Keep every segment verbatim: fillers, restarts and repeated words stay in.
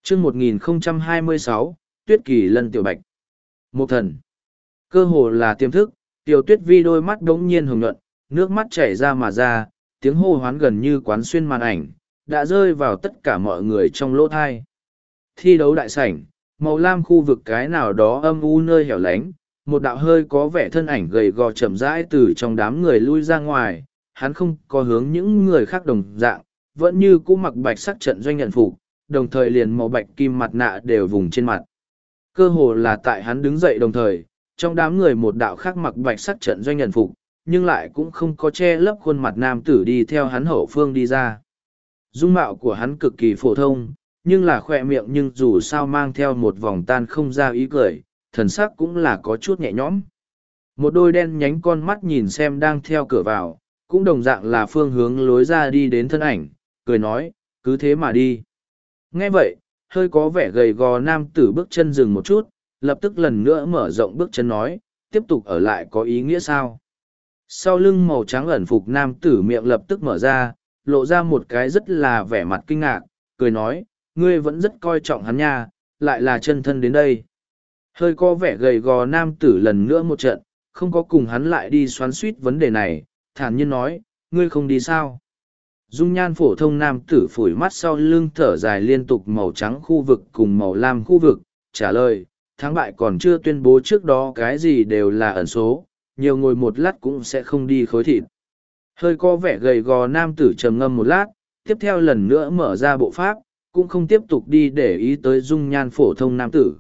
chương một nghìn không trăm hai mươi sáu, Tuyết Kỳ Lân Tiểu Bạch. Một thần. Cơ hồ là tiềm thức, Tiểu Tuyết Vi đôi mắt đống nhiên hồng nhuận, nước mắt chảy ra mà ra, tiếng hô hoán gần như quán xuyên màn ảnh, đã rơi vào tất cả mọi người trong lỗ thai. Thi đấu đại sảnh, màu lam khu vực cái nào đó âm u nơi hẻo lánh, một đạo hơi có vẻ thân ảnh gầy gò chậm rãi từ trong đám người lui ra ngoài, hắn không có hướng những người khác đồng dạng, vẫn như cũ mặc bạch sắc trận doanh nhận phục, đồng thời liền màu bạch kim mặt nạ đều vùng trên mặt. Cơ hồ là tại hắn đứng dậy đồng thời, trong đám người một đạo khác mặc bạch sắc trận doanh nhận phục, nhưng lại cũng không có che lấp khuôn mặt nam tử đi theo hắn hậu phương đi ra. Dung mạo của hắn cực kỳ phổ thông, nhưng là khoe miệng nhưng dù sao mang theo một vòng tan không ra ý cười, thần sắc cũng là có chút nhẹ nhõm. Một đôi đen nhánh con mắt nhìn xem đang theo cửa vào, cũng đồng dạng là phương hướng lối ra đi đến thân ảnh, cười nói, cứ thế mà đi. Nghe vậy, hơi có vẻ gầy gò nam tử bước chân dừng một chút, lập tức lần nữa mở rộng bước chân nói, tiếp tục ở lại có ý nghĩa sao? Sau lưng màu trắng ẩn phục nam tử miệng lập tức mở ra, lộ ra một cái rất là vẻ mặt kinh ngạc, cười nói, ngươi vẫn rất coi trọng hắn nha, lại là chân thân đến đây. Hơi có vẻ gầy gò nam tử lần nữa một trận, không có cùng hắn lại đi xoắn suýt vấn đề này, thản nhiên nói, ngươi không đi sao? Dung nhan phổ thông nam tử phủi mắt sau lưng thở dài liên tục màu trắng khu vực cùng màu lam khu vực, trả lời, thắng bại còn chưa tuyên bố trước đó cái gì đều là ẩn số, nhiều ngồi một lát cũng sẽ không đi khối thịt. Hơi có vẻ gầy gò nam tử trầm ngâm một lát, tiếp theo lần nữa mở ra bộ pháp, cũng không tiếp tục đi để ý tới dung nhan phổ thông nam tử.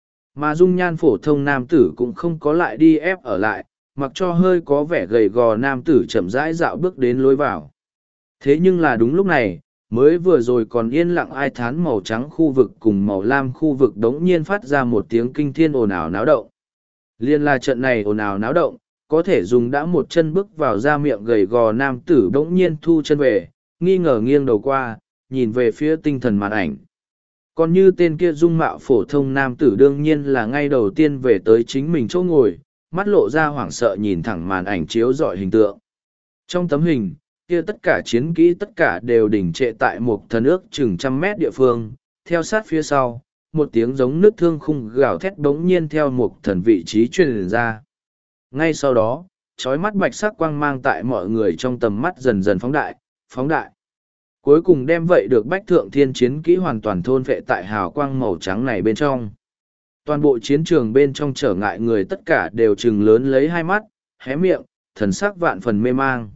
Mà dung nhan phổ thông nam tử cũng không có lại đi ép ở lại, mặc cho hơi có vẻ gầy gò nam tử chậm rãi dạo bước đến lối vào. Thế nhưng là đúng lúc này, mới vừa rồi còn yên lặng ai thán màu trắng khu vực cùng màu lam khu vực đống nhiên phát ra một tiếng kinh thiên ồn ào náo động. Liên là trận này ồn ào náo động, có thể dùng đã một chân bước vào ra miệng gầy gò nam tử đống nhiên thu chân về, nghi ngờ nghiêng đầu qua, nhìn về phía tinh thần màn ảnh. Còn như tên kia dung mạo phổ thông nam tử đương nhiên là ngay đầu tiên về tới chính mình chỗ ngồi, mắt lộ ra hoảng sợ nhìn thẳng màn ảnh chiếu rọi hình tượng. Trong tấm hình, kia tất cả chiến kỹ tất cả đều đỉnh trệ tại một thần ước chừng trăm mét địa phương, theo sát phía sau, một tiếng giống nước thương khung gào thét đống nhiên theo một thần vị trí truyền ra. Ngay sau đó, trói mắt bạch sắc quang mang tại mọi người trong tầm mắt dần dần phóng đại, phóng đại. Cuối cùng đem vậy được bách thượng thiên chiến kỹ hoàn toàn thôn vệ tại hào quang màu trắng này bên trong. Toàn bộ chiến trường bên trong trở ngại người tất cả đều trừng lớn lấy hai mắt, hé miệng, thần sắc vạn phần mê mang.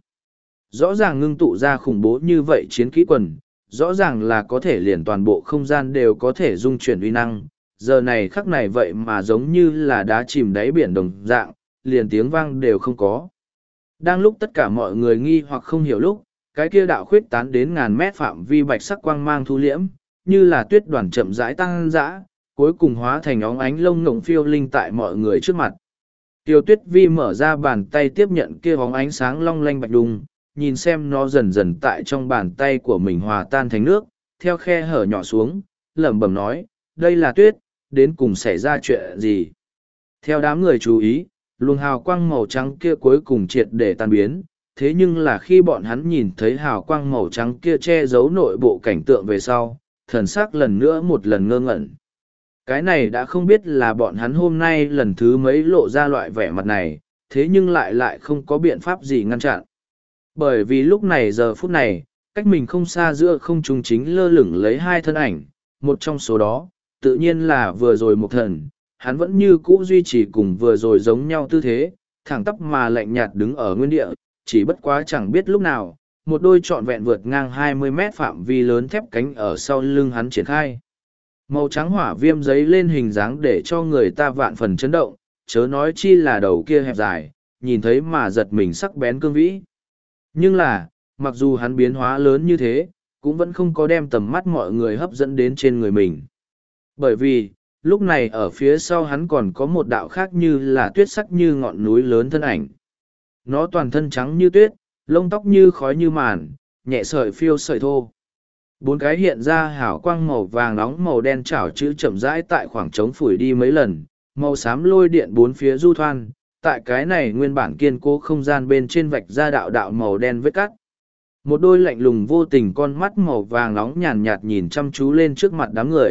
Rõ ràng ngưng tụ ra khủng bố như vậy chiến kỹ quần, rõ ràng là có thể liền toàn bộ không gian đều có thể dung chuyển uy năng, giờ này khắc này vậy mà giống như là đá chìm đáy biển đồng dạng, liền tiếng vang đều không có. Đang lúc tất cả mọi người nghi hoặc không hiểu lúc, cái kia đạo khuyết tán đến ngàn mét phạm vi bạch sắc quang mang thu liễm, như là tuyết đoàn chậm rãi tăng dã, cuối cùng hóa thành óng ánh lông ngỗng phiêu linh tại mọi người trước mặt. Tiêu Tuyết Vi mở ra bàn tay tiếp nhận kia óng ánh sáng long lanh bạch đùng, nhìn xem nó dần dần tại trong bàn tay của mình hòa tan thành nước, theo khe hở nhỏ xuống, lẩm bẩm nói, đây là tuyết, đến cùng xảy ra chuyện gì? Theo đám người chú ý, luồng hào quang màu trắng kia cuối cùng triệt để tan biến, thế nhưng là khi bọn hắn nhìn thấy hào quang màu trắng kia che giấu nội bộ cảnh tượng về sau, thần sắc lần nữa một lần ngơ ngẩn. Cái này đã không biết là bọn hắn hôm nay lần thứ mấy lộ ra loại vẻ mặt này, thế nhưng lại lại không có biện pháp gì ngăn chặn. Bởi vì lúc này giờ phút này, cách mình không xa giữa không trung chính lơ lửng lấy hai thân ảnh, một trong số đó, tự nhiên là vừa rồi một thần, hắn vẫn như cũ duy trì cùng vừa rồi giống nhau tư thế, thẳng tắp mà lạnh nhạt đứng ở nguyên địa, chỉ bất quá chẳng biết lúc nào, một đôi trọn vẹn vượt ngang hai mươi mét phạm vi lớn thép cánh ở sau lưng hắn triển khai. Màu trắng hỏa viêm giấy lên hình dáng để cho người ta vạn phần chấn động, chớ nói chi là đầu kia hẹp dài, nhìn thấy mà giật mình sắc bén cương vĩ. Nhưng là, mặc dù hắn biến hóa lớn như thế, cũng vẫn không có đem tầm mắt mọi người hấp dẫn đến trên người mình. Bởi vì, lúc này ở phía sau hắn còn có một đạo khác như là tuyết sắc như ngọn núi lớn thân ảnh. Nó toàn thân trắng như tuyết, lông tóc như khói như màn, nhẹ sợi phiêu sợi thô. Bốn cái hiện ra hảo quang màu vàng nóng màu đen chảo chữ chậm rãi tại khoảng trống phủi đi mấy lần, màu xám lôi điện bốn phía du thoan, tại cái này nguyên bản kiên cố không gian bên trên vạch ra đạo đạo màu đen vết cắt. Một đôi lạnh lùng vô tình con mắt màu vàng nóng nhàn nhạt nhìn chăm chú lên trước mặt đám người,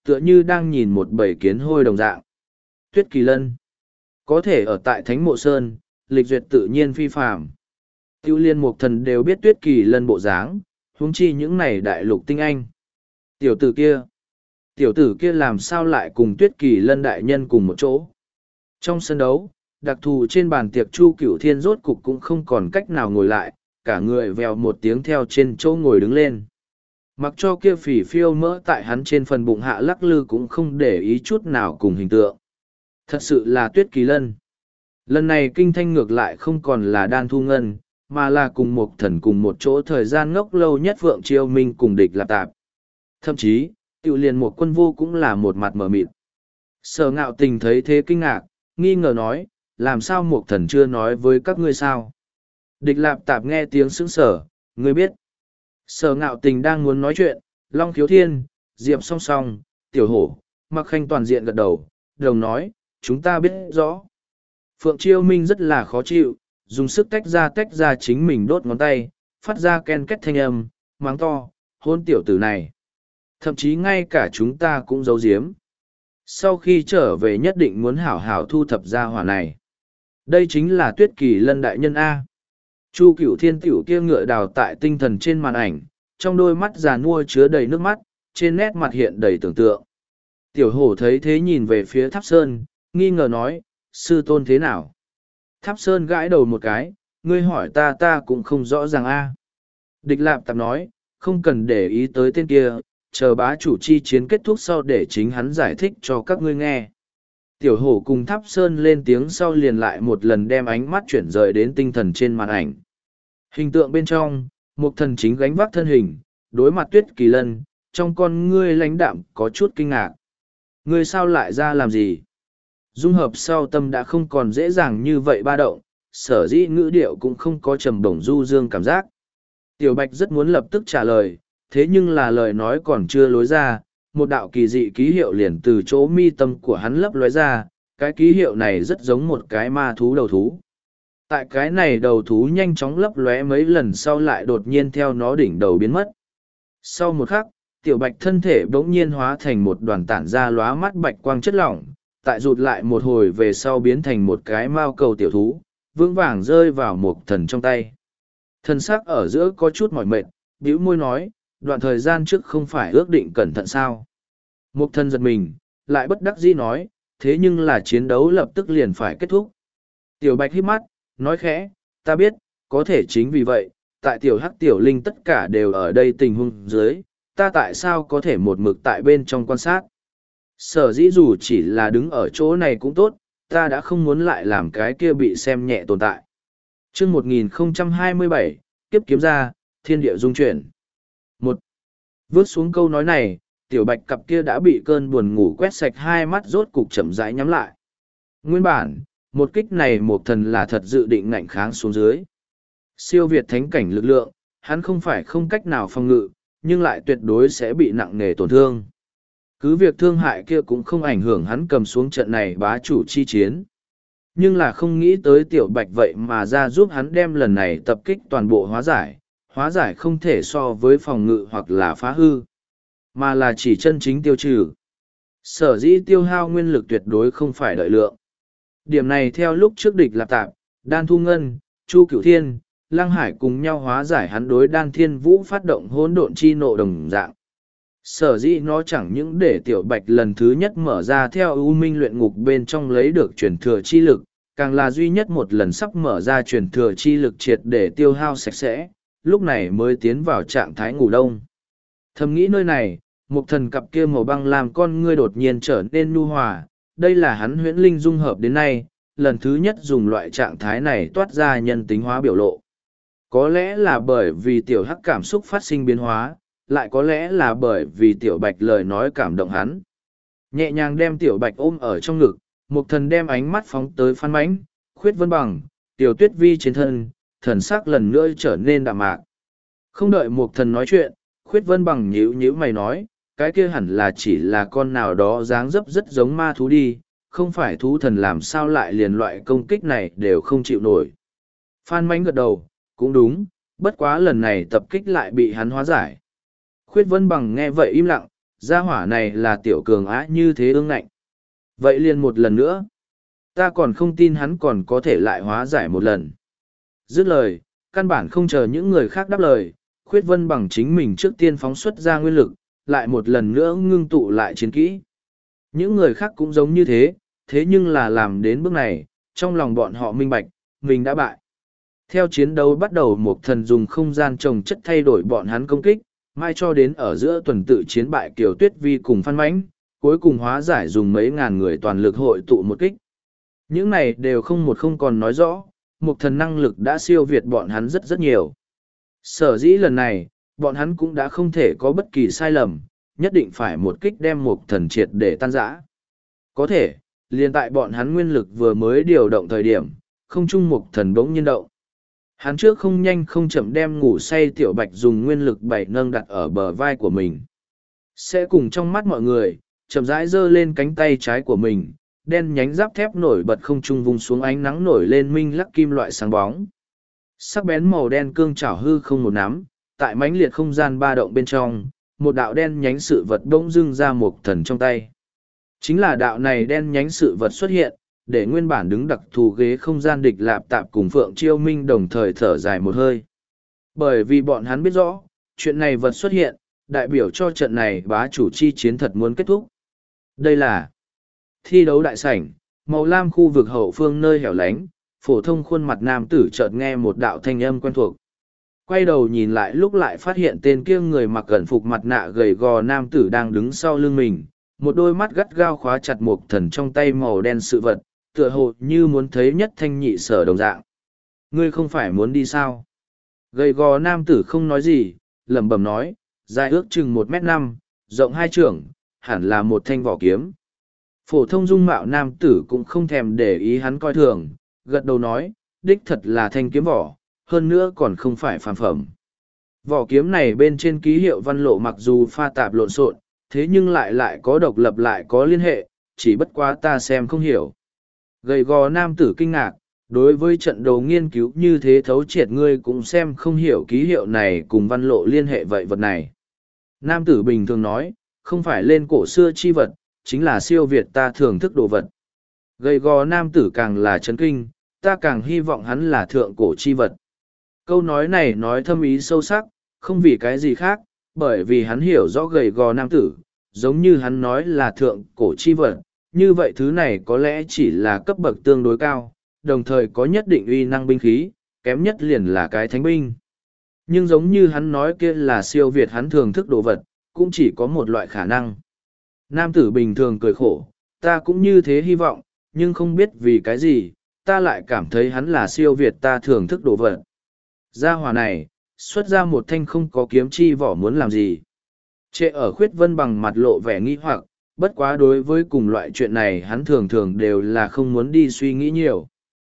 tựa như đang nhìn một bầy kiến hôi đồng dạng. Tuyết Kỳ Lân có thể ở tại Thánh Mộ Sơn, lịch duyệt tự nhiên phi phàm. Tiêu liên mục thần đều biết Tuyết Kỳ Lân bộ dáng, huống chi những này đại lục tinh anh. Tiểu tử kia, tiểu tử kia làm sao lại cùng Tuyết Kỳ Lân đại nhân cùng một chỗ. Trong sân đấu, đặc thù trên bàn tiệc Chu Cửu Thiên rốt cục cũng không còn cách nào ngồi lại, cả người vèo một tiếng theo trên chỗ ngồi đứng lên. Mặc cho kia phỉ phiêu mỡ tại hắn trên phần bụng hạ lắc lư cũng không để ý chút nào cùng hình tượng. Thật sự là Tuyết Kỳ Lân. Lần này kinh thanh ngược lại không còn là Đan Thu Ngân, mà là cùng một thần cùng một chỗ thời gian ngốc lâu nhất Phượng Chiêu Minh cùng địch lạp tạp. Thậm chí, tiểu liền một quân vô cũng là một mặt mờ mịt. Sở Ngạo Tình thấy thế kinh ngạc, nghi ngờ nói, làm sao một thần chưa nói với các ngươi sao? Địch lạp tạp nghe tiếng sững sở, ngươi biết. Sở Ngạo Tình đang muốn nói chuyện, Long Khiếu Thiên, Diệp Song Song, Tiểu Hổ, Mặc Khanh toàn diện gật đầu, đồng nói, chúng ta biết rõ. Phượng Chiêu Minh rất là khó chịu, dùng sức tách ra tách ra chính mình đốt ngón tay, phát ra ken két thanh âm, mắng to, hôn tiểu tử này. Thậm chí ngay cả chúng ta cũng giấu giếm. Sau khi trở về nhất định muốn hảo hảo thu thập gia hỏa này. Đây chính là Tuyết Kỳ Lân đại nhân A. Chu Cửu Thiên tiểu kia ngựa đào tại tinh thần trên màn ảnh, trong đôi mắt già nua chứa đầy nước mắt, trên nét mặt hiện đầy tưởng tượng. Tiểu Hổ thấy thế nhìn về phía Tháp Sơn, nghi ngờ nói, sư tôn thế nào? Tháp Sơn gãi đầu một cái, ngươi hỏi ta ta cũng không rõ ràng A. Địch Lạp Tạp nói, không cần để ý tới tên kia, chờ bá chủ chi chiến kết thúc sau để chính hắn giải thích cho các ngươi nghe. Tiểu Hổ cùng Tháp Sơn lên tiếng sau liền lại một lần đem ánh mắt chuyển rời đến tinh thần trên màn ảnh. Hình tượng bên trong, một thần chính gánh vác thân hình, đối mặt Tuyết Kỳ Lân, trong con ngươi lãnh đạm có chút kinh ngạc. Ngươi sao lại ra làm gì? Dung hợp sau tâm đã không còn dễ dàng như vậy ba động, sở dĩ ngữ điệu cũng không có trầm bổng du dương cảm giác. Tiểu Bạch rất muốn lập tức trả lời, thế nhưng là lời nói còn chưa lối ra, một đạo kỳ dị ký hiệu liền từ chỗ mi tâm của hắn lấp lóe ra, cái ký hiệu này rất giống một cái ma thú đầu thú. Tại cái này đầu thú nhanh chóng lấp lóe mấy lần sau lại đột nhiên theo nó đỉnh đầu biến mất. Sau một khắc, Tiểu Bạch thân thể bỗng nhiên hóa thành một đoàn tản ra lóa mắt bạch quang chất lỏng, tại rụt lại một hồi về sau biến thành một cái mao cầu tiểu thú, vững vàng rơi vào một thần trong tay. Thần sắc ở giữa có chút mỏi mệt, bĩu môi nói, đoạn thời gian trước không phải ước định cẩn thận sao. Một thần giật mình, lại bất đắc dĩ nói, thế nhưng là chiến đấu lập tức liền phải kết thúc. Tiểu Bạch hít mắt, nói khẽ, ta biết, có thể chính vì vậy, tại tiểu hắc tiểu linh tất cả đều ở đây tình huống dưới, ta tại sao có thể một mực tại bên trong quan sát. Sở dĩ dù chỉ là đứng ở chỗ này cũng tốt, ta đã không muốn lại làm cái kia bị xem nhẹ tồn tại. chương một nghìn không trăm hai mươi bảy, kiếp kiếm ra, thiên địa dung chuyển. Một, vớt xuống câu nói này, Tiểu Bạch cặp kia đã bị cơn buồn ngủ quét sạch hai mắt rốt cục chậm rãi nhắm lại. Nguyên bản, một kích này một thần là thật dự định ngạnh kháng xuống dưới. Siêu việt thánh cảnh lực lượng, hắn không phải không cách nào phòng ngự, nhưng lại tuyệt đối sẽ bị nặng nề tổn thương. Cứ việc thương hại kia cũng không ảnh hưởng hắn cầm xuống trận này bá chủ chi chiến. Nhưng là không nghĩ tới Tiểu Bạch vậy mà ra giúp hắn đem lần này tập kích toàn bộ hóa giải. Hóa giải không thể so với phòng ngự hoặc là phá hư, mà là chỉ chân chính tiêu trừ. Sở dĩ tiêu hao nguyên lực tuyệt đối không phải đợi lượng. Điểm này theo lúc trước địch Lạp Tạp, Đan Thu Ngân, Chu Cửu Thiên, Lăng Hải cùng nhau hóa giải hắn đối Đan Thiên Vũ phát động hỗn độn chi nộ đồng dạng. Sở dĩ nó chẳng những để Tiểu Bạch lần thứ nhất mở ra theo U Minh luyện ngục bên trong lấy được truyền thừa chi lực, càng là duy nhất một lần sắp mở ra truyền thừa chi lực triệt để tiêu hao sạch sẽ, lúc này mới tiến vào trạng thái ngủ đông. Thầm nghĩ nơi này, một thần cặp kia màu băng làm con ngươi đột nhiên trở nên nhu hòa, đây là hắn huyễn linh dung hợp đến nay, lần thứ nhất dùng loại trạng thái này toát ra nhân tính hóa biểu lộ. Có lẽ là bởi vì tiểu hắc cảm xúc phát sinh biến hóa, lại có lẽ là bởi vì tiểu bạch lời nói cảm động hắn. Nhẹ nhàng đem tiểu bạch ôm ở trong ngực, một thần đem ánh mắt phóng tới Phan Mãnh, Khuyết Vân Bằng, Tiểu Tuyết Vi trên thân, thần sắc lần nữa trở nên đạm mạc. Không đợi một thần nói chuyện, Khuyết Vân Bằng nhíu nhíu mày nói, cái kia hẳn là chỉ là con nào đó dáng dấp rất giống ma thú đi, không phải thú thần làm sao lại liền loại công kích này đều không chịu nổi. Phan Mãnh gật đầu, cũng đúng, bất quá lần này tập kích lại bị hắn hóa giải. Khuyết Vân Bằng nghe vậy im lặng, gia hỏa này là tiểu cường á như thế ương ngạnh. Vậy liền một lần nữa. Ta còn không tin hắn còn có thể lại hóa giải một lần. Dứt lời, căn bản không chờ những người khác đáp lời, Khuyết Vân bằng chính mình trước tiên phóng xuất ra nguyên lực, lại một lần nữa ngưng tụ lại chiến kỹ. Những người khác cũng giống như thế, thế nhưng là làm đến bước này, trong lòng bọn họ minh bạch, mình đã bại. Theo chiến đấu bắt đầu, một thần dùng không gian trồng chất thay đổi bọn hắn công kích, mai cho đến ở giữa tuần tự chiến bại Kiều Tuyết Vi cùng Phan Mãnh, cuối cùng hóa giải dùng mấy ngàn người toàn lực hội tụ một kích. Những này đều không một không còn nói rõ, một thần năng lực đã siêu việt bọn hắn rất rất nhiều. Sở dĩ lần này, bọn hắn cũng đã không thể có bất kỳ sai lầm, nhất định phải một kích đem một thần triệt để tan rã. Có thể, liền tại bọn hắn nguyên lực vừa mới điều động thời điểm, không trung một thần bỗng nhiên động. Hắn trước không nhanh không chậm đem ngủ say tiểu bạch dùng nguyên lực bảy nâng đặt ở bờ vai của mình. Sẽ cùng trong mắt mọi người, chậm rãi giơ lên cánh tay trái của mình, đen nhánh giáp thép nổi bật không trung vùng xuống ánh nắng nổi lên minh lắc kim loại sáng bóng. Sắc bén màu đen cương chảo hư không một nắm, tại mãnh liệt không gian ba động bên trong, một đạo đen nhánh sự vật bỗng dưng ra một thần trong tay. Chính là đạo này đen nhánh sự vật xuất hiện, để nguyên bản đứng đặc thù ghế không gian địch lạp tạp cùng Phượng Chiêu Minh đồng thời thở dài một hơi. Bởi vì bọn hắn biết rõ, chuyện này vật xuất hiện, đại biểu cho trận này bá chủ chi chiến thật muốn kết thúc. Đây là thi đấu đại sảnh, màu lam khu vực hậu phương nơi hẻo lánh, phổ thông khuôn mặt nam tử chợt nghe một đạo thanh âm quen thuộc. Quay đầu nhìn lại lúc lại phát hiện tên kia người mặc gần phục mặt nạ gầy gò nam tử đang đứng sau lưng mình, một đôi mắt gắt gao khóa chặt một thần trong tay màu đen sự vật, tựa hồ như muốn thấy nhất thanh nhị sở đồng dạng. Ngươi không phải muốn đi sao? Gầy gò nam tử không nói gì, lẩm bẩm nói, dài ước chừng một mét năm, rộng hai trượng, hẳn là một thanh vỏ kiếm. Phổ thông dung mạo nam tử cũng không thèm để ý hắn coi thường, gật đầu nói, đích thật là thanh kiếm vỏ, hơn nữa còn không phải phàm phẩm. Vỏ kiếm này bên trên ký hiệu văn lộ mặc dù pha tạp lộn xộn, thế nhưng lại lại có độc lập lại có liên hệ, chỉ bất quá ta xem không hiểu. Gầy gò nam tử kinh ngạc, đối với trận đấu nghiên cứu như thế thấu triệt ngươi cũng xem không hiểu ký hiệu này cùng văn lộ liên hệ vậy vật này. Nam tử bình thường nói, không phải lên cổ xưa chi vật, chính là siêu việt ta thưởng thức đồ vật. Gầy gò nam tử càng là chấn kinh, ta càng hy vọng hắn là thượng cổ chi vật. Câu nói này nói thâm ý sâu sắc, không vì cái gì khác, bởi vì hắn hiểu rõ gầy gò nam tử, giống như hắn nói là thượng cổ chi vật, như vậy thứ này có lẽ chỉ là cấp bậc tương đối cao, đồng thời có nhất định uy năng binh khí, kém nhất liền là cái thánh binh. Nhưng giống như hắn nói kia là siêu việt hắn thường thức đồ vật, cũng chỉ có một loại khả năng. Nam tử bình thường cười khổ, ta cũng như thế hy vọng, nhưng không biết vì cái gì, ta lại cảm thấy hắn là siêu việt ta thường thức đồ vật. Gia hỏa này, xuất ra một thanh không có kiếm chi vỏ muốn làm gì. Trệ ở Khuyết Vân bằng mặt lộ vẻ nghi hoặc, bất quá đối với cùng loại chuyện này hắn thường thường đều là không muốn đi suy nghĩ nhiều.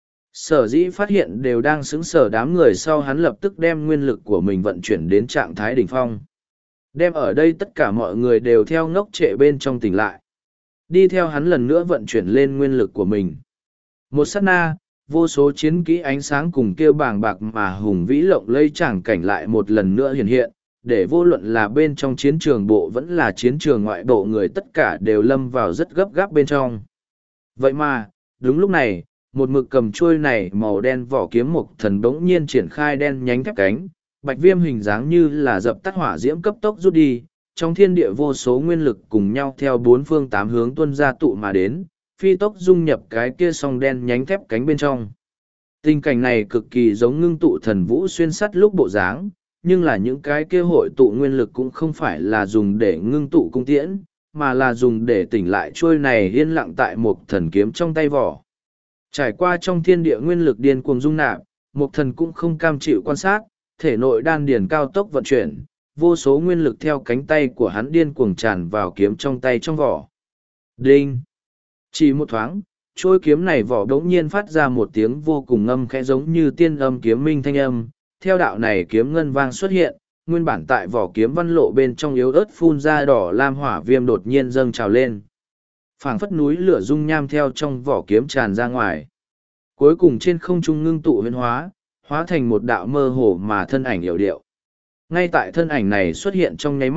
Sở dĩ phát hiện đều đang xứng sở đám người sau hắn lập tức đem nguyên lực của mình vận chuyển đến trạng thái đỉnh phong. Đem ở đây tất cả mọi người đều theo ngốc trệ bên trong tỉnh lại. Đi theo hắn lần nữa vận chuyển lên nguyên lực của mình. Một sát na, vô số chiến kỹ ánh sáng cùng kêu bàng bạc mà hùng vĩ lộng lây tràng cảnh lại một lần nữa hiện hiện, để vô luận là bên trong chiến trường bộ vẫn là chiến trường ngoại bộ người tất cả đều lâm vào rất gấp gáp bên trong. Vậy mà, đúng lúc này, một mực cầm chuôi này màu đen vỏ kiếm mục thần bỗng nhiên triển khai đen nhánh thép cánh, bạch viêm hình dáng như là dập tắt hỏa diễm cấp tốc rút đi, trong thiên địa vô số nguyên lực cùng nhau theo bốn phương tám hướng tuân ra tụ mà đến, phi tốc dung nhập cái kia song đen nhánh thép cánh bên trong. Tình cảnh này cực kỳ giống ngưng tụ thần vũ xuyên sắt lúc bộ dáng, nhưng là những cái kia hội tụ nguyên lực cũng không phải là dùng để ngưng tụ cung tiễn, mà là dùng để tỉnh lại trôi này yên lặng tại một thần kiếm trong tay vỏ. Trải qua trong thiên địa nguyên lực điên cuồng dung nạp, một thần cũng không cam chịu quan sát, thể nội đan điền cao tốc vận chuyển, vô số nguyên lực theo cánh tay của hắn điên cuồng tràn vào kiếm trong tay trong vỏ. Đinh! Chỉ một thoáng, trôi kiếm này vỏ đống nhiên phát ra một tiếng vô cùng ngâm khẽ giống như tiên âm kiếm minh thanh âm, theo đạo này kiếm ngân vang xuất hiện, nguyên bản tại vỏ kiếm văn lộ bên trong yếu ớt phun ra đỏ lam hỏa viêm đột nhiên dâng trào lên. Phảng phất núi lửa dung nham theo trong vỏ kiếm tràn ra ngoài. Cuối cùng trên không trung ngưng tụ huyễn hóa, hóa thành một đạo mơ hồ mà thân ảnh hiểu điệu. Ngay tại thân ảnh này xuất hiện trong nháy mắt,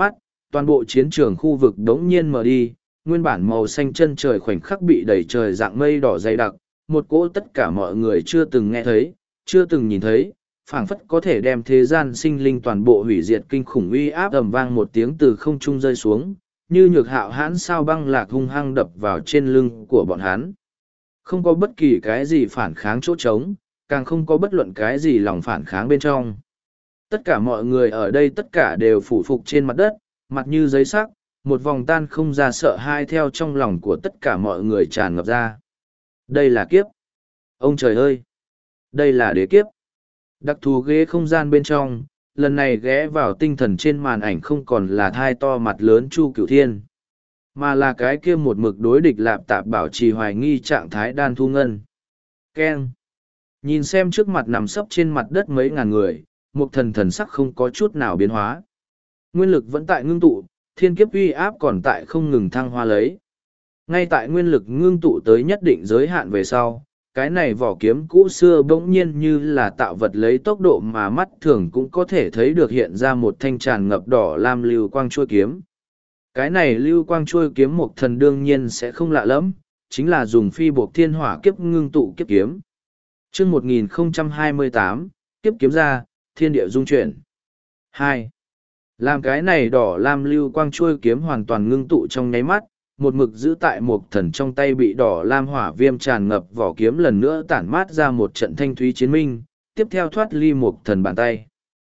toàn bộ chiến trường khu vực đống nhiên mở đi, nguyên bản màu xanh chân trời khoảnh khắc bị đẩy trời dạng mây đỏ dày đặc, một cỗ tất cả mọi người chưa từng nghe thấy, chưa từng nhìn thấy, phảng phất có thể đem thế gian sinh linh toàn bộ hủy diệt kinh khủng uy áp ầm vang một tiếng từ không trung rơi xuống, như nhược hạo hãn sao băng lạc hung hăng đập vào trên lưng của bọn hắn. Không có bất kỳ cái gì phản kháng chỗ trống, càng không có bất luận cái gì lòng phản kháng bên trong. Tất cả mọi người ở đây tất cả đều phủ phục trên mặt đất, mặt như giấy sắc, một vòng tan không ra sợ hãi theo trong lòng của tất cả mọi người tràn ngập ra. Đây là kiếp. Ông trời ơi! Đây là đế kiếp. Đặc thù ghế không gian bên trong, lần này ghé vào tinh thần trên màn ảnh không còn là thai to mặt lớn Chu Cửu Thiên, mà là cái kia một mực đối địch lạp tạp bảo trì hoài nghi trạng thái Đan Thu Ngân. Keng! Nhìn xem trước mặt nằm sấp trên mặt đất mấy ngàn người, một thần thần sắc không có chút nào biến hóa. Nguyên lực vẫn tại ngưng tụ, thiên kiếp uy áp còn tại không ngừng thăng hoa lấy. Ngay tại nguyên lực ngưng tụ tới nhất định giới hạn về sau, cái này vỏ kiếm cũ xưa bỗng nhiên như là tạo vật lấy tốc độ mà mắt thường cũng có thể thấy được hiện ra một thanh tràn ngập đỏ lam lưu quang chuôi kiếm. Cái này lưu quang chuôi kiếm một thần đương nhiên sẽ không lạ lẫm, chính là dùng phi buộc thiên hỏa kiếp ngưng tụ kiếp kiếm. Chương một nghìn không trăm hai mươi tám, kiếp kiếm ra, thiên địa dung chuyển. hai. Làm cái này đỏ lam lưu quang chuôi kiếm hoàn toàn ngưng tụ trong nháy mắt, một mực giữ tại một thần trong tay bị đỏ lam hỏa viêm tràn ngập vỏ kiếm lần nữa tản mát ra một trận thanh thúy chiến minh, tiếp theo thoát ly một thần bàn tay.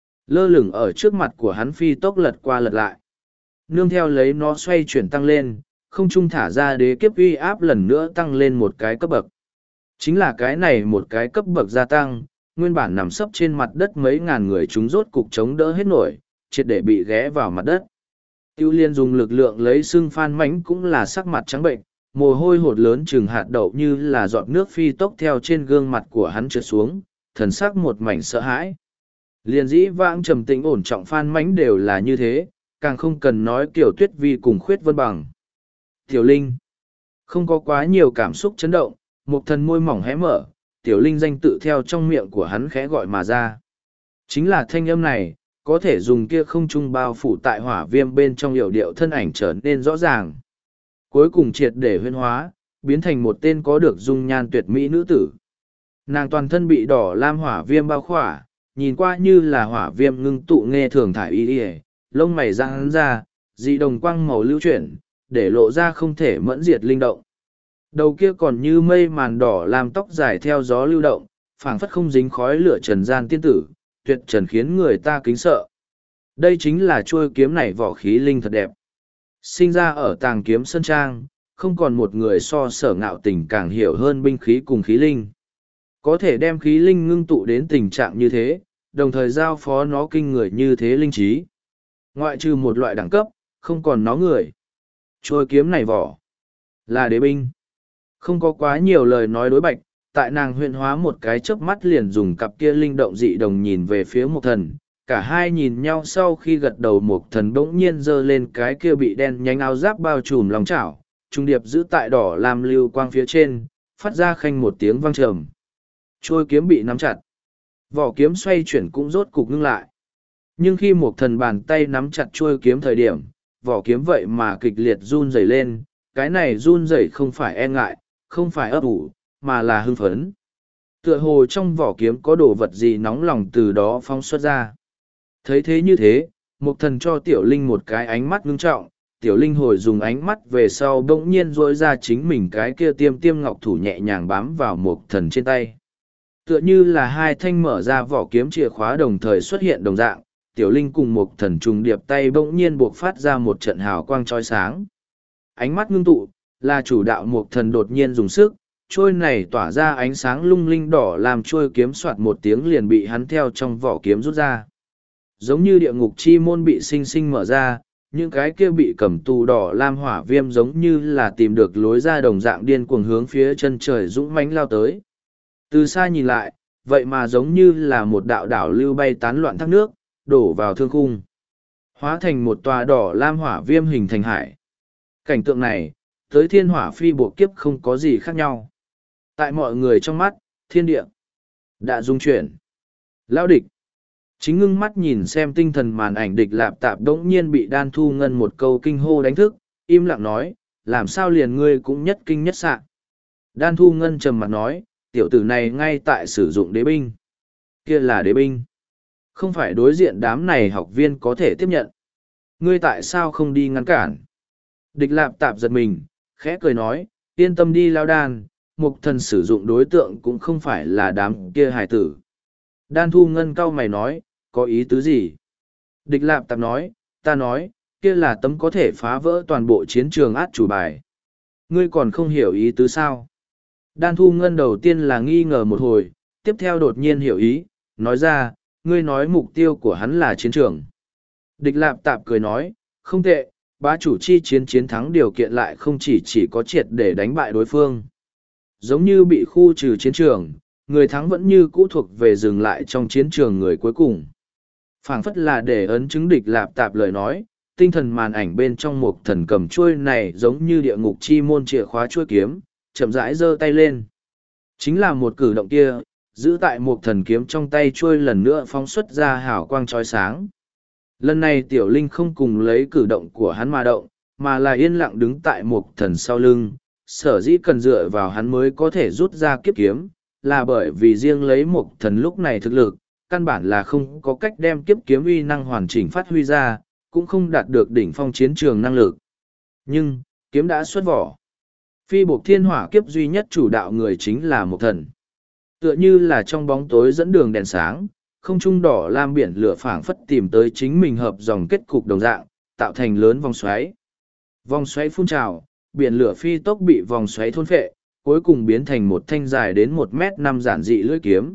Lơ lửng ở trước mặt của hắn phi tốc lật qua lật lại. Nương theo lấy nó xoay chuyển tăng lên, không trung thả ra đế kiếp uy áp lần nữa tăng lên một cái cấp bậc. Chính là cái này một cái cấp bậc gia tăng, nguyên bản nằm sấp trên mặt đất mấy ngàn người chúng rốt cục chống đỡ hết nổi, triệt để bị ghé vào mặt đất. Tiêu Liên dùng lực lượng lấy xương Phan Mánh cũng là sắc mặt trắng bệnh, mồ hôi hột lớn chừng hạt đậu như là giọt nước phi tốc theo trên gương mặt của hắn trượt xuống, thần sắc một mảnh sợ hãi. Liền dĩ vãng trầm tĩnh ổn trọng Phan Mánh đều là như thế, càng không cần nói Kiều Tuyết Vi cùng Khuyết Vân Bằng. Tiểu Linh không có quá nhiều cảm xúc chấn động, một thần môi mỏng hé mở, Tiểu Linh danh tự theo trong miệng của hắn khẽ gọi mà ra. Chính là thanh âm này, có thể dùng kia không trung bao phủ tại hỏa viêm bên trong hiệu điệu thân ảnh trở nên rõ ràng. Cuối cùng triệt để huyên hóa, biến thành một tên có được dung nhan tuyệt mỹ nữ tử. Nàng toàn thân bị đỏ lam hỏa viêm bao khỏa, nhìn qua như là hỏa viêm ngưng tụ nghe thường thải y y, lông mày răng ra, dị đồng quang màu lưu chuyển, để lộ ra không thể mẫn diệt linh động. Đầu kia còn như mây màn đỏ làm tóc dài theo gió lưu động, phảng phất không dính khói lửa trần gian tiên tử, tuyệt trần khiến người ta kính sợ. Đây chính là chuôi kiếm này vỏ khí linh thật đẹp. Sinh ra ở tàng kiếm sơn trang, không còn một người so sở ngạo tình càng hiểu hơn binh khí cùng khí linh. Có thể đem khí linh ngưng tụ đến tình trạng như thế, đồng thời giao phó nó kinh người như thế linh trí. Ngoại trừ một loại đẳng cấp, không còn nó người. Chuôi kiếm này vỏ là đế binh. Không có quá nhiều lời nói đối bạch, tại nàng huyện hóa một cái chớp mắt liền dùng cặp kia linh động dị đồng nhìn về phía một thần. Cả hai nhìn nhau sau khi gật đầu một thần bỗng nhiên giơ lên cái kia bị đen nhánh áo giáp bao trùm lòng chảo, trung điệp giữ tại đỏ làm lưu quang phía trên, phát ra khanh một tiếng vang trầm. Trôi kiếm bị nắm chặt. Vỏ kiếm xoay chuyển cũng rốt cục ngưng lại. Nhưng khi một thần bàn tay nắm chặt trôi kiếm thời điểm, vỏ kiếm vậy mà kịch liệt run rẩy lên, cái này run rẩy không phải e ngại, không phải ấp ủ, mà là hưng phấn. Tựa hồ trong vỏ kiếm có đồ vật gì nóng lòng từ đó phóng xuất ra. Thấy thế như thế, một thần cho tiểu linh một cái ánh mắt ngưng trọng, tiểu linh hồi dùng ánh mắt về sau bỗng nhiên rỗi ra chính mình cái kia tiêm tiêm ngọc thủ nhẹ nhàng bám vào một thần trên tay. Tựa như là hai thanh mở ra vỏ kiếm chìa khóa đồng thời xuất hiện đồng dạng, tiểu linh cùng một thần trùng điệp tay bỗng nhiên buộc phát ra một trận hào quang trói sáng. Ánh mắt ngưng tụ, là chủ đạo một thần đột nhiên dùng sức, trôi này tỏa ra ánh sáng lung linh đỏ làm trôi kiếm soạt một tiếng liền bị hắn theo trong vỏ kiếm rút ra. Giống như địa ngục chi môn bị sinh sinh mở ra, những cái kia bị cầm tù đỏ lam hỏa viêm giống như là tìm được lối ra đồng dạng điên cuồng hướng phía chân trời dũng mãnh lao tới. Từ xa nhìn lại, vậy mà giống như là một đạo đảo lưu bay tán loạn thác nước, đổ vào thương khung. Hóa thành một tòa đỏ lam hỏa viêm hình thành hải. Cảnh tượng này, tới thiên hỏa phi buộc kiếp không có gì khác nhau. Tại mọi người trong mắt, thiên địa đã dung chuyển. Lão địch, Chính ngưng mắt nhìn xem tinh thần màn ảnh địch lạp tạp đống nhiên bị đan thu ngân một câu kinh hô đánh thức, im lặng nói, làm sao liền ngươi cũng nhất kinh nhất sạ. Đan thu ngân trầm mặt nói, tiểu tử này ngay tại sử dụng đế binh. Kia là đế binh. Không phải đối diện đám này học viên có thể tiếp nhận. Ngươi tại sao không đi ngăn cản? Địch lạp tạp giật mình, khẽ cười nói, yên tâm đi lao đan, mục thần sử dụng đối tượng cũng không phải là đám kia hài tử. Đan thu ngân cau mày nói, có ý tứ gì? Địch lạp tạp nói, ta nói, kia là tấm có thể phá vỡ toàn bộ chiến trường át chủ bài. Ngươi còn không hiểu ý tứ sao? Đan thu ngân đầu tiên là nghi ngờ một hồi, tiếp theo đột nhiên hiểu ý, nói ra, ngươi nói mục tiêu của hắn là chiến trường. Địch lạp tạp cười nói, không tệ, bá chủ chi chiến chiến thắng điều kiện lại không chỉ chỉ có triệt để đánh bại đối phương. Giống như bị khu trừ chiến trường, người thắng vẫn như cũ thuộc về dừng lại trong chiến trường người cuối cùng. Phảng phất là để ấn chứng địch lạp tạp lời nói, tinh thần màn ảnh bên trong một thần cầm chuôi này giống như địa ngục chi môn chìa khóa chuôi kiếm, chậm rãi giơ tay lên. Chính là một cử động kia, giữ tại một thần kiếm trong tay chuôi lần nữa phóng xuất ra hào quang trói sáng. Lần này tiểu linh không cùng lấy cử động của hắn mà động, mà là yên lặng đứng tại một thần sau lưng, sở dĩ cần dựa vào hắn mới có thể rút ra kiếp kiếm, là bởi vì riêng lấy một thần lúc này thực lực, căn bản là không có cách đem kiếp kiếm uy năng hoàn chỉnh phát huy ra, cũng không đạt được đỉnh phong chiến trường năng lực. Nhưng, kiếm đã xuất vỏ. Phi buộc thiên hỏa kiếp duy nhất chủ đạo người chính là một thần. Tựa như là trong bóng tối dẫn đường đèn sáng, không trung đỏ lam biển lửa phảng phất tìm tới chính mình hợp dòng kết cục đồng dạng, tạo thành lớn vòng xoáy. Vòng xoáy phun trào, biển lửa phi tốc bị vòng xoáy thôn phệ, cuối cùng biến thành một thanh dài đến một mét năm giản dị lưỡi kiếm.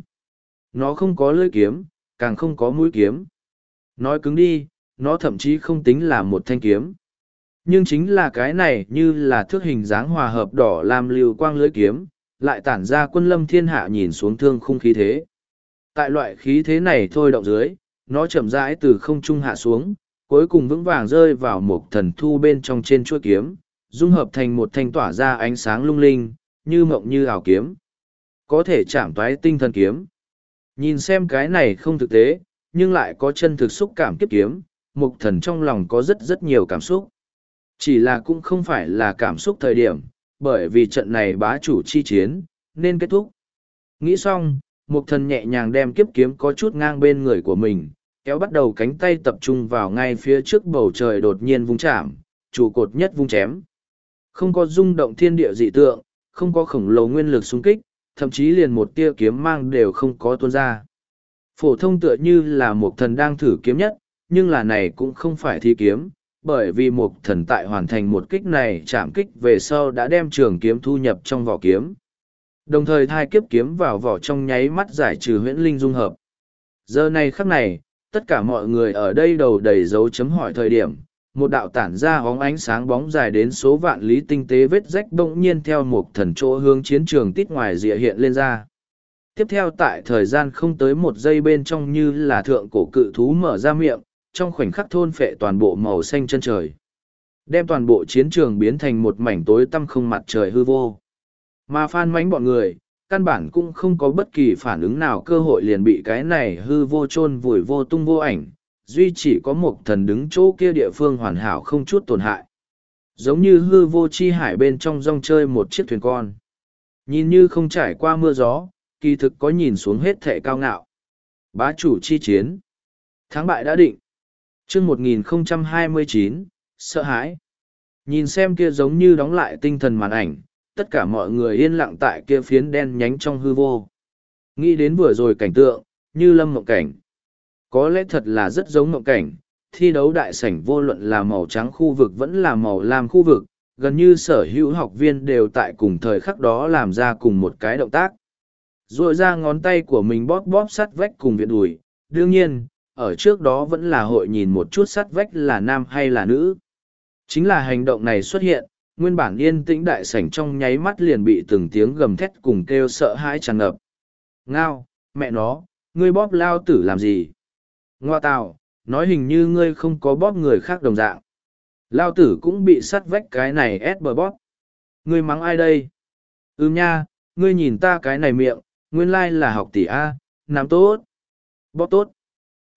Nó không có lưỡi kiếm, càng không có mũi kiếm. Nói cứng đi, nó thậm chí không tính là một thanh kiếm. Nhưng chính là cái này như là thước hình dáng hòa hợp đỏ làm lưu quang lưỡi kiếm, lại tản ra quân lâm thiên hạ nhìn xuống thương khung khí thế. Tại loại khí thế này thôi động dưới, nó chậm rãi từ không trung hạ xuống, cuối cùng vững vàng rơi vào một thần thu bên trong trên chuôi kiếm, dung hợp thành một thanh tỏa ra ánh sáng lung linh, như mộng như ảo kiếm. Có thể chạm toái tinh thần kiếm. Nhìn xem cái này không thực tế, nhưng lại có chân thực xúc cảm kiếp kiếm, mục thần trong lòng có rất rất nhiều cảm xúc. Chỉ là cũng không phải là cảm xúc thời điểm, bởi vì trận này bá chủ chi chiến, nên kết thúc. Nghĩ xong, mục thần nhẹ nhàng đem kiếp kiếm có chút ngang bên người của mình, kéo bắt đầu cánh tay tập trung vào ngay phía trước bầu trời đột nhiên vung chạm, trụ cột nhất vung chém. Không có rung động thiên địa dị tượng, không có khổng lồ nguyên lực xung kích, thậm chí liền một tia kiếm mang đều không có tuôn ra. Phổ thông tựa như là một thần đang thử kiếm nhất, nhưng là này cũng không phải thi kiếm, bởi vì một thần tại hoàn thành một kích này chạm kích về sau đã đem trường kiếm thu nhập trong vỏ kiếm. Đồng thời thai kiếp kiếm vào vỏ trong nháy mắt giải trừ huyễn linh dung hợp. Giờ này khắc này, tất cả mọi người ở đây đầu đầy dấu chấm hỏi thời điểm, một đạo tản ra hóng ánh sáng bóng dài đến số vạn lý tinh tế vết rách bỗng nhiên theo một thần chỗ hướng chiến trường tít ngoài rìa hiện lên ra. Tiếp theo tại thời gian không tới một giây bên trong như là thượng cổ cự thú mở ra miệng, trong khoảnh khắc thôn phệ toàn bộ màu xanh chân trời. Đem toàn bộ chiến trường biến thành một mảnh tối tăm không mặt trời hư vô. Mà phan mánh bọn người, căn bản cũng không có bất kỳ phản ứng nào cơ hội liền bị cái này hư vô chôn vùi vô tung vô ảnh, duy chỉ có một thần đứng chỗ kia địa phương hoàn hảo không chút tổn hại. Giống như hư vô chi hải bên trong rong chơi một chiếc thuyền con. Nhìn như không trải qua mưa gió, kỳ thực có nhìn xuống hết thệ cao ngạo. Bá chủ chi chiến. Thắng bại đã định. chương một nghìn không trăm hai mươi chín, sợ hãi. Nhìn xem kia giống như đóng lại tinh thần màn ảnh, tất cả mọi người yên lặng tại kia phiến đen nhánh trong hư vô. Nghĩ đến vừa rồi cảnh tượng, như lâm mộng cảnh. Có lẽ thật là rất giống mộng cảnh, thi đấu đại sảnh vô luận là màu trắng khu vực vẫn là màu lam khu vực, gần như sở hữu học viên đều tại cùng thời khắc đó làm ra cùng một cái động tác. Rồi ra ngón tay của mình bóp bóp sắt vách cùng viện đùi, đương nhiên, ở trước đó vẫn là hội nhìn một chút sắt vách là nam hay là nữ. Chính là hành động này xuất hiện, nguyên bản yên tĩnh đại sảnh trong nháy mắt liền bị từng tiếng gầm thét cùng kêu sợ hãi tràn ngập. Ngao, mẹ nó, ngươi bóp lao tử làm gì? Ngoa tào, nói hình như ngươi không có bóp người khác đồng dạng. Lao tử cũng bị sắt vách cái này ép bờ bóp. Ngươi mắng ai đây? Ừm nha, ngươi nhìn ta cái này miệng, nguyên lai là học tỷ A, làm tốt. Bóp tốt.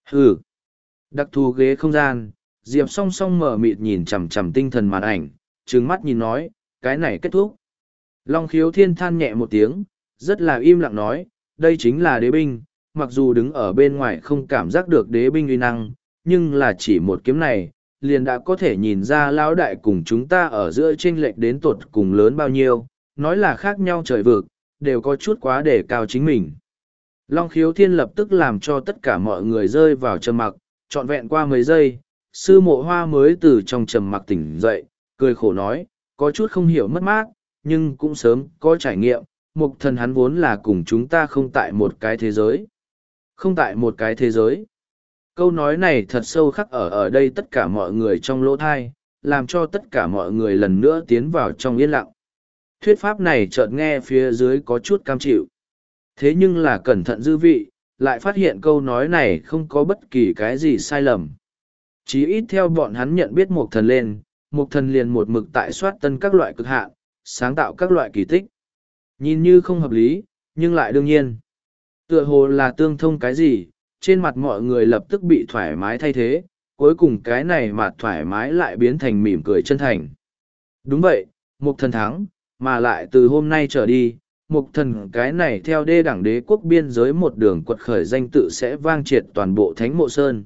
Hừ. Đặc thù ghế không gian, Diệp song song mở mịt nhìn chằm chằm tinh thần màn ảnh, trừng mắt nhìn nói, cái này kết thúc. Long khiếu thiên than nhẹ một tiếng, rất là im lặng nói, đây chính là đế binh, mặc dù đứng ở bên ngoài không cảm giác được đế binh uy năng, nhưng là chỉ một kiếm này, liền đã có thể nhìn ra lão đại cùng chúng ta ở giữa chênh lệch đến tột cùng lớn bao nhiêu, nói là khác nhau trời vực, đều có chút quá để cao chính mình. Long khiếu thiên lập tức làm cho tất cả mọi người rơi vào trầm mặc, trọn vẹn qua mấy giây, sư mộ hoa mới từ trong trầm mặc tỉnh dậy, cười khổ nói, có chút không hiểu mất mát, nhưng cũng sớm có trải nghiệm, mục thần hắn vốn là cùng chúng ta không tại một cái thế giới. Không tại một cái thế giới. Câu nói này thật sâu khắc ở ở đây tất cả mọi người trong lỗ thai, làm cho tất cả mọi người lần nữa tiến vào trong yên lặng. Thuyết pháp này chợt nghe phía dưới có chút cam chịu. Thế nhưng là cẩn thận dư vị, lại phát hiện câu nói này không có bất kỳ cái gì sai lầm. Chí ít theo bọn hắn nhận biết một thần lên, một thần liền một mực tại soát tân các loại cực hạn, sáng tạo các loại kỳ tích. Nhìn như không hợp lý, nhưng lại đương nhiên. Tựa hồ là tương thông cái gì, trên mặt mọi người lập tức bị thoải mái thay thế, cuối cùng cái này mà thoải mái lại biến thành mỉm cười chân thành. Đúng vậy, một thần thắng, mà lại từ hôm nay trở đi, một thần cái này theo đê đẳng đế quốc biên giới một đường quật khởi danh tự sẽ vang triệt toàn bộ thánh mộ sơn.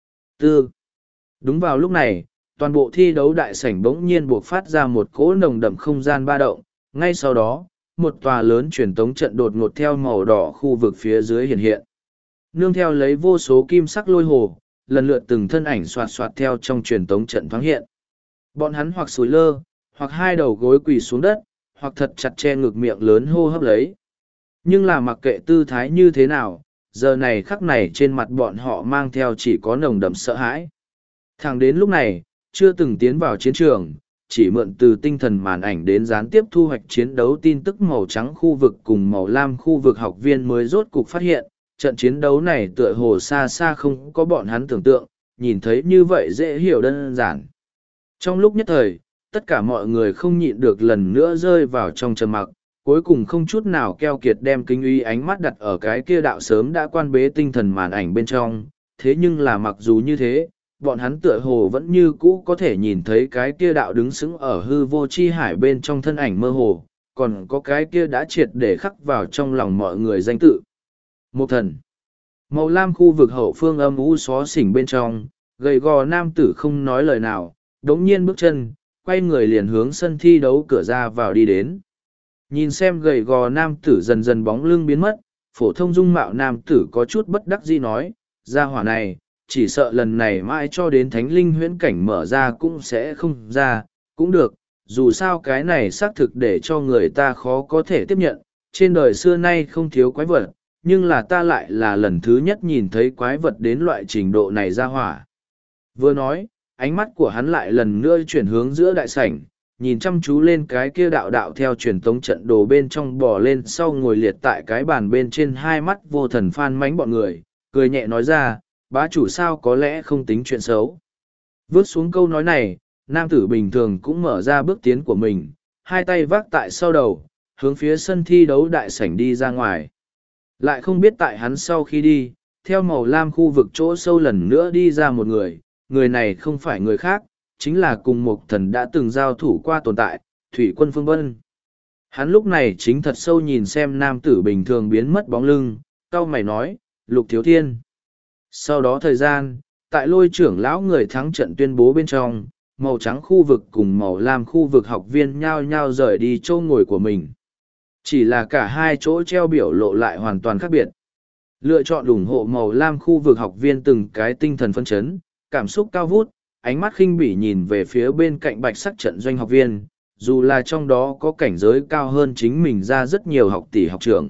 Tư. Đúng vào lúc này, toàn bộ thi đấu đại sảnh bỗng nhiên buộc phát ra một cỗ nồng đậm không gian ba động, ngay sau đó, một tòa lớn truyền tống trận đột ngột theo màu đỏ khu vực phía dưới hiện hiện. Nương theo lấy vô số kim sắc lôi hồ, lần lượt từng thân ảnh soạt soạt theo trong truyền tống trận thoáng hiện. Bọn hắn hoặc sủi lơ, hoặc hai đầu gối quỳ xuống đất, hoặc thật chặt che ngực miệng lớn hô hấp lấy. Nhưng là mặc kệ tư thái như thế nào, giờ này khắc này trên mặt bọn họ mang theo chỉ có nồng đậm sợ hãi. Thẳng đến lúc này, chưa từng tiến vào chiến trường, chỉ mượn từ tinh thần màn ảnh đến gián tiếp thu hoạch chiến đấu tin tức màu trắng khu vực cùng màu lam khu vực học viên mới rốt cục phát hiện, trận chiến đấu này tựa hồ xa xa không có bọn hắn tưởng tượng, nhìn thấy như vậy dễ hiểu đơn giản. Trong lúc nhất thời, tất cả mọi người không nhịn được lần nữa rơi vào trong trầm mặc, cuối cùng không chút nào keo kiệt đem kinh uy ánh mắt đặt ở cái kia đạo sớm đã quan bế tinh thần màn ảnh bên trong, thế nhưng là mặc dù như thế, bọn hắn tựa hồ vẫn như cũ có thể nhìn thấy cái kia đạo đứng sững ở hư vô chi hải bên trong thân ảnh mơ hồ, còn có cái kia đã triệt để khắc vào trong lòng mọi người danh tự. Một thần. Màu lam khu vực hậu phương âm u xó xỉnh bên trong, gầy gò nam tử không nói lời nào, đống nhiên bước chân, quay người liền hướng sân thi đấu cửa ra vào đi đến. Nhìn xem gầy gò nam tử dần dần bóng lưng biến mất, phổ thông dung mạo nam tử có chút bất đắc dĩ nói, ra hỏa này, chỉ sợ lần này mãi cho đến thánh linh huyễn cảnh mở ra cũng sẽ không ra, cũng được, dù sao cái này xác thực để cho người ta khó có thể tiếp nhận, trên đời xưa nay không thiếu quái vật, nhưng là ta lại là lần thứ nhất nhìn thấy quái vật đến loại trình độ này ra hỏa. Vừa nói, ánh mắt của hắn lại lần nữa chuyển hướng giữa đại sảnh, nhìn chăm chú lên cái kia đạo đạo theo truyền tống trận đồ bên trong bò lên sau ngồi liệt tại cái bàn bên trên hai mắt vô thần phan mánh bọn người, cười nhẹ nói ra, bá chủ sao có lẽ không tính chuyện xấu. Vớt xuống câu nói này, nam tử bình thường cũng mở ra bước tiến của mình, hai tay vác tại sau đầu, hướng phía sân thi đấu đại sảnh đi ra ngoài. Lại không biết tại hắn sau khi đi, theo màu lam khu vực chỗ sâu lần nữa đi ra một người, người này không phải người khác, chính là cùng một thần đã từng giao thủ qua tồn tại, Thủy Quân Phương Vân. Hắn lúc này chính thật sâu nhìn xem nam tử bình thường biến mất bóng lưng, cau mày nói, Lục Thiếu Thiên. Sau đó thời gian, tại lôi trưởng lão người thắng trận tuyên bố bên trong, màu trắng khu vực cùng màu lam khu vực học viên nhao nhao rời đi chỗ ngồi của mình. Chỉ là cả hai chỗ treo biểu lộ lại hoàn toàn khác biệt. Lựa chọn ủng hộ màu lam khu vực học viên từng cái tinh thần phân chấn, cảm xúc cao vút, ánh mắt khinh bỉ nhìn về phía bên cạnh bạch sắc trận doanh học viên, dù là trong đó có cảnh giới cao hơn chính mình ra rất nhiều học tỷ học trưởng.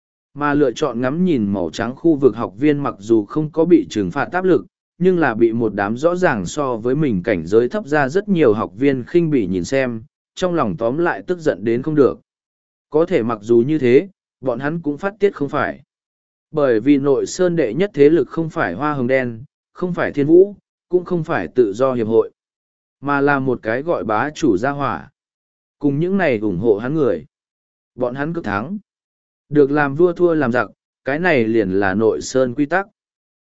Mà lựa chọn ngắm nhìn màu trắng khu vực học viên mặc dù không có bị trừng phạt áp lực, nhưng là bị một đám rõ ràng so với mình cảnh giới thấp ra rất nhiều học viên khinh bỉ nhìn xem, trong lòng tóm lại tức giận đến không được. Có thể mặc dù như thế, bọn hắn cũng phát tiết không phải. Bởi vì nội sơn đệ nhất thế lực không phải hoa hồng đen, không phải thiên vũ, cũng không phải tự do hiệp hội, mà là một cái gọi bá chủ gia hỏa. Cùng những này ủng hộ hắn người. Bọn hắn cực thắng. Được làm vua thua làm giặc, cái này liền là nội sơn quy tắc.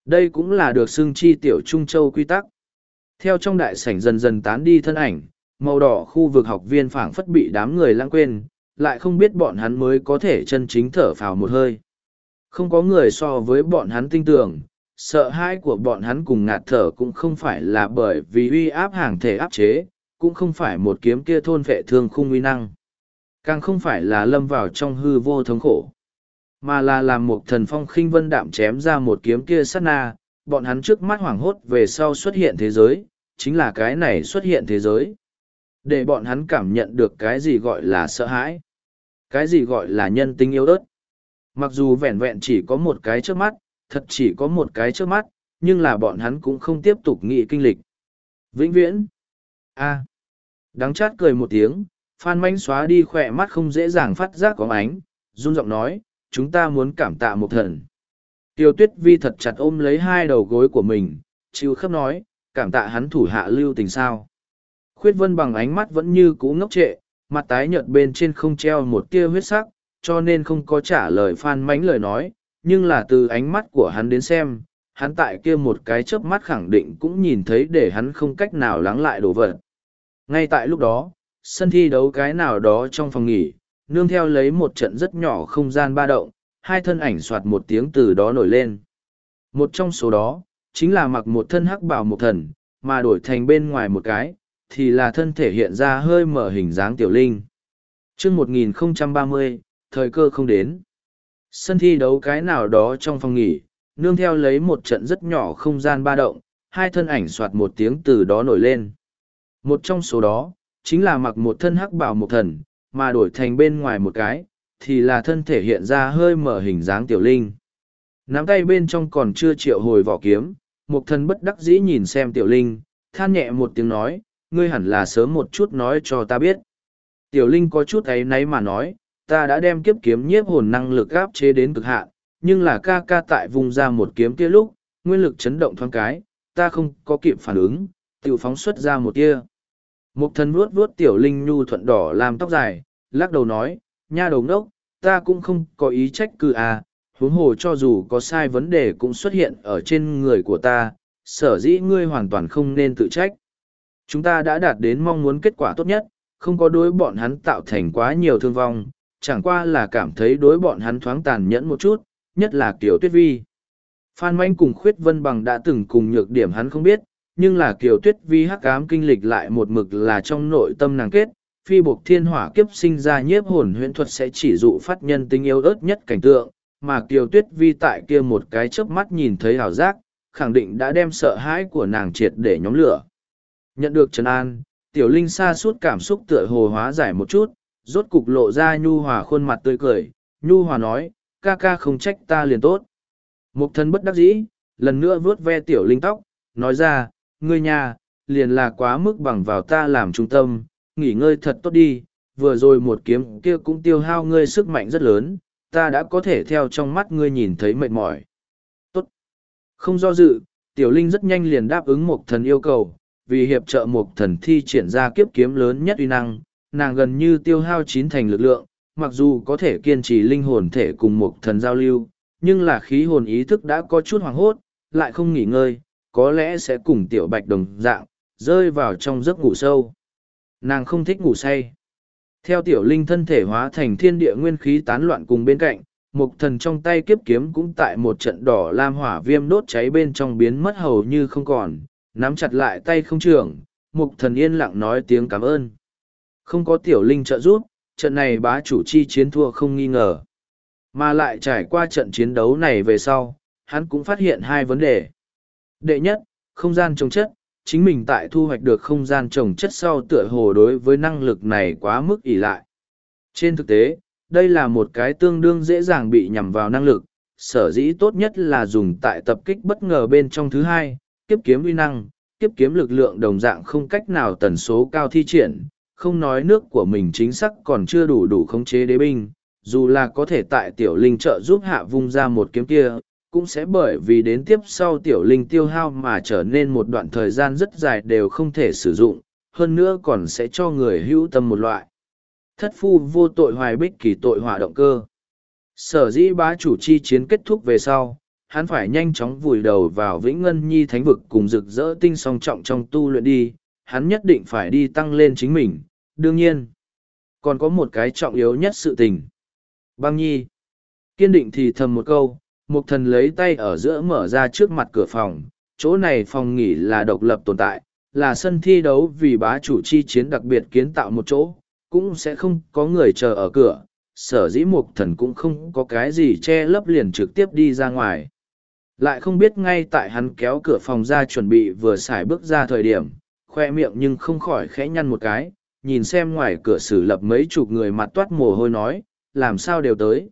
Đây cũng là được xưng chi tiểu Trung Châu quy tắc. Theo trong đại sảnh dần dần tán đi thân ảnh, màu đỏ khu vực học viên phảng phất bị đám người lãng quên, lại không biết bọn hắn mới có thể chân chính thở phào một hơi. Không có người so với bọn hắn tin tưởng, sợ hãi của bọn hắn cùng ngạt thở cũng không phải là bởi vì uy áp hàng thể áp chế, cũng không phải một kiếm kia thôn vệ thương khung uy năng. Càng không phải là lâm vào trong hư vô thống khổ, mà là làm một thần phong khinh vân đạm chém ra một kiếm kia sát na, bọn hắn trước mắt hoảng hốt về sau xuất hiện thế giới, chính là cái này xuất hiện thế giới. Để bọn hắn cảm nhận được cái gì gọi là sợ hãi, cái gì gọi là nhân tính yếu ớt. Mặc dù vẹn vẹn chỉ có một cái trước mắt, thật chỉ có một cái trước mắt, nhưng là bọn hắn cũng không tiếp tục nghĩ kinh lịch. Vĩnh viễn. A. Đắng chát cười một tiếng, Phan Manh xóa đi khỏe mắt không dễ dàng phát giác có ánh, run giọng nói, chúng ta muốn cảm tạ một thần. Tiêu Tuyết Vi thật chặt ôm lấy hai đầu gối của mình, chịu khắp nói, cảm tạ hắn thủ hạ lưu tình sao. Khuyết Vân bằng ánh mắt vẫn như cũ ngốc trệ, mặt tái nhợt bên trên không treo một tia huyết sắc, cho nên không có trả lời Phan Mánh lời nói, nhưng là từ ánh mắt của hắn đến xem, hắn tại kia một cái chớp mắt khẳng định cũng nhìn thấy để hắn không cách nào lắng lại đồ vật. Ngay tại lúc đó, sân thi đấu cái nào đó trong phòng nghỉ, nương theo lấy một trận rất nhỏ không gian ba động, hai thân ảnh soạt một tiếng từ đó nổi lên. Một trong số đó, chính là mặc một thân hắc bào một thần, mà đổi thành bên ngoài một cái, thì là thân thể hiện ra hơi mở hình dáng tiểu linh. chương một nghìn không trăm ba mươi, thời cơ không đến. Sân thi đấu cái nào đó trong phòng nghỉ, nương theo lấy một trận rất nhỏ không gian ba động, hai thân ảnh soạt một tiếng từ đó nổi lên. Một trong số đó, chính là mặc một thân hắc bào một thần, mà đổi thành bên ngoài một cái, thì là thân thể hiện ra hơi mở hình dáng tiểu linh. Nắm tay bên trong còn chưa triệu hồi vỏ kiếm, một thần bất đắc dĩ nhìn xem tiểu linh, than nhẹ một tiếng nói, ngươi hẳn là sớm một chút nói cho ta biết. Tiểu linh có chút ấy náy mà nói, ta đã đem kiếp kiếm nhiếp hồn năng lực áp chế đến cực hạn, nhưng là ca ca tại vùng ra một kiếm kia lúc, nguyên lực chấn động thoáng cái, ta không có kịp phản ứng, tiểu phóng xuất ra một tia. Một thần vuốt vuốt tiểu linh nhu thuận đỏ làm tóc dài, lắc đầu nói, nha đầu ngốc, ta cũng không có ý trách cứ à, huống hồ cho dù có sai vấn đề cũng xuất hiện ở trên người của ta, sở dĩ ngươi hoàn toàn không nên tự trách. Chúng ta đã đạt đến mong muốn kết quả tốt nhất, không có đối bọn hắn tạo thành quá nhiều thương vong, chẳng qua là cảm thấy đối bọn hắn thoáng tàn nhẫn một chút, nhất là Kiều Tuyết Vi. Phan Manh cùng Khuyết Vân Bằng đã từng cùng nhược điểm hắn không biết, nhưng là Kiều Tuyết Vi hắc ám kinh lịch lại một mực là trong nội tâm nàng kết, phi buộc thiên hỏa kiếp sinh ra nhiếp hồn huyễn thuật sẽ chỉ dụ phát nhân tình yêu ớt nhất cảnh tượng, mà Kiều Tuyết Vi tại kia một cái chớp mắt nhìn thấy hào giác, khẳng định đã đem sợ hãi của nàng triệt để nhóm lửa. Nhận được trấn an, tiểu linh xa suốt cảm xúc tựa hồ hóa giải một chút, rốt cục lộ ra nhu hòa khuôn mặt tươi cười, nhu hòa nói, ca ca không trách ta liền tốt. Mục thân bất đắc dĩ, lần nữa vuốt ve tiểu linh tóc, nói ra, ngươi nhà, liền là quá mức bằng vào ta làm trung tâm, nghỉ ngơi thật tốt đi, vừa rồi một kiếm kia cũng tiêu hao ngươi sức mạnh rất lớn, ta đã có thể theo trong mắt ngươi nhìn thấy mệt mỏi. Tốt. Không do dự, tiểu linh rất nhanh liền đáp ứng một thần yêu cầu, vì hiệp trợ một thần thi triển ra kiếp kiếm lớn nhất uy năng, nàng gần như tiêu hao chín thành lực lượng, mặc dù có thể kiên trì linh hồn thể cùng một thần giao lưu, nhưng là khí hồn ý thức đã có chút hoảng hốt, lại không nghỉ ngơi, có lẽ sẽ cùng tiểu bạch đồng dạng, rơi vào trong giấc ngủ sâu. Nàng không thích ngủ say. Theo tiểu linh thân thể hóa thành thiên địa nguyên khí tán loạn cùng bên cạnh, một thần trong tay kiếp kiếm cũng tại một trận đỏ lam hỏa viêm đốt cháy bên trong biến mất hầu như không còn, nắm chặt lại tay không trưởng, một thần yên lặng nói tiếng cảm ơn. Không có tiểu linh trợ giúp, trận này bá chủ chi chiến thua không nghi ngờ. Mà lại trải qua trận chiến đấu này về sau, hắn cũng phát hiện hai vấn đề. Đệ nhất, không gian trồng chất, chính mình tại thu hoạch được không gian trồng chất sau tựa hồ đối với năng lực này quá mức ỷ lại. Trên thực tế, đây là một cái tương đương dễ dàng bị nhằm vào năng lực, sở dĩ tốt nhất là dùng tại tập kích bất ngờ bên trong thứ hai, kiếp kiếm uy năng, kiếp kiếm lực lượng đồng dạng không cách nào tần số cao thi triển, không nói nước của mình chính xác còn chưa đủ đủ khống chế đế binh, dù là có thể tại tiểu linh trợ giúp hạ vung ra một kiếm kia, cũng sẽ bởi vì đến tiếp sau tiểu linh tiêu hao mà trở nên một đoạn thời gian rất dài đều không thể sử dụng, hơn nữa còn sẽ cho người hữu tâm một loại. Thất phu vô tội hoài bích kỳ tội hỏa động cơ. Sở dĩ bá chủ chi chiến kết thúc về sau, hắn phải nhanh chóng vùi đầu vào Vĩnh Ngân Nhi Thánh vực cùng rực rỡ tinh song trọng trong tu luyện đi, hắn nhất định phải đi tăng lên chính mình, đương nhiên. Còn có một cái trọng yếu nhất sự tình. Băng Nhi. Kiên định thì thầm một câu, Mục Thần lấy tay ở giữa mở ra trước mặt cửa phòng, chỗ này phòng nghỉ là độc lập tồn tại, là sân thi đấu vì bá chủ chi chiến đặc biệt kiến tạo một chỗ, cũng sẽ không có người chờ ở cửa, sở dĩ Mục Thần cũng không có cái gì che lấp liền trực tiếp đi ra ngoài. Lại không biết ngay tại hắn kéo cửa phòng ra chuẩn bị vừa xài bước ra thời điểm, khoe miệng nhưng không khỏi khẽ nhăn một cái, nhìn xem ngoài cửa xử lập mấy chục người mặt toát mồ hôi nói, làm sao đều tới.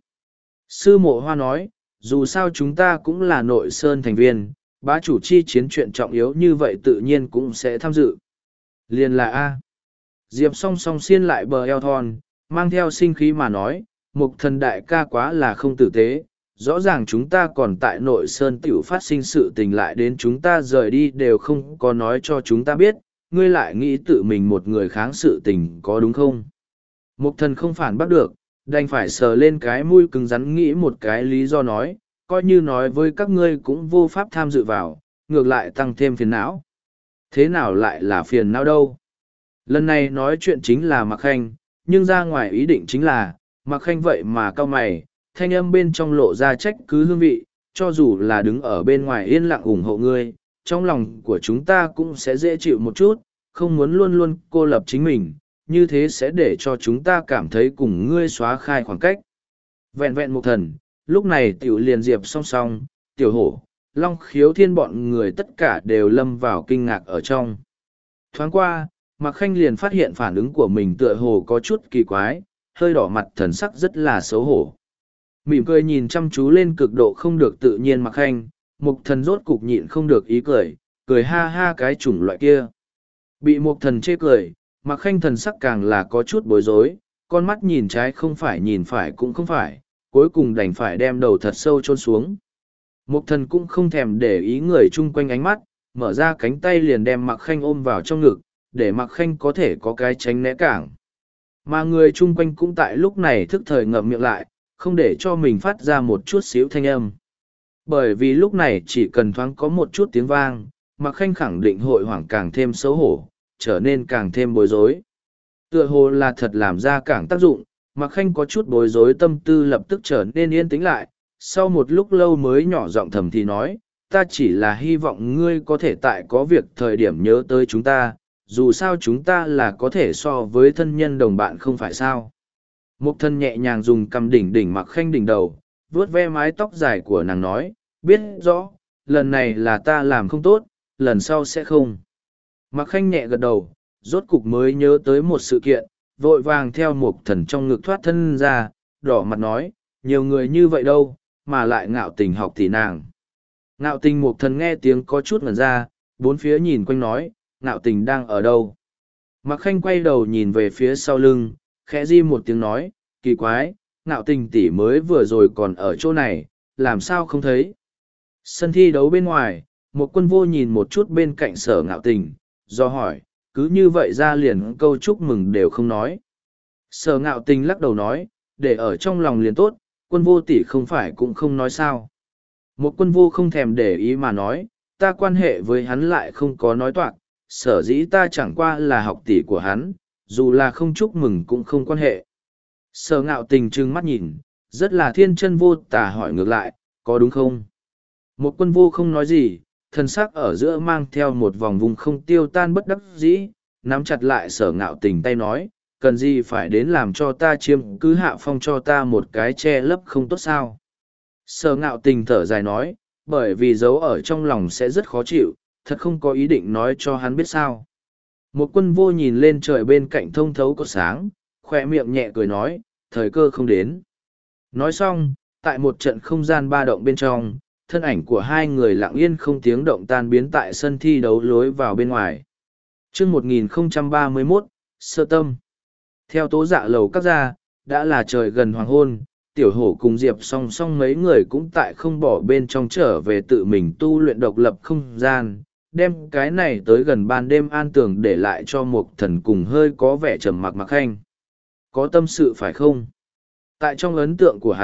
Sư Mộ Hoa nói, dù sao chúng ta cũng là nội sơn thành viên, bá chủ chi chiến chuyện trọng yếu như vậy tự nhiên cũng sẽ tham dự. Liền là A. Diệp song song xiên lại bờ eo thon, mang theo sinh khí mà nói, Mục Thần đại ca quá là không tử tế, rõ ràng chúng ta còn tại nội sơn tiểu phát sinh sự tình lại đến chúng ta rời đi đều không có nói cho chúng ta biết, ngươi lại nghĩ tự mình một người kháng sự tình có đúng không? Mục Thần không phản bác được, đành phải sờ lên cái mũi cứng rắn nghĩ một cái lý do nói, coi như nói với các ngươi cũng vô pháp tham dự vào, ngược lại tăng thêm phiền não. Thế nào lại là phiền não đâu? Lần này nói chuyện chính là Mạc Khanh, nhưng ra ngoài ý định chính là, Mạc Khanh vậy mà cao mày, thanh âm bên trong lộ ra trách cứ hương vị, cho dù là đứng ở bên ngoài yên lặng ủng hộ ngươi, trong lòng của chúng ta cũng sẽ dễ chịu một chút, không muốn luôn luôn cô lập chính mình, như thế sẽ để cho chúng ta cảm thấy cùng ngươi xóa khai khoảng cách. Vẹn vẹn Mục Thần, lúc này tiểu liền diệp song song, tiểu hổ, long khiếu thiên bọn người tất cả đều lâm vào kinh ngạc ở trong. Thoáng qua, Mạc Khanh liền phát hiện phản ứng của mình tựa hồ có chút kỳ quái, hơi đỏ mặt thần sắc rất là xấu hổ. Mỉm cười nhìn chăm chú lên cực độ không được tự nhiên Mạc Khanh, Mục Thần rốt cục nhịn không được ý cười, cười ha ha cái chủng loại kia. Bị Mục Thần chê cười, Mạc Khanh thần sắc càng là có chút bối rối, con mắt nhìn trái không phải nhìn phải cũng không phải, cuối cùng đành phải đem đầu thật sâu chôn xuống. Mục Thần cũng không thèm để ý người chung quanh ánh mắt, mở ra cánh tay liền đem Mạc Khanh ôm vào trong ngực, để Mạc Khanh có thể có cái tránh né cảng. Mà người chung quanh cũng tại lúc này thức thời ngậm miệng lại, không để cho mình phát ra một chút xíu thanh âm. Bởi vì lúc này chỉ cần thoáng có một chút tiếng vang, Mạc Khanh khẳng định hội hoảng càng thêm xấu hổ, trở nên càng thêm bối rối. Tựa hồ là thật làm ra cảng tác dụng, Mạc Khanh có chút bối rối tâm tư lập tức trở nên yên tĩnh lại, sau một lúc lâu mới nhỏ giọng thầm thì nói, ta chỉ là hy vọng ngươi có thể tại có việc thời điểm nhớ tới chúng ta, dù sao chúng ta là có thể so với thân nhân đồng bạn không phải sao. Mục Thần nhẹ nhàng dùng cầm đỉnh đỉnh Mạc Khanh đỉnh đầu, vuốt ve mái tóc dài của nàng nói, biết rõ, lần này là ta làm không tốt, lần sau sẽ không. Mạc Khanh nhẹ gật đầu, rốt cục mới nhớ tới một sự kiện, vội vàng theo Mục Thần trong ngực thoát thân ra, đỏ mặt nói, nhiều người như vậy đâu, mà lại ngạo tình học thì nàng. Ngạo tình Mục Thần nghe tiếng có chút ngẩn ra, bốn phía nhìn quanh nói, ngạo tình đang ở đâu. Mạc Khanh quay đầu nhìn về phía sau lưng, khẽ di một tiếng nói, kỳ quái, ngạo tình tỷ mới vừa rồi còn ở chỗ này, làm sao không thấy. Sân thi đấu bên ngoài, một quân vô nhìn một chút bên cạnh sở ngạo tình, do hỏi, cứ như vậy ra liền câu chúc mừng đều không nói. Sở ngạo tình lắc đầu nói, để ở trong lòng liền tốt, quân vô tỷ không phải cũng không nói sao. Một quân vô không thèm để ý mà nói, ta quan hệ với hắn lại không có nói toạc, sở dĩ ta chẳng qua là học tỷ của hắn, dù là không chúc mừng cũng không quan hệ. Sở ngạo tình trừng mắt nhìn, rất là thiên chân vô tà hỏi ngược lại, có đúng không? Một quân vô không nói gì, thân sắc ở giữa mang theo một vòng vùng không tiêu tan bất đắc dĩ, nắm chặt lại sở ngạo tình tay nói, cần gì phải đến làm cho ta chiếm cứ hạ phong cho ta một cái che lấp không tốt sao? Sở ngạo tình thở dài nói, bởi vì giấu ở trong lòng sẽ rất khó chịu, thật không có ý định nói cho hắn biết sao. Một quân vô nhìn lên trời bên cạnh thông thấu có sáng, khoe miệng nhẹ cười nói, thời cơ không đến. Nói xong, tại một trận không gian ba động bên trong, thân ảnh của hai người lặng yên không tiếng động tan biến tại sân thi đấu lối vào bên ngoài. Trước một nghìn không trăm ba mươi mốt, Sơ Tâm. Theo tố dạ lầu các gia, đã là trời gần hoàng hôn, tiểu hổ cùng Diệp song song mấy người cũng tại không bỏ bên trong trở về tự mình tu luyện độc lập không gian, đem cái này tới gần ban đêm an tường để lại cho một thần cùng hơi có vẻ trầm mặc Mạc Khanh. Có tâm sự phải không? Tại trong ấn tượng của hắn,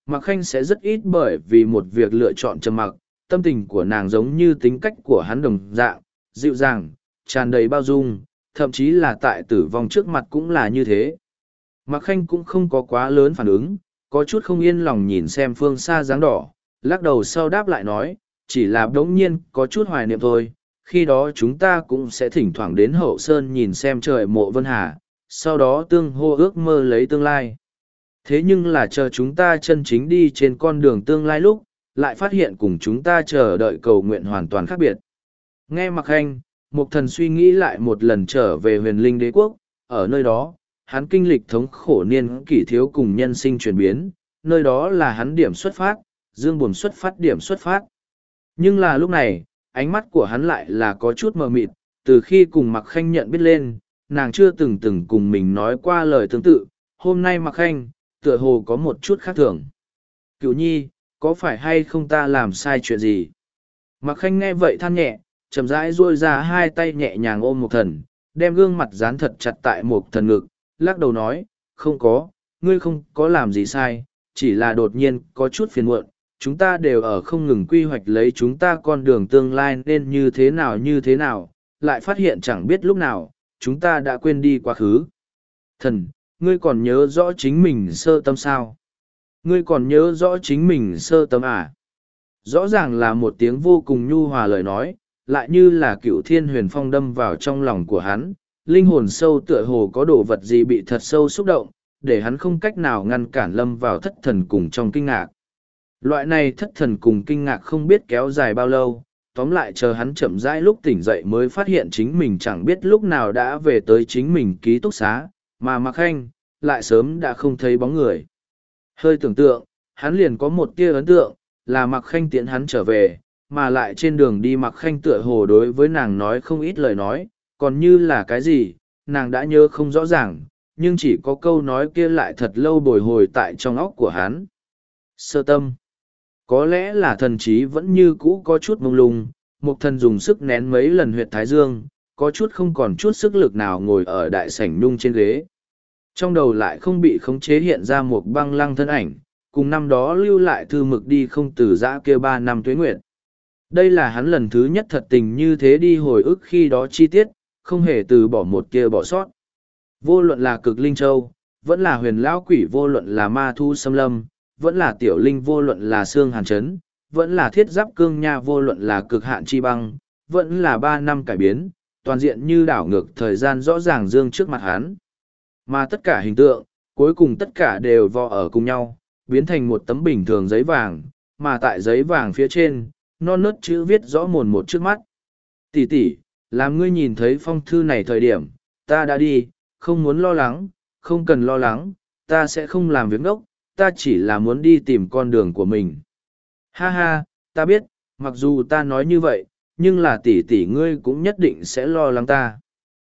Mạc Khanh sẽ rất ít bởi vì một việc lựa chọn trầm mặc, tâm tình của nàng giống như tính cách của hắn đồng dạng, dịu dàng, tràn đầy bao dung, thậm chí là tại tử vong trước mặt cũng là như thế. Mạc Khanh cũng không có quá lớn phản ứng, có chút không yên lòng nhìn xem phương xa dáng đỏ, lắc đầu sau đáp lại nói, chỉ là đống nhiên có chút hoài niệm thôi, khi đó chúng ta cũng sẽ thỉnh thoảng đến hậu sơn nhìn xem trời mộ vân hà, sau đó tương hô ước mơ lấy tương lai. Thế nhưng là chờ chúng ta chân chính đi trên con đường tương lai lúc, lại phát hiện cùng chúng ta chờ đợi cầu nguyện hoàn toàn khác biệt. Nghe Mạc Khanh, Mục Thần suy nghĩ lại một lần trở về huyền linh đế quốc, ở nơi đó, hắn kinh lịch thống khổ niên kỷ thiếu cùng nhân sinh chuyển biến, nơi đó là hắn điểm xuất phát, dương buồn xuất phát điểm xuất phát. Nhưng là lúc này, ánh mắt của hắn lại là có chút mờ mịt, từ khi cùng Mạc Khanh nhận biết lên, nàng chưa từng từng cùng mình nói qua lời tương tự, hôm nay Mạc Khanh, tựa hồ có một chút khác thường. Cửu nhi, có phải hay không ta làm sai chuyện gì? Mạc Khanh nghe vậy than nhẹ, chậm rãi duỗi ra hai tay nhẹ nhàng ôm Mục Thần, đem gương mặt dán thật chặt tại Mục Thần ngực, lắc đầu nói, không có, ngươi không có làm gì sai, chỉ là đột nhiên có chút phiền muộn, chúng ta đều ở không ngừng quy hoạch lấy chúng ta con đường tương lai nên như thế nào như thế nào, lại phát hiện chẳng biết lúc nào, chúng ta đã quên đi quá khứ. Thần, ngươi còn nhớ rõ chính mình sơ tâm sao? Ngươi còn nhớ rõ chính mình sơ tâm à? Rõ ràng là một tiếng vô cùng nhu hòa lời nói, lại như là cựu thiên huyền phong đâm vào trong lòng của hắn, linh hồn sâu tựa hồ có đồ vật gì bị thật sâu xúc động, để hắn không cách nào ngăn cản lâm vào thất thần cùng trong kinh ngạc. Loại này thất thần cùng kinh ngạc không biết kéo dài bao lâu, tóm lại chờ hắn chậm rãi lúc tỉnh dậy mới phát hiện chính mình chẳng biết lúc nào đã về tới chính mình ký túc xá, mà Mạc Khanh, lại sớm đã không thấy bóng người. Hơi tưởng tượng, hắn liền có một tia ấn tượng, là Mạc Khanh tiễn hắn trở về, mà lại trên đường đi Mạc Khanh tựa hồ đối với nàng nói không ít lời nói, còn như là cái gì, nàng đã nhớ không rõ ràng, nhưng chỉ có câu nói kia lại thật lâu bồi hồi tại trong óc của hắn. Sơ tâm. Có lẽ là thần trí vẫn như cũ có chút mông lung, Mục Thần dùng sức nén mấy lần huyệt thái dương, có chút không còn chút sức lực nào ngồi ở đại sảnh nung trên ghế. Trong đầu lại không bị khống chế hiện ra một băng lăng thân ảnh, cùng năm đó lưu lại thư mực đi không từ giã kia ba năm tuế nguyệt. Đây là hắn lần thứ nhất thật tình như thế đi hồi ức khi đó chi tiết, không hề từ bỏ một kia bỏ sót. Vô luận là cực linh châu, vẫn là huyền lão quỷ, vô luận là ma thu xâm lâm, vẫn là tiểu linh, vô luận là xương hàn chấn, vẫn là thiết giáp cương nha, vô luận là cực hạn chi băng, vẫn là ba năm cải biến, toàn diện như đảo ngược thời gian rõ ràng dương trước mặt hắn. Mà tất cả hình tượng, cuối cùng tất cả đều vò ở cùng nhau, biến thành một tấm bình thường giấy vàng, mà tại giấy vàng phía trên, non nớt chữ viết rõ mồn một trước mắt. Tỷ tỷ, làm ngươi nhìn thấy phong thư này thời điểm, ta đã đi, không muốn lo lắng, không cần lo lắng, ta sẽ không làm việc ngốc, ta chỉ là muốn đi tìm con đường của mình. Ha ha, ta biết, mặc dù ta nói như vậy, nhưng là tỷ tỷ ngươi cũng nhất định sẽ lo lắng ta.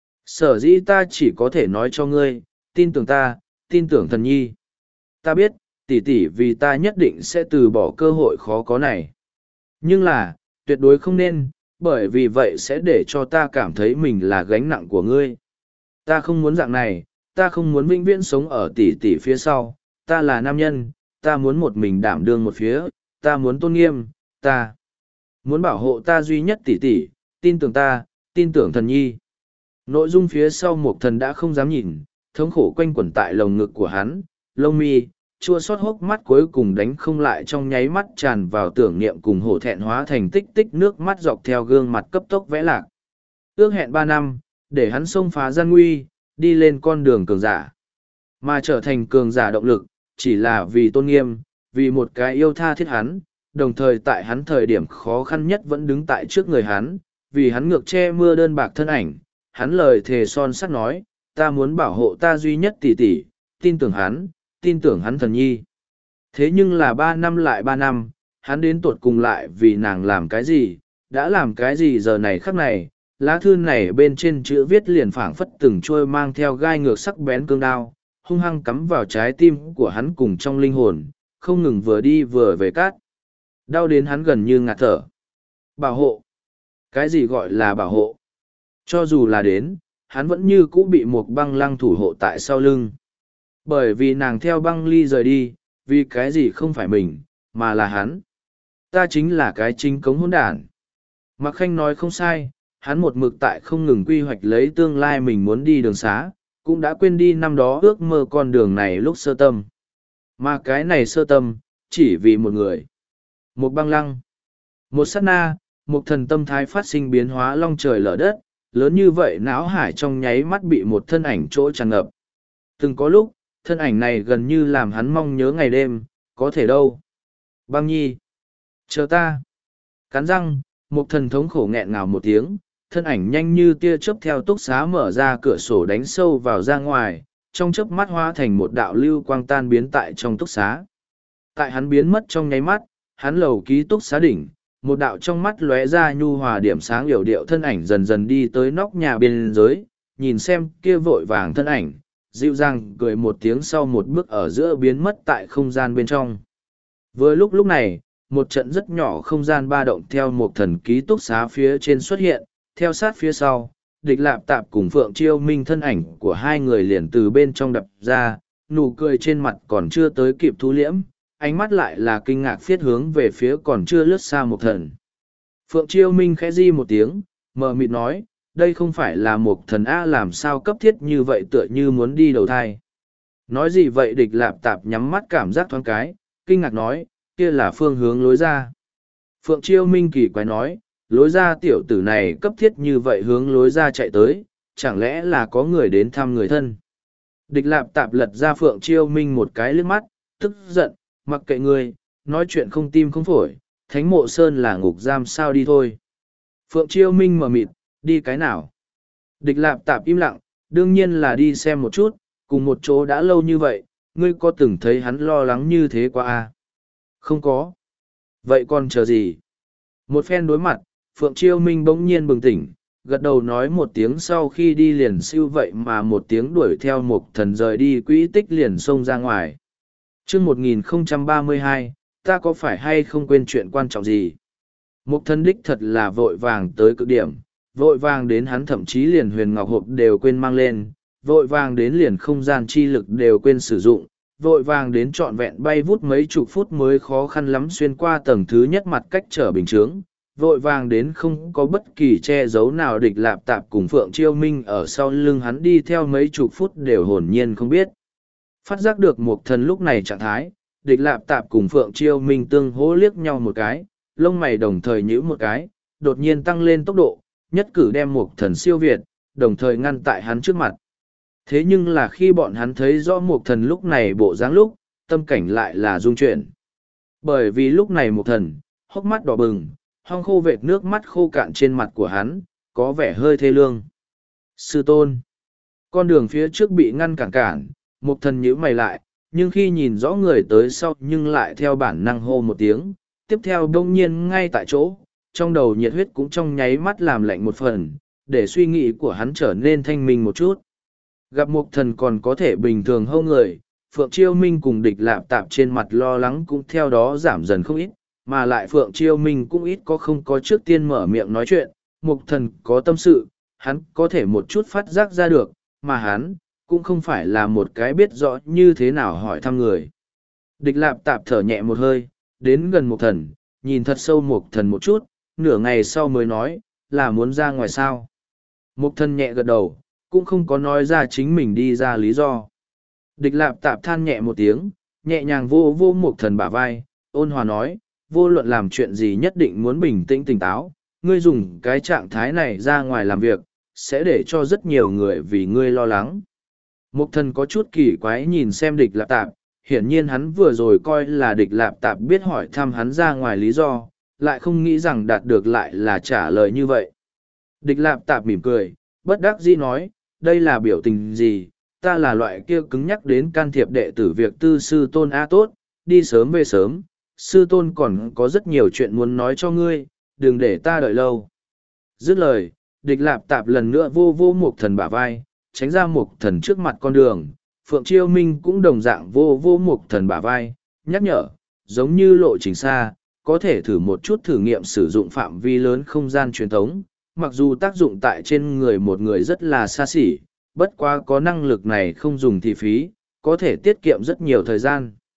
Sở dĩ ta chỉ có thể nói cho ngươi, tin tưởng ta, tin tưởng thần nhi. Ta biết, tỷ tỷ vì ta nhất định sẽ từ bỏ cơ hội khó có này. Nhưng là, tuyệt đối không nên, bởi vì vậy sẽ để cho ta cảm thấy mình là gánh nặng của ngươi. Ta không muốn dạng này, ta không muốn vĩnh viễn sống ở tỷ tỷ phía sau, ta là nam nhân, ta muốn một mình đảm đương một phía, ta muốn tôn nghiêm, ta muốn bảo hộ ta duy nhất tỷ tỷ, tin tưởng ta, tin tưởng thần nhi. Nội dung phía sau Mục Thần đã không dám nhìn, thống khổ quanh quẩn tại lồng ngực của hắn, lông mi, chua xót hốc mắt cuối cùng đánh không lại, trong nháy mắt tràn vào tưởng niệm cùng hổ thẹn hóa thành tích tích nước mắt dọc theo gương mặt cấp tốc vẽ lạc. Ước hẹn ba năm, để hắn xông phá gian nguy, đi lên con đường cường giả. Mà trở thành cường giả động lực, chỉ là vì tôn nghiêm, vì một cái yêu tha thiết hắn, đồng thời tại hắn thời điểm khó khăn nhất vẫn đứng tại trước người hắn, vì hắn ngược che mưa đơn bạc thân ảnh, hắn lời thề son sắt nói, ta muốn bảo hộ ta duy nhất tỷ tỷ, tin tưởng hắn, tin tưởng hắn thần nhi. Thế nhưng là ba năm lại ba năm, hắn đến tuột cùng lại vì nàng làm cái gì, đã làm cái gì giờ này khắc này, lá thư này bên trên chữ viết liền phảng phất từng trôi mang theo gai ngược sắc bén cương đao, hung hăng cắm vào trái tim của hắn cùng trong linh hồn, không ngừng vừa đi vừa về cát. Đau đến hắn gần như ngạt thở. Bảo hộ. Cái gì gọi là bảo hộ? Cho dù là đến, hắn vẫn như cũ bị một băng lăng thủ hộ tại sau lưng. Bởi vì nàng theo băng ly rời đi, vì cái gì không phải mình, mà là hắn. Ta chính là cái chính cống hỗn đản. Mạc Khanh nói không sai, hắn một mực tại không ngừng quy hoạch lấy tương lai mình muốn đi đường xá, cũng đã quên đi năm đó ước mơ con đường này lúc sơ tâm. Mà cái này sơ tâm, chỉ vì một người. Một băng lăng. Một sát na, một thần tâm thái phát sinh biến hóa long trời lở đất, lớn như vậy não hải trong nháy mắt bị một thân ảnh chỗ tràn ngập. Từng có lúc, thân ảnh này gần như làm hắn mong nhớ ngày đêm, có thể đâu. Băng nhi. Chờ ta. Cắn răng, một thần thống khổ nghẹn ngào một tiếng, thân ảnh nhanh như tia chớp theo túc xá mở ra cửa sổ đánh sâu vào ra ngoài, trong chớp mắt hóa thành một đạo lưu quang tan biến tại trong túc xá. Tại hắn biến mất trong nháy mắt, hắn lầu ký túc xá đỉnh, một đạo trong mắt lóe ra nhu hòa điểm sáng yểu điệu thân ảnh dần dần đi tới nóc nhà biên giới, nhìn xem kia vội vàng thân ảnh, dịu dàng cười một tiếng sau một bước ở giữa biến mất tại không gian bên trong. Vừa lúc lúc này, một trận rất nhỏ không gian ba động theo một thần ký túc xá phía trên xuất hiện, theo sát phía sau, địch lạp tạp cùng Phượng Chiêu Minh thân ảnh của hai người liền từ bên trong đập ra, nụ cười trên mặt còn chưa tới kịp thu liễm, ánh mắt lại là kinh ngạc phiết hướng về phía còn chưa lướt xa một thần. Phượng Chiêu Minh khẽ di một tiếng, mờ mịt nói, đây không phải là một thần A làm sao cấp thiết như vậy tựa như muốn đi đầu thai. Nói gì vậy địch lạp tạp nhắm mắt cảm giác thoáng cái, kinh ngạc nói, kia là phương hướng lối ra. Phượng Chiêu Minh kỳ quái nói, lối ra tiểu tử này cấp thiết như vậy hướng lối ra chạy tới, chẳng lẽ là có người đến thăm người thân. Địch lạp tạp lật ra Phượng Chiêu Minh một cái liếc mắt, tức giận, mặc kệ ngươi, nói chuyện không tim không phổi, thánh mộ sơn là ngục giam sao đi thôi. Phượng Chiêu Minh mở mịt, đi cái nào? Địch lạp tạp im lặng, đương nhiên là đi xem một chút, cùng một chỗ đã lâu như vậy, ngươi có từng thấy hắn lo lắng như thế qua à? Không có. Vậy còn chờ gì? Một phen đối mặt, Phượng Chiêu Minh bỗng nhiên bừng tỉnh, gật đầu nói một tiếng sau khi đi liền siêu vậy mà một tiếng đuổi theo một thần rời đi quỹ tích liền xông ra ngoài. Trước một nghìn không trăm ba mươi hai, ta có phải hay không quên chuyện quan trọng gì? Một thần đích thật là vội vàng tới cực điểm, vội vàng đến hắn thậm chí liền huyền ngọc hộp đều quên mang lên, vội vàng đến liền không gian chi lực đều quên sử dụng, vội vàng đến trọn vẹn bay vút mấy chục phút mới khó khăn lắm xuyên qua tầng thứ nhất mặt cách trở bình chướng, vội vàng đến không có bất kỳ che giấu nào địch lạp tạp cùng Phượng Chiêu Minh ở sau lưng hắn đi theo mấy chục phút đều hồn nhiên không biết. Phát giác được một thần lúc này trạng thái, địch lạp tạp cùng Phượng Chiêu Minh tương hỗ liếc nhau một cái, lông mày đồng thời nhíu một cái, đột nhiên tăng lên tốc độ, nhất cử đem một thần siêu việt, đồng thời ngăn tại hắn trước mặt. Thế nhưng là khi bọn hắn thấy rõ một thần lúc này bộ dáng lúc, tâm cảnh lại là rung chuyển. Bởi vì lúc này một thần, hốc mắt đỏ bừng, hong khô vệt nước mắt khô cạn trên mặt của hắn, có vẻ hơi thê lương. Sư tôn. Con đường phía trước bị ngăn cản cản, một thần nhíu mày lại, nhưng khi nhìn rõ người tới sau nhưng lại theo bản năng hô một tiếng, tiếp theo đông nhiên ngay tại chỗ, trong đầu nhiệt huyết cũng trong nháy mắt làm lạnh một phần, để suy nghĩ của hắn trở nên thanh minh một chút. Gặp một thần còn có thể bình thường hơn người, Phượng Chiêu Minh cùng địch lạp tạp trên mặt lo lắng cũng theo đó giảm dần không ít, mà lại Phượng Chiêu Minh cũng ít có không có trước tiên mở miệng nói chuyện, một thần có tâm sự, hắn có thể một chút phát giác ra được, mà hắn cũng không phải là một cái biết rõ như thế nào hỏi thăm người. Địch lạp tạp thở nhẹ một hơi, đến gần một thần, nhìn thật sâu một thần một chút, nửa ngày sau mới nói, là muốn ra ngoài sao. Một thần nhẹ gật đầu, cũng không có nói ra chính mình đi ra lý do. Địch lạp tạp than nhẹ một tiếng, nhẹ nhàng vô vô một thần bả vai, ôn hòa nói, vô luận làm chuyện gì nhất định muốn bình tĩnh tỉnh táo, ngươi dùng cái trạng thái này ra ngoài làm việc, sẽ để cho rất nhiều người vì ngươi lo lắng. Một thần có chút kỳ quái nhìn xem địch lạp tạp, hiển nhiên hắn vừa rồi coi là địch lạp tạp biết hỏi thăm hắn ra ngoài lý do, lại không nghĩ rằng đạt được lại là trả lời như vậy. Địch lạp tạp mỉm cười, bất đắc dĩ nói, đây là biểu tình gì, ta là loại kia cứng nhắc đến can thiệp đệ tử việc tư sư tôn A tốt, đi sớm về sớm, sư tôn còn có rất nhiều chuyện muốn nói cho ngươi, đừng để ta đợi lâu. Dứt lời, địch lạp tạp lần nữa vô vô một thần bả vai, tránh ra một thần trước mặt con đường, Phượng Chiêu Minh cũng đồng dạng vô vô một thần bả vai, nhắc nhở, giống như lộ trình xa, có thể thử một chút thử nghiệm sử dụng phạm vi lớn không gian truyền thống, mặc dù tác dụng tại trên người một người rất là xa xỉ, bất quá có năng lực này không dùng thì phí, có thể tiết kiệm rất nhiều thời gian.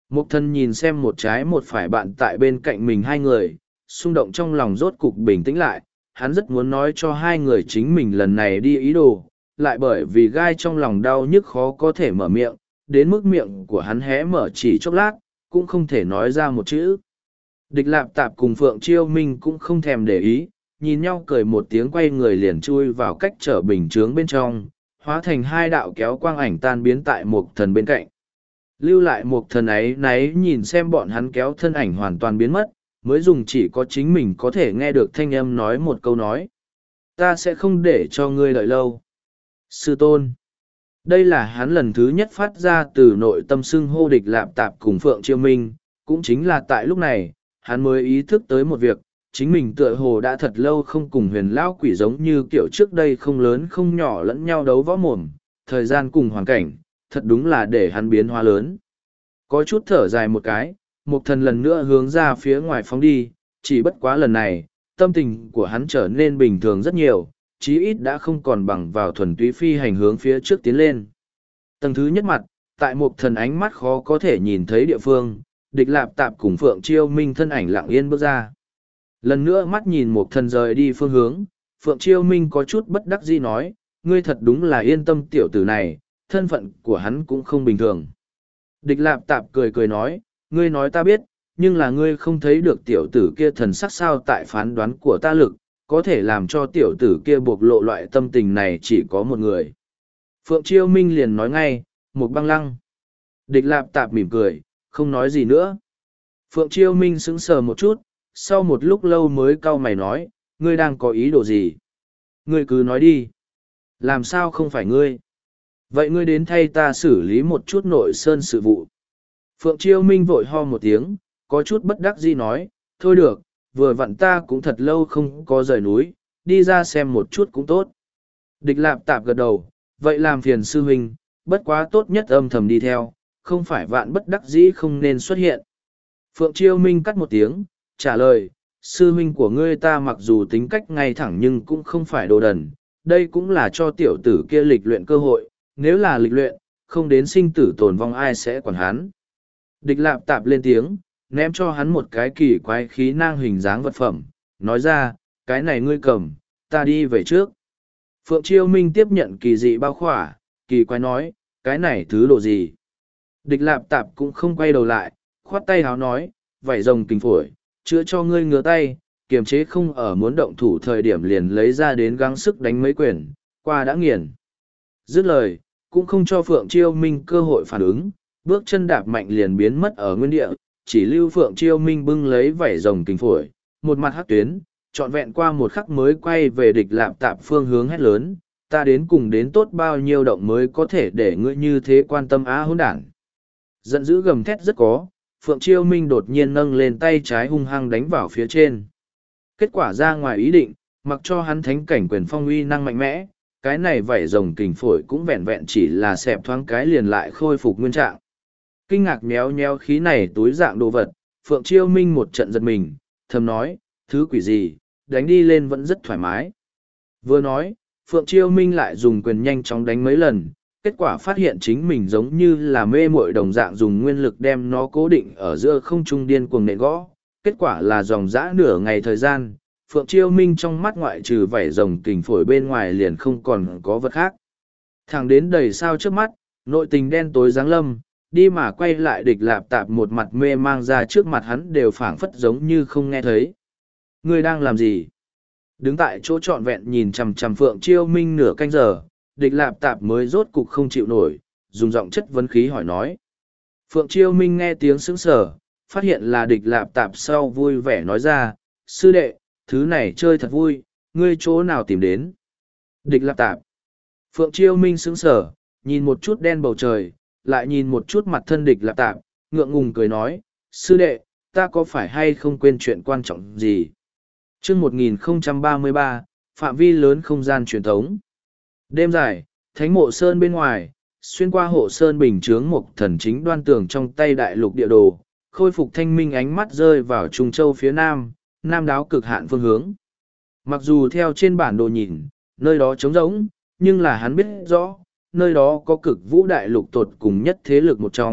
Mục thần nhìn xem một trái một phải bạn tại bên cạnh mình hai người, xung động trong lòng rốt cục bình tĩnh lại, hắn rất muốn nói cho hai người chính mình lần này đi ý đồ, lại bởi vì gai trong lòng đau nhức khó có thể mở miệng, đến mức miệng của hắn hé mở chỉ chốc lát, cũng không thể nói ra một chữ. Địch Lạp Tạp cùng Phượng Chiêu Minh cũng không thèm để ý, nhìn nhau cười một tiếng quay người liền chui vào cách trở bình chướng bên trong, hóa thành hai đạo kéo quang ảnh tan biến tại một thần bên cạnh. Lưu lại một thần ấy náy nhìn xem bọn hắn kéo thân ảnh hoàn toàn biến mất, mới dùng chỉ có chính mình có thể nghe được thanh âm nói một câu nói. Ta sẽ không để cho ngươi đợi lâu. Sư tôn. Đây là hắn lần thứ nhất phát ra từ nội tâm xưng hô Địch Lạp Tạp cùng Phượng Chiêu Minh, cũng chính là tại lúc này, hắn mới ý thức tới một việc, chính mình tựa hồ đã thật lâu không cùng huyền lão quỷ giống như kiểu trước đây không lớn không nhỏ lẫn nhau đấu võ mồm, thời gian cùng hoàn cảnh, thật đúng là để hắn biến hóa lớn. Có chút thở dài một cái, một thần lần nữa hướng ra phía ngoài phóng đi, chỉ bất quá lần này, tâm tình của hắn trở nên bình thường rất nhiều, chí ít đã không còn bằng vào thuần túy phi hành hướng phía trước tiến lên. Tầng thứ nhất mặt, tại một thần ánh mắt khó có thể nhìn thấy địa phương, Địch Lạp Tạp cùng Phượng Chiêu Minh thân ảnh lặng yên bước ra. Lần nữa mắt nhìn một thần rời đi phương hướng, Phượng Chiêu Minh có chút bất đắc dĩ nói, ngươi thật đúng là yên tâm tiểu tử này, thân phận của hắn cũng không bình thường. Địch Lạp Tạp cười cười nói, ngươi nói ta biết, nhưng là ngươi không thấy được tiểu tử kia thần sắc sao tại phán đoán của ta lực, có thể làm cho tiểu tử kia bộc lộ loại tâm tình này chỉ có một người. Phượng Chiêu Minh liền nói ngay, một băng lăng. Địch Lạp Tạp mỉm cười, không nói gì nữa. Phượng Chiêu Minh sững sờ một chút, sau một lúc lâu mới cau mày nói, ngươi đang có ý đồ gì? Ngươi cứ nói đi. Làm sao không phải ngươi? Vậy ngươi đến thay ta xử lý một chút nội sơn sự vụ. Phượng Chiêu Minh vội ho một tiếng, có chút bất đắc dĩ nói, thôi được, vừa vặn ta cũng thật lâu không có rời núi, đi ra xem một chút cũng tốt. Địch Lạp Tạp gật đầu, vậy làm phiền sư huynh, bất quá tốt nhất âm thầm đi theo, không phải vạn bất đắc dĩ không nên xuất hiện. Phượng Chiêu Minh cắt một tiếng, trả lời, sư huynh của ngươi ta mặc dù tính cách ngay thẳng nhưng cũng không phải đồ đần, đây cũng là cho tiểu tử kia lịch luyện cơ hội, nếu là lịch luyện, không đến sinh tử tồn vong ai sẽ quản hắn. Địch Lạp Tạp lên tiếng, ném cho hắn một cái kỳ quái khí nang hình dáng vật phẩm, nói ra, cái này ngươi cầm, ta đi về trước. Phượng Chiêu Minh tiếp nhận kỳ dị bao khỏa, kỳ quái nói, cái này thứ đồ gì? Địch Lạp Tạp cũng không quay đầu lại, khoát tay háo nói, vảy rồng kinh phổi, chữa cho ngươi ngứa tay, kiềm chế không ở muốn động thủ thời điểm liền lấy ra đến gắng sức đánh mấy quyền, qua đã nghiền. Dứt lời, cũng không cho Phượng Chiêu Minh cơ hội phản ứng, bước chân đạp mạnh liền biến mất ở nguyên địa, chỉ lưu Phượng Chiêu Minh bưng lấy vảy rồng kinh phổi, một mặt hắc tuyến, trọn vẹn qua một khắc mới quay về Địch Lạp Tạp phương hướng hét lớn, ta đến cùng đến tốt bao nhiêu động mới có thể để ngươi như thế quan tâm á hỗn đản. Giận dữ gầm thét rất có, Phượng Chiêu Minh đột nhiên nâng lên tay trái hung hăng đánh vào phía trên. Kết quả ra ngoài ý định, mặc cho hắn thánh cảnh quyền phong uy năng mạnh mẽ, cái này vảy rồng kình phổi cũng vẹn vẹn chỉ là xẹp thoáng cái liền lại khôi phục nguyên trạng. Kinh ngạc méo méo khí này túi dạng đồ vật, Phượng Chiêu Minh một trận giật mình, thầm nói, thứ quỷ gì, đánh đi lên vẫn rất thoải mái. Vừa nói, Phượng Chiêu Minh lại dùng quyền nhanh chóng đánh mấy lần, kết quả phát hiện chính mình giống như là mê muội đồng dạng dùng nguyên lực đem nó cố định ở giữa không trung điên cuồng nện gõ. Kết quả là dòng dã nửa ngày thời gian, Phượng Chiêu Minh trong mắt ngoại trừ vảy rồng kình phổi bên ngoài liền không còn có vật khác. Thẳng đến đầy sao trước mắt, nội tình đen tối giáng lâm, đi mà quay lại Địch Lạp Tạp một mặt mê mang ra trước mặt hắn đều phảng phất giống như không nghe thấy. Ngươi đang làm gì? Đứng tại chỗ trọn vẹn nhìn chằm chằm Phượng Chiêu Minh nửa canh giờ, Địch Lạp Tạp mới rốt cục không chịu nổi, dùng giọng chất vấn khí hỏi nói. Phượng Chiêu Minh nghe tiếng sững sờ, phát hiện là Địch Lạp Tạp sau vui vẻ nói ra, sư đệ, thứ này chơi thật vui, ngươi chỗ nào tìm đến? Địch Lạp Tạp. Phượng Chiêu Minh sững sờ, nhìn một chút đen bầu trời, lại nhìn một chút mặt thân Địch Lạp Tạp, ngượng ngùng cười nói, sư đệ, ta có phải hay không quên chuyện quan trọng gì? Chương một nghìn không trăm ba mươi ba, phạm vi lớn không gian truyền thống. Đêm dài, thánh mộ sơn bên ngoài, xuyên qua hộ sơn bình chướng một thần chính đoan tường trong tay đại lục địa đồ, khôi phục thanh minh ánh mắt rơi vào Trung Châu phía nam, nam đáo cực hạn phương hướng. Mặc dù theo trên bản đồ nhìn, nơi đó trống rỗng, nhưng là hắn biết rõ, nơi đó có cực vũ đại lục tột cùng nhất thế lực một trong,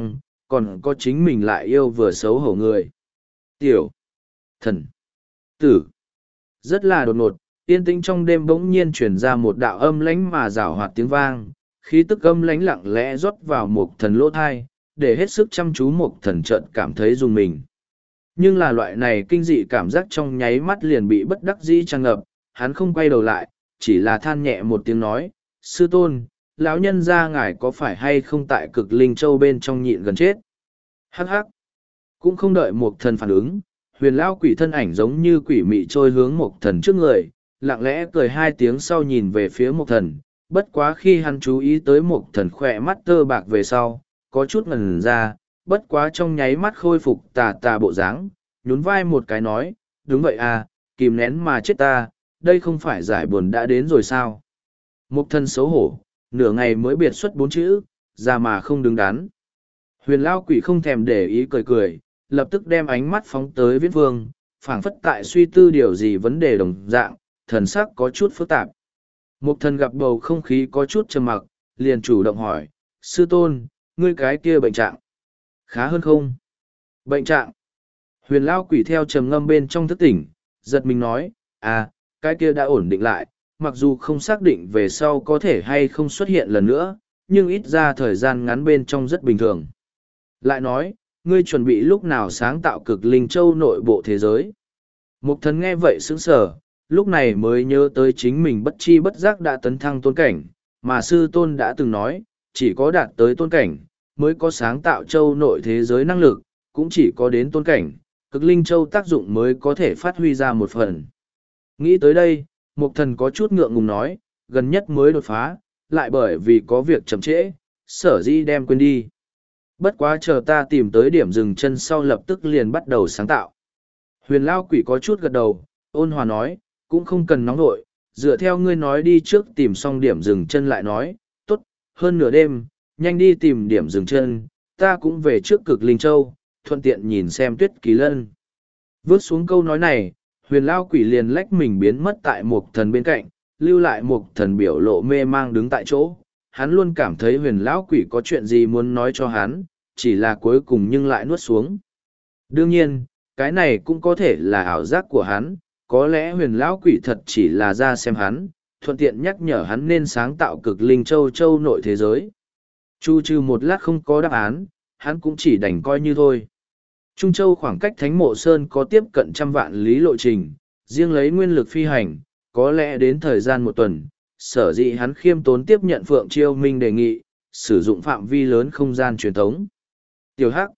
còn có chính mình lại yêu vừa xấu hổ người. Tiểu, thần, tử. Rất là đột ngột, yên tĩnh trong đêm bỗng nhiên truyền ra một đạo âm lãnh mà rảo hoạt tiếng vang, khí tức âm lãnh lặng lẽ rót vào một thần lỗ thai, để hết sức chăm chú một thần chợt cảm thấy rùng mình. Nhưng là loại này kinh dị cảm giác trong nháy mắt liền bị bất đắc dĩ tràn ngập, hắn không quay đầu lại, chỉ là than nhẹ một tiếng nói, sư tôn, lão nhân gia ngài có phải hay không tại cực linh châu bên trong nhịn gần chết? Hắc hắc. Cũng không đợi một thần phản ứng, huyền lão quỷ thân ảnh giống như quỷ mị trôi hướng một thần trước người, lặng lẽ cười hai tiếng sau nhìn về phía một thần. Bất quá khi hắn chú ý tới một thần khỏe mắt tơ bạc về sau, có chút ngần ra, bất quá trong nháy mắt khôi phục tà tà bộ dáng, nhún vai một cái nói, đúng vậy à, kìm nén mà chết ta, đây không phải giải buồn đã đến rồi sao? Một thần xấu hổ, nửa ngày mới biệt xuất bốn chữ, ra mà không đứng đắn. Huyền lao quỷ không thèm để ý cười cười, lập tức đem ánh mắt phóng tới viễn vương, phảng phất tại suy tư điều gì vấn đề đồng dạng, thần sắc có chút phức tạp. Một thần gặp bầu không khí có chút trầm mặc, liền chủ động hỏi, sư tôn, ngươi cái kia bệnh trạng khá hơn không? Bệnh trạng. Huyền lao quỷ theo trầm ngâm bên trong thức tỉnh, giật mình nói, à, cái kia đã ổn định lại, mặc dù không xác định về sau có thể hay không xuất hiện lần nữa, nhưng ít ra thời gian ngắn bên trong rất bình thường. Lại nói, ngươi chuẩn bị lúc nào sáng tạo cực linh châu nội bộ thế giới? Mục thần nghe vậy sững sờ, lúc này mới nhớ tới chính mình bất chi bất giác đã tấn thăng tôn cảnh, mà sư tôn đã từng nói, chỉ có đạt tới tôn cảnh, mới có sáng tạo châu nội thế giới năng lực, cũng chỉ có đến tôn cảnh, cực linh châu tác dụng mới có thể phát huy ra một phần. Nghĩ tới đây, mục thần có chút ngượng ngùng nói, gần nhất mới đột phá, lại bởi vì có việc chậm trễ, sở dĩ đem quên đi. Bất quá chờ ta tìm tới điểm dừng chân sau lập tức liền bắt đầu sáng tạo. Huyền lao quỷ có chút gật đầu, ôn hòa nói, cũng không cần nóng nội, dựa theo ngươi nói đi trước tìm xong điểm dừng chân lại nói, tốt, hơn nửa đêm, nhanh đi tìm điểm dừng chân, ta cũng về trước cực linh châu, thuận tiện nhìn xem tuyết kỳ lân. Vớt xuống câu nói này, huyền lao quỷ liền lách mình biến mất tại một thần bên cạnh, lưu lại một thần biểu lộ mê mang đứng tại chỗ. Hắn luôn cảm thấy huyền lão quỷ có chuyện gì muốn nói cho hắn, chỉ là cuối cùng nhưng lại nuốt xuống. Đương nhiên, cái này cũng có thể là ảo giác của hắn, có lẽ huyền lão quỷ thật chỉ là ra xem hắn, thuận tiện nhắc nhở hắn nên sáng tạo cực linh châu châu nội thế giới. Chu trừ một lát không có đáp án, hắn cũng chỉ đành coi như thôi. Trung Châu khoảng cách Thánh Mộ Sơn có tiếp cận trăm vạn lý lộ trình, riêng lấy nguyên lực phi hành, có lẽ đến thời gian một tuần, sở dĩ hắn khiêm tốn tiếp nhận Phượng Chiêu Minh đề nghị, sử dụng phạm vi lớn không gian truyền thống. Tiểu Hắc,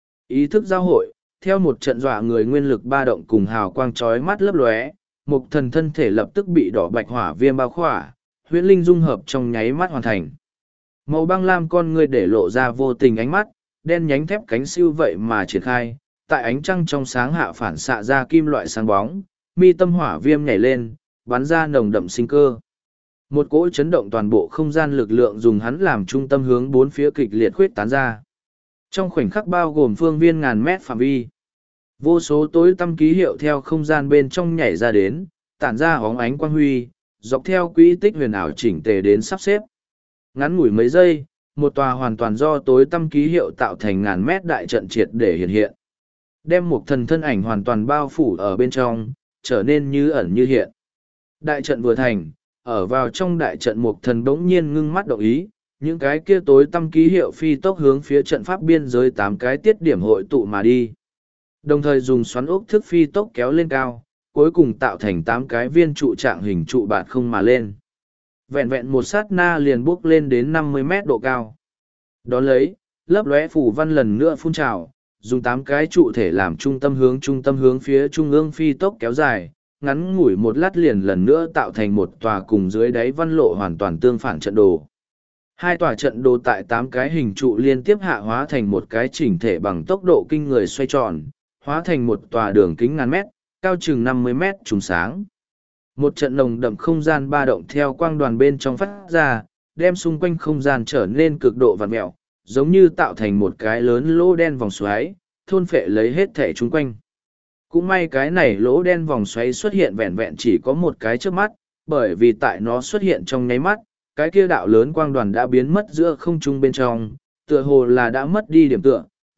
ý thức giao hội, theo một trận dọa người nguyên lực ba động cùng hào quang chói mắt lấp lóe, một thần thân thể lập tức bị đỏ bạch hỏa viêm bao khỏa, huyễn linh dung hợp trong nháy mắt hoàn thành. Màu băng lam con người để lộ ra vô tình ánh mắt, đen nhánh thép cánh siêu vậy mà triển khai, tại ánh trăng trong sáng hạ phản xạ ra kim loại sáng bóng, mi tâm hỏa viêm nhảy lên, bắn ra nồng đậm sinh cơ. Một cỗ chấn động toàn bộ không gian lực lượng dùng hắn làm trung tâm hướng bốn phía kịch liệt khuyết tán ra. Trong khoảnh khắc bao gồm phương viên ngàn mét phạm vi, vô số tối tăm ký hiệu theo không gian bên trong nhảy ra đến, tản ra hóng ánh quang huy, dọc theo quỹ tích huyền ảo chỉnh tề đến sắp xếp. Ngắn ngủi mấy giây, một tòa hoàn toàn do tối tăm ký hiệu tạo thành ngàn mét đại trận triệt để hiện hiện. Đem một thần thân ảnh hoàn toàn bao phủ ở bên trong, trở nên như ẩn như hiện. Đại trận vừa thành, ở vào trong đại trận một thần bỗng nhiên ngưng mắt động ý, những cái kia tối tăm ký hiệu phi tốc hướng phía trận pháp biên giới tám cái tiết điểm hội tụ mà đi. Đồng thời dùng xoắn ốc thức phi tốc kéo lên cao, cuối cùng tạo thành tám cái viên trụ trạng hình trụ bạt không mà lên. Vẹn vẹn một sát na liền bước lên đến năm mươi mét độ cao. Đón lấy, lớp lóe phủ văn lần nữa phun trào, dùng tám cái trụ thể làm trung tâm hướng trung tâm hướng phía trung ương phi tốc kéo dài, ngắn ngủi một lát liền lần nữa tạo thành một tòa cùng dưới đáy văn lộ hoàn toàn tương phản trận đồ. Hai tòa trận đồ tại tám cái hình trụ liên tiếp hạ hóa thành một cái chỉnh thể bằng tốc độ kinh người xoay tròn, hóa thành một tòa đường kính ngàn mét, cao chừng năm mươi mét trùng sáng. Một trận nồng đậm không gian ba động theo quang đoàn bên trong phát ra, đem xung quanh không gian trở nên cực độ vặn mẹo, giống như tạo thành một cái lớn lỗ đen vòng xoáy, thôn phệ lấy hết thể chung quanh. Cũng may cái này lỗ đen vòng xoáy xuất hiện vẹn vẹn chỉ có một cái trước mắt, bởi vì tại nó xuất hiện trong nháy mắt, cái kia đạo lớn quang đoàn đã biến mất giữa không trung bên trong, tựa hồ là đã mất đi điểm tựa,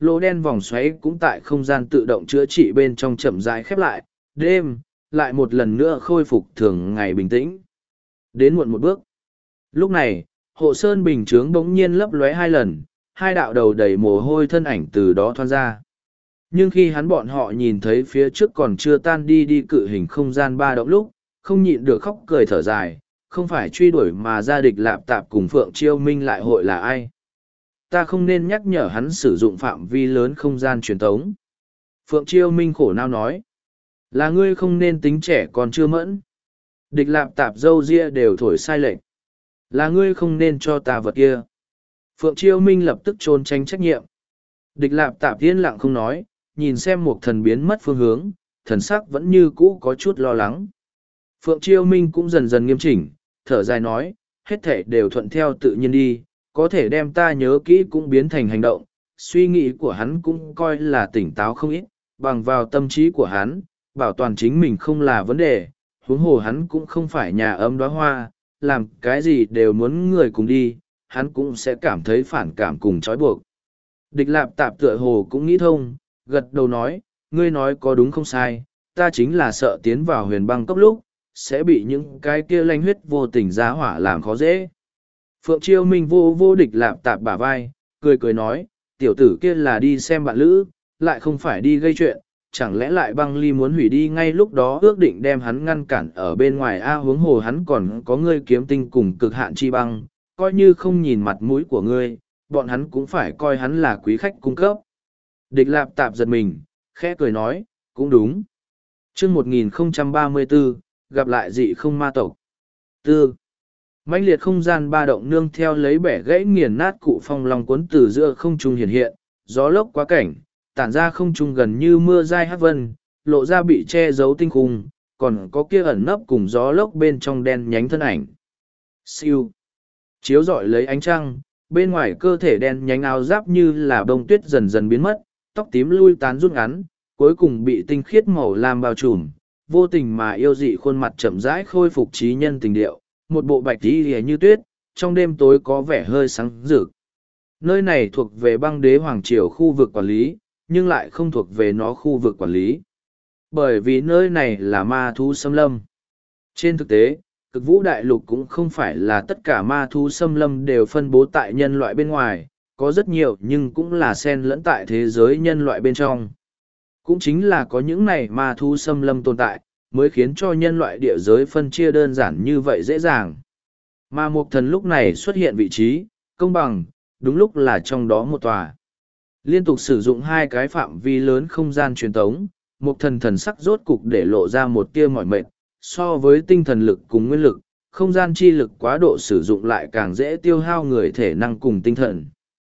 lỗ đen vòng xoáy cũng tại không gian tự động chữa trị bên trong chậm rãi khép lại, đêm, lại một lần nữa khôi phục thường ngày bình tĩnh. Đến muộn một bước. Lúc này, hộ sơn bình chướng bỗng nhiên lấp lóe hai lần, hai đạo đầu đầy mồ hôi thân ảnh từ đó thoăn ra. Nhưng khi hắn bọn họ nhìn thấy phía trước còn chưa tan đi đi cự hình không gian ba động lúc, không nhịn được khóc cười thở dài, không phải truy đuổi mà ra địch lạp tạp cùng Phượng Chiêu Minh lại hội là ai. Ta không nên nhắc nhở hắn sử dụng phạm vi lớn không gian truyền tống. Phượng Chiêu Minh khổ não nói. Là ngươi không nên tính trẻ còn chưa mẫn. Địch lạp tạp dâu ria đều thổi sai lệch. Là ngươi không nên cho ta vật kia. Phượng Chiêu Minh lập tức trốn tránh trách nhiệm. Địch lạp tạp yên lặng không nói, nhìn xem một thần biến mất phương hướng, thần sắc vẫn như cũ có chút lo lắng. Phượng Chiêu Minh cũng dần dần nghiêm chỉnh, thở dài nói, hết thể đều thuận theo tự nhiên đi, có thể đem ta nhớ kỹ cũng biến thành hành động. Suy nghĩ của hắn cũng coi là tỉnh táo không ít, bằng vào tâm trí của hắn, bảo toàn chính mình không là vấn đề, huống hồ hắn cũng không phải nhà ấm đóa hoa, làm cái gì đều muốn người cùng đi, hắn cũng sẽ cảm thấy phản cảm cùng trói buộc. Địch lạp tạp tựa hồ cũng nghĩ thông, gật đầu nói, ngươi nói có đúng không sai, ta chính là sợ tiến vào huyền băng cốc lúc, sẽ bị những cái kia lanh huyết vô tình giá hỏa làm khó dễ. Phượng Chiêu Minh vô vô địch lạp tạp bả vai, cười cười nói, tiểu tử kia là đi xem bạn lữ, lại không phải đi gây chuyện, chẳng lẽ lại băng ly muốn hủy đi ngay lúc đó ước định đem hắn ngăn cản ở bên ngoài a huống hồ hắn còn có ngươi kiếm tinh cùng cực hạn chi băng, coi như không nhìn mặt mũi của ngươi, bọn hắn cũng phải coi hắn là quý khách cung cấp. Địch lạp tạp giật mình, khẽ cười nói, cũng đúng. chương một nghìn không trăm ba mươi bốn, gặp lại dị không ma tộc. Tư. Mãnh liệt không gian ba động nương theo lấy bẻ gãy nghiền nát cụ phong long cuốn từ giữa không trung hiện hiện, gió lốc quá cảnh, tản ra không trung gần như mưa dai hát vân, lộ ra bị che giấu tinh khung, còn có kia ẩn nấp cùng gió lốc bên trong đen nhánh thân ảnh. Siêu. Chiếu rọi lấy ánh trăng, bên ngoài cơ thể đen nhánh áo giáp như là bông tuyết dần dần biến mất, tóc tím lui tán rút ngắn, cuối cùng bị tinh khiết màu lam bao trùm, vô tình mà yêu dị khuôn mặt chậm rãi khôi phục trí nhân tình điệu, một bộ bạch y lìa như tuyết, trong đêm tối có vẻ hơi sáng rực. Nơi này thuộc về băng đế hoàng triều khu vực quản lý, nhưng lại không thuộc về nó khu vực quản lý. Bởi vì nơi này là ma thú xâm lâm. Trên thực tế, cực vũ đại lục cũng không phải là tất cả ma thú xâm lâm đều phân bố tại nhân loại bên ngoài, có rất nhiều nhưng cũng là xen lẫn tại thế giới nhân loại bên trong. Cũng chính là có những này ma thú xâm lâm tồn tại, mới khiến cho nhân loại địa giới phân chia đơn giản như vậy dễ dàng. Mà một thần lúc này xuất hiện vị trí, công bằng, đúng lúc là trong đó một tòa. Liên tục sử dụng hai cái phạm vi lớn không gian truyền tống, một thần thần sắc rốt cục để lộ ra một tia mỏi mệt, so với tinh thần lực cùng nguyên lực, không gian chi lực quá độ sử dụng lại càng dễ tiêu hao người thể năng cùng tinh thần.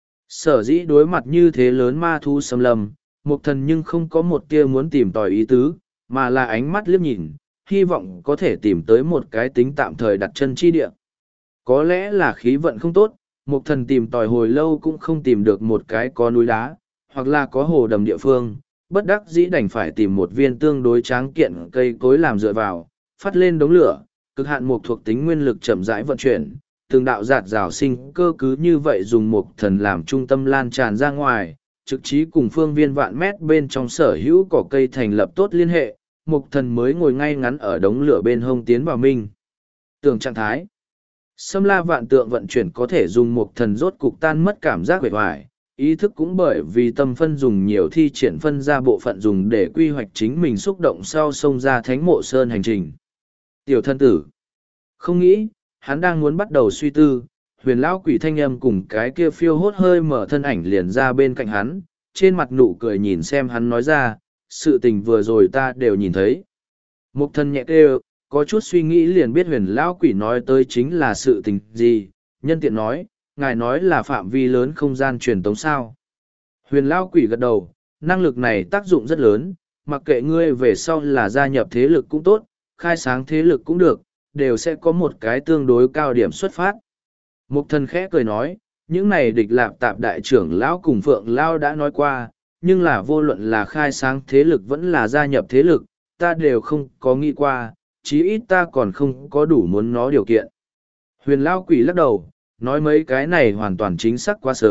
Sở dĩ đối mặt như thế lớn ma thú xâm lâm, một thần nhưng không có một tia muốn tìm tòi ý tứ, mà là ánh mắt liếc nhìn, hy vọng có thể tìm tới một cái tính tạm thời đặt chân chi địa. Có lẽ là khí vận không tốt, một thần tìm tòi hồi lâu cũng không tìm được một cái có núi đá, hoặc là có hồ đầm địa phương, bất đắc dĩ đành phải tìm một viên tương đối tráng kiện cây cối làm dựa vào, phát lên đống lửa, cực hạn một thuộc tính nguyên lực chậm rãi vận chuyển, từng đạo giạt rào sinh cơ cứ như vậy dùng một thần làm trung tâm lan tràn ra ngoài, trực trí cùng phương viên vạn mét bên trong sở hữu cỏ cây thành lập tốt liên hệ, một thần mới ngồi ngay ngắn ở đống lửa bên hông tiến vào minh. Tưởng trạng thái. Xâm la vạn tượng vận chuyển có thể dùng một thần rốt cục tan mất cảm giác bề ngoài, ý thức cũng bởi vì tâm phân dùng nhiều thi triển phân ra bộ phận dùng để quy hoạch chính mình xúc động sau xông ra thánh mộ sơn hành trình. Tiểu thân tử. Không nghĩ, hắn đang muốn bắt đầu suy tư, huyền lão quỷ thanh âm cùng cái kia phiêu hốt hơi mở thân ảnh liền ra bên cạnh hắn, trên mặt nụ cười nhìn xem hắn nói ra, sự tình vừa rồi ta đều nhìn thấy. Một thân nhẹ kêu, có chút suy nghĩ liền biết huyền lão quỷ nói tới chính là sự tình gì, nhân tiện nói, ngài nói là phạm vi lớn không gian truyền tống sao. Huyền lão quỷ gật đầu, năng lực này tác dụng rất lớn, mặc kệ ngươi về sau là gia nhập thế lực cũng tốt, khai sáng thế lực cũng được, đều sẽ có một cái tương đối cao điểm xuất phát. Mục thần khẽ cười nói, những này địch lạp tạp đại trưởng lão cùng phượng lão đã nói qua, nhưng là vô luận là khai sáng thế lực vẫn là gia nhập thế lực, ta đều không có nghĩ qua, chí ít ta còn không có đủ muốn nó điều kiện. Huyền lão quỷ lắc đầu, nói mấy cái này hoàn toàn chính xác quá sớm,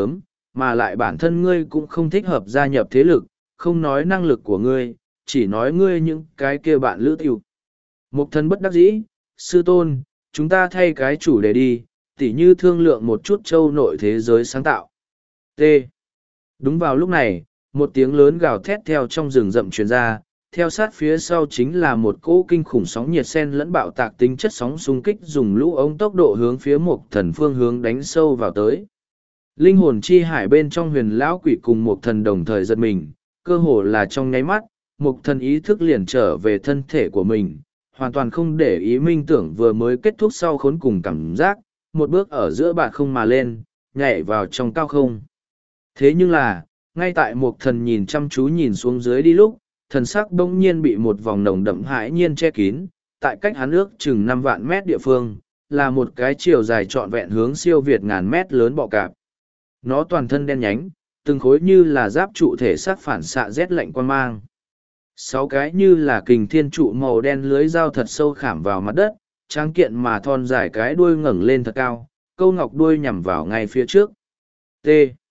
mà lại bản thân ngươi cũng không thích hợp gia nhập thế lực, không nói năng lực của ngươi, chỉ nói ngươi những cái kia bạn lữ tiểu. Mục thần bất đắc dĩ, sư tôn, chúng ta thay cái chủ đề đi, tỉ như thương lượng một chút châu nội thế giới sáng tạo. T. Đúng vào lúc này, một tiếng lớn gào thét theo trong rừng rậm truyền ra, theo sát phía sau chính là một cỗ kinh khủng sóng nhiệt sen lẫn bạo tạc tính chất sóng xung kích dùng lũ ống tốc độ hướng phía một thần phương hướng đánh sâu vào tới. Linh hồn chi hải bên trong huyền lão quỷ cùng một thần đồng thời giật mình, cơ hồ là trong nháy mắt, một thần ý thức liền trở về thân thể của mình, hoàn toàn không để ý minh tưởng vừa mới kết thúc sau khốn cùng cảm giác, một bước ở giữa bạt không mà lên, nhảy vào trong cao không. Thế nhưng là, ngay tại một thần nhìn chăm chú nhìn xuống dưới đi lúc, thần sắc bỗng nhiên bị một vòng nồng đậm hãi nhiên che kín, tại cách hắn ước chừng năm vạn mét địa phương, là một cái chiều dài trọn vẹn hướng siêu việt ngàn mét lớn bọ cạp. Nó toàn thân đen nhánh, từng khối như là giáp trụ thể sắc phản xạ rét lạnh quan mang. Sáu cái như là kình thiên trụ màu đen lưới dao thật sâu khảm vào mặt đất, tráng kiện mà thon dài cái đuôi ngẩng lên thật cao, câu ngọc đuôi nhằm vào ngay phía trước. T.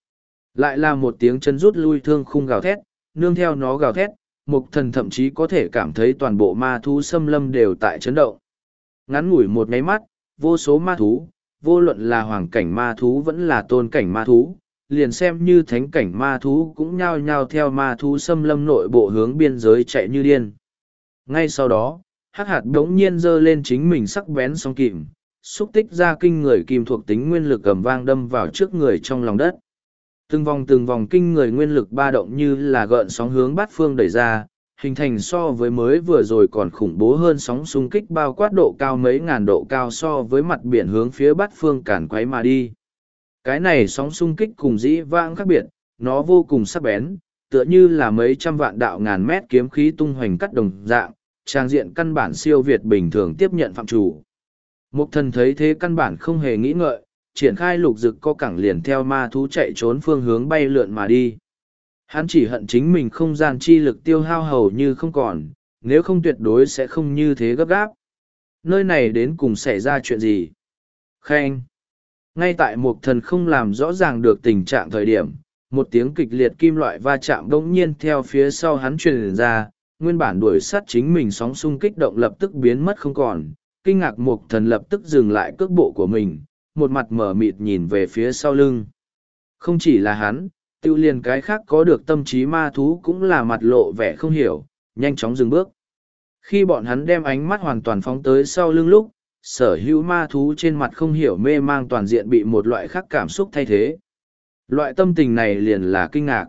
Lại là một tiếng chân rút lui thương khung gào thét, nương theo nó gào thét, mục thần thậm chí có thể cảm thấy toàn bộ ma thú xâm lâm đều tại chấn động. Ngắn ngủi một nháy mắt, vô số ma thú, vô luận là hoàng cảnh ma thú vẫn là tôn cảnh ma thú, liền xem như thánh cảnh ma thú cũng nhao nhao theo ma thú xâm lâm nội bộ hướng biên giới chạy như điên. Ngay sau đó, hắc hạt đống nhiên giơ lên chính mình sắc bén song kìm, xúc tích ra kinh người kim thuộc tính nguyên lực cầm vang đâm vào trước người trong lòng đất. Từng vòng từng vòng kinh người nguyên lực ba động như là gợn sóng hướng bát phương đẩy ra, hình thành so với mới vừa rồi còn khủng bố hơn sóng xung kích bao quát độ cao mấy ngàn độ cao so với mặt biển hướng phía bát phương càn quấy mà đi. Cái này sóng xung kích cùng dĩ vãng khác biệt, nó vô cùng sắc bén, tựa như là mấy trăm vạn đạo ngàn mét kiếm khí tung hoành cắt đồng dạng, trang diện căn bản siêu việt bình thường tiếp nhận phạm chủ. Mục thần thấy thế căn bản không hề nghĩ ngợi, triển khai lục dực co cẳng liền theo ma thú chạy trốn phương hướng bay lượn mà đi. Hắn chỉ hận chính mình không gian chi lực tiêu hao hầu như không còn, nếu không tuyệt đối sẽ không như thế gấp gáp. Nơi này đến cùng xảy ra chuyện gì? Khen! Ngay tại mục thần không làm rõ ràng được tình trạng thời điểm, một tiếng kịch liệt kim loại va chạm bỗng nhiên theo phía sau hắn truyền ra, nguyên bản đuổi sát chính mình sóng xung kích động lập tức biến mất không còn, kinh ngạc mục thần lập tức dừng lại cước bộ của mình, một mặt mở mịt nhìn về phía sau lưng. Không chỉ là hắn, tiêu liền cái khác có được tâm trí ma thú cũng là mặt lộ vẻ không hiểu, nhanh chóng dừng bước. Khi bọn hắn đem ánh mắt hoàn toàn phóng tới sau lưng lúc, sở hữu ma thú trên mặt không hiểu mê mang toàn diện bị một loại khác cảm xúc thay thế. Loại tâm tình này liền là kinh ngạc.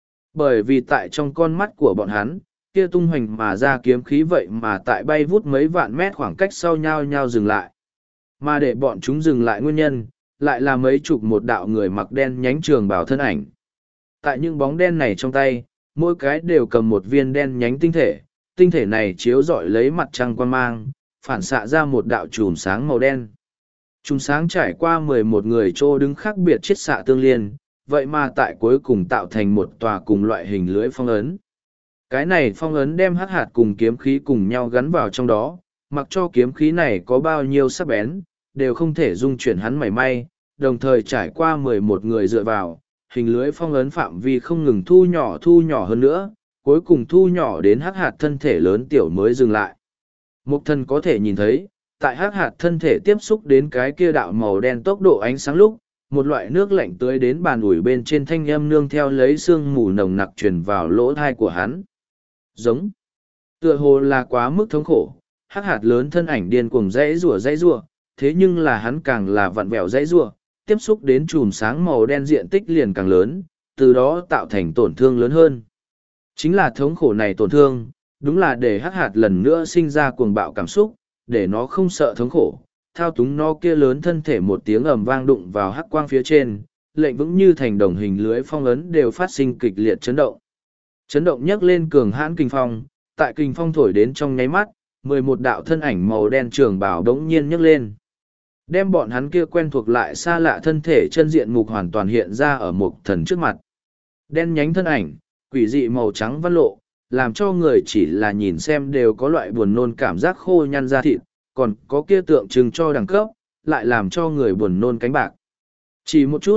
Bởi vì tại trong con mắt của bọn hắn, kia tung hoành mà ra kiếm khí vậy mà tại bay vút mấy vạn mét khoảng cách sau nhau nhau dừng lại. Mà để bọn chúng dừng lại nguyên nhân, lại là mấy chục một đạo người mặc đen nhánh trường bào thân ảnh. Tại những bóng đen này trong tay, mỗi cái đều cầm một viên đen nhánh tinh thể, tinh thể này chiếu rọi lấy mặt trăng quan mang, phản xạ ra một đạo chùm sáng màu đen. Chùm sáng trải qua mười một người trô đứng khác biệt chiết xạ tương liên, vậy mà tại cuối cùng tạo thành một tòa cùng loại hình lưỡi phong ấn. Cái này phong ấn đem hắc hạt cùng kiếm khí cùng nhau gắn vào trong đó, mặc cho kiếm khí này có bao nhiêu sắc bén, đều không thể dung chuyển hắn mảy may, đồng thời trải qua mười một người dựa vào, hình lưới phong ấn phạm vi không ngừng thu nhỏ thu nhỏ hơn nữa, cuối cùng thu nhỏ đến hắc hạt thân thể lớn tiểu mới dừng lại. Mục thần có thể nhìn thấy, tại hắc hạt thân thể tiếp xúc đến cái kia đạo màu đen tốc độ ánh sáng lúc, một loại nước lạnh tưới đến bàn ủi bên trên thanh âm nương theo lấy sương mù nồng nặc truyền vào lỗ thai của hắn. Giống. Tựa hồ là quá mức thống khổ, hắc hạt lớn thân ảnh điên cuồng dãy rủa dãy rủa, thế nhưng là hắn càng là vặn vẹo dãy rủa, tiếp xúc đến chùm sáng màu đen diện tích liền càng lớn, từ đó tạo thành tổn thương lớn hơn. Chính là thống khổ này tổn thương, đúng là để hắc hạt lần nữa sinh ra cuồng bạo cảm xúc, để nó không sợ thống khổ, thao túng nó kia lớn thân thể một tiếng ầm vang đụng vào hắc quang phía trên, lệnh vững như thành đồng hình lưới phong ấn đều phát sinh kịch liệt chấn động. Chấn động nhấc lên cường hãn kinh phong, tại kinh phong thổi đến trong nháy mắt, mười một đạo thân ảnh màu đen trường bào đống nhiên nhấc lên. Đem bọn hắn kia quen thuộc lại xa lạ thân thể chân diện mục hoàn toàn hiện ra ở một thần trước mặt. Đen nhánh thân ảnh, quỷ dị màu trắng văn lộ, làm cho người chỉ là nhìn xem đều có loại buồn nôn cảm giác khô nhăn da thịt, còn có kia tượng trưng cho đẳng cấp, lại làm cho người buồn nôn cánh bạc. Chỉ một chút,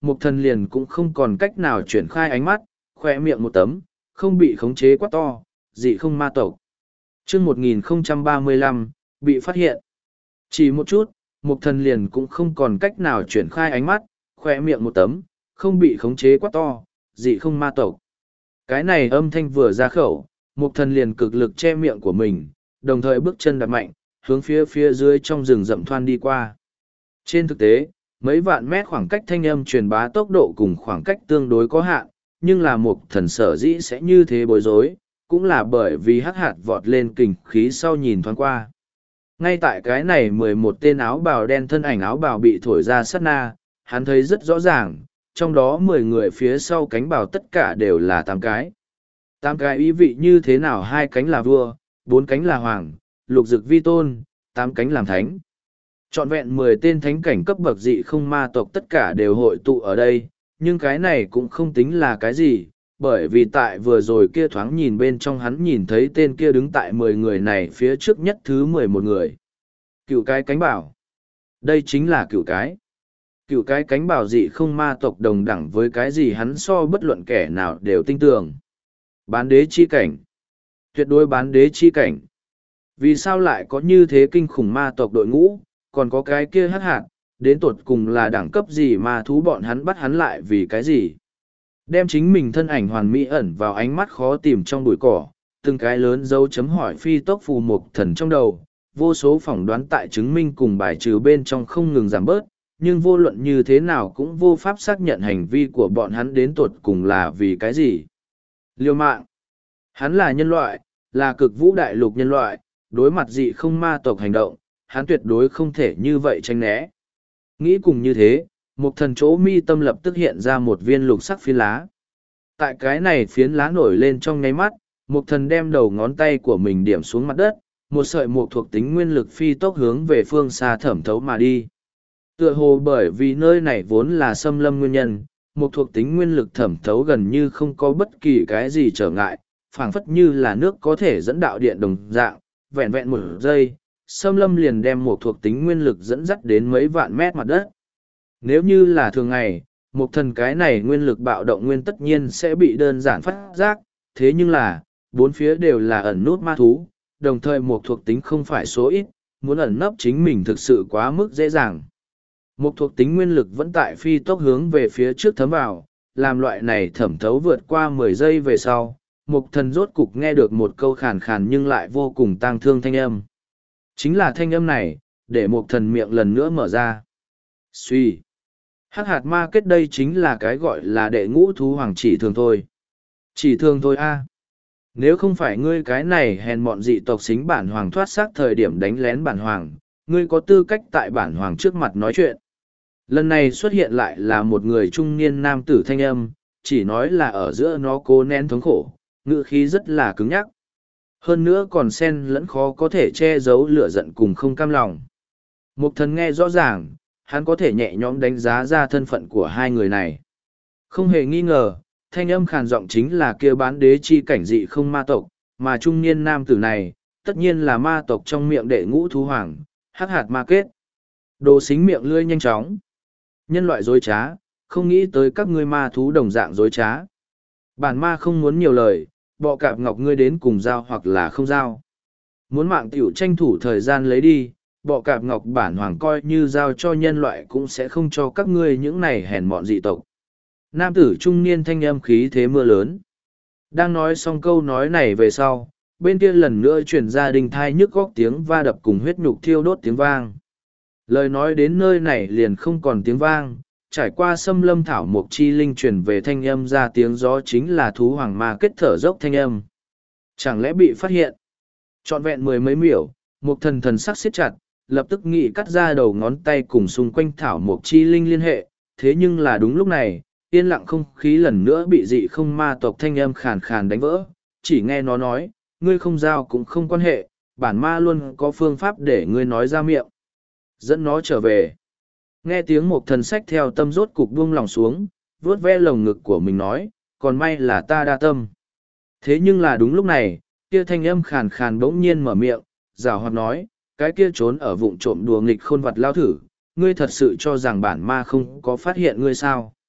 Mục thần liền cũng không còn cách nào chuyển khai ánh mắt, khoe miệng một tấm, không bị khống chế quá to, dị không ma tộc. Chương một nghìn không trăm ba mươi lăm, bị phát hiện. Chỉ một chút, mục thần liền cũng không còn cách nào chuyển khai ánh mắt, khoe miệng một tấm, không bị khống chế quá to, dị không ma tộc. Cái này âm thanh vừa ra khẩu, mục thần liền cực lực che miệng của mình, đồng thời bước chân đạp mạnh, hướng phía phía dưới trong rừng rậm thoan đi qua. Trên thực tế, mấy vạn mét khoảng cách thanh âm truyền bá tốc độ cùng khoảng cách tương đối có hạn, nhưng là mục thần sở dĩ sẽ như thế bối rối, cũng là bởi vì hắc hạt vọt lên kình khí sau nhìn thoáng qua. Ngay tại cái này mười một tên áo bào đen thân ảnh áo bào bị thổi ra sát na, hắn thấy rất rõ ràng, trong đó mười người phía sau cánh bào tất cả đều là tám cái. Tám cái ý vị như thế nào, hai cánh là vua, bốn cánh là hoàng, lục dực vi tôn, tám cánh làm thánh. Trọn vẹn mười tên thánh cảnh cấp bậc dị không ma tộc tất cả đều hội tụ ở đây, nhưng cái này cũng không tính là cái gì, bởi vì tại vừa rồi kia thoáng nhìn bên trong hắn nhìn thấy tên kia đứng tại mười người này phía trước nhất thứ mười một người. Cựu cái cánh bảo. Đây chính là cựu cái. Cựu cái cánh bảo dị không ma tộc đồng đẳng với cái gì hắn so bất luận kẻ nào đều tin tưởng. Bán đế chi cảnh. Tuyệt đối bán đế chi cảnh. Vì sao lại có như thế kinh khủng ma tộc đội ngũ, còn có cái kia hắc hạt, đến tột cùng là đẳng cấp gì mà thú bọn hắn bắt hắn lại vì cái gì? Đem chính mình thân ảnh hoàn mỹ ẩn vào ánh mắt khó tìm trong bụi cỏ, từng cái lớn dấu chấm hỏi phi tốc phù mục thần trong đầu, vô số phỏng đoán tại chứng minh cùng bài trừ bên trong không ngừng giảm bớt, nhưng vô luận như thế nào cũng vô pháp xác nhận hành vi của bọn hắn đến tột cùng là vì cái gì. Liêu mạng. Hắn là nhân loại, là cực vũ đại lục nhân loại, đối mặt dị không ma tộc hành động, hắn tuyệt đối không thể như vậy tránh né. Nghĩ cùng như thế, một thần chỗ mi tâm lập tức hiện ra một viên lục sắc phiến lá. Tại cái này phiến lá nổi lên trong nháy mắt, một thần đem đầu ngón tay của mình điểm xuống mặt đất, một sợi mục thuộc tính nguyên lực phi tốc hướng về phương xa thẩm thấu mà đi. Tựa hồ bởi vì nơi này vốn là xâm lâm nguyên nhân, một thuộc tính nguyên lực thẩm thấu gần như không có bất kỳ cái gì trở ngại, phảng phất như là nước có thể dẫn đạo điện đồng dạng, vẹn vẹn một giây, xâm lâm liền đem một thuộc tính nguyên lực dẫn dắt đến mấy vạn mét mặt đất. Nếu như là thường ngày, một thần cái này nguyên lực bạo động nguyên tất nhiên sẽ bị đơn giản phát giác, thế nhưng là, bốn phía đều là ẩn nút ma thú, đồng thời một thuộc tính không phải số ít, muốn ẩn nấp chính mình thực sự quá mức dễ dàng. Một thuộc tính nguyên lực vẫn tại phi tốc hướng về phía trước thấm vào, làm loại này thẩm thấu vượt qua mười giây về sau, một thần rốt cục nghe được một câu khàn khàn nhưng lại vô cùng tang thương thanh âm. Chính là thanh âm này, để một thần miệng lần nữa mở ra. Suy. Hắc hạt ma kết đây chính là cái gọi là đệ ngũ thú hoàng chỉ thường thôi. Chỉ thường thôi a. Nếu không phải ngươi cái này hèn mọn dị tộc xính bản hoàng thoát xác thời điểm đánh lén bản hoàng, ngươi có tư cách tại bản hoàng trước mặt nói chuyện. Lần này xuất hiện lại là một người trung niên nam tử thanh âm, chỉ nói là ở giữa nó cố nén thống khổ, ngữ khí rất là cứng nhắc. Hơn nữa còn xen lẫn khó có thể che giấu lửa giận cùng không cam lòng. Mục thần nghe rõ ràng, hắn có thể nhẹ nhõm đánh giá ra thân phận của hai người này. Không hề nghi ngờ, thanh âm khàn giọng chính là kia bán đế chi cảnh dị không ma tộc, mà trung niên nam tử này, tất nhiên là ma tộc trong miệng đệ ngũ thú hoàng, hắc hạt ma kết. Đồ xính miệng lươi nhanh chóng. Nhân loại dối trá, không nghĩ tới các ngươi ma thú đồng dạng dối trá. Bản ma không muốn nhiều lời, bọ cạp ngọc ngươi đến cùng giao hoặc là không giao. Muốn mạng tiểu tranh thủ thời gian lấy đi, bọ cạp ngọc bản hoàng coi như giao cho nhân loại cũng sẽ không cho các ngươi những này hèn mọn dị tộc. Nam tử trung niên thanh âm khí thế mưa lớn. Đang nói xong câu nói này về sau, bên kia lần nữa chuyển ra đình thai nhức góc tiếng va đập cùng huyết nhục thiêu đốt tiếng vang. Lời nói đến nơi này liền không còn tiếng vang, trải qua xâm lâm thảo mộc chi linh truyền về thanh âm ra tiếng gió chính là thú hoàng ma kết thở dốc thanh âm. Chẳng lẽ bị phát hiện? Trọn vẹn mười mấy miểu, một thần thần sắc siết chặt, lập tức nghĩ cắt ra đầu ngón tay cùng xung quanh thảo mộc chi linh liên hệ, thế nhưng là đúng lúc này, yên lặng không khí lần nữa bị dị không ma tộc thanh âm khàn khàn đánh vỡ, chỉ nghe nó nói, ngươi không giao cũng không quan hệ, bản ma luôn có phương pháp để ngươi nói ra miệng. Dẫn nó trở về. Nghe tiếng một thần sách theo tâm rốt cục buông lòng xuống, vuốt ve lồng ngực của mình nói, còn may là ta đa tâm. Thế nhưng là đúng lúc này, kia thanh âm khàn khàn bỗng nhiên mở miệng, rào hoạt nói, cái kia trốn ở vụng trộm đùa nghịch khôn vật lao thử, ngươi thật sự cho rằng bản ma không có phát hiện ngươi sao.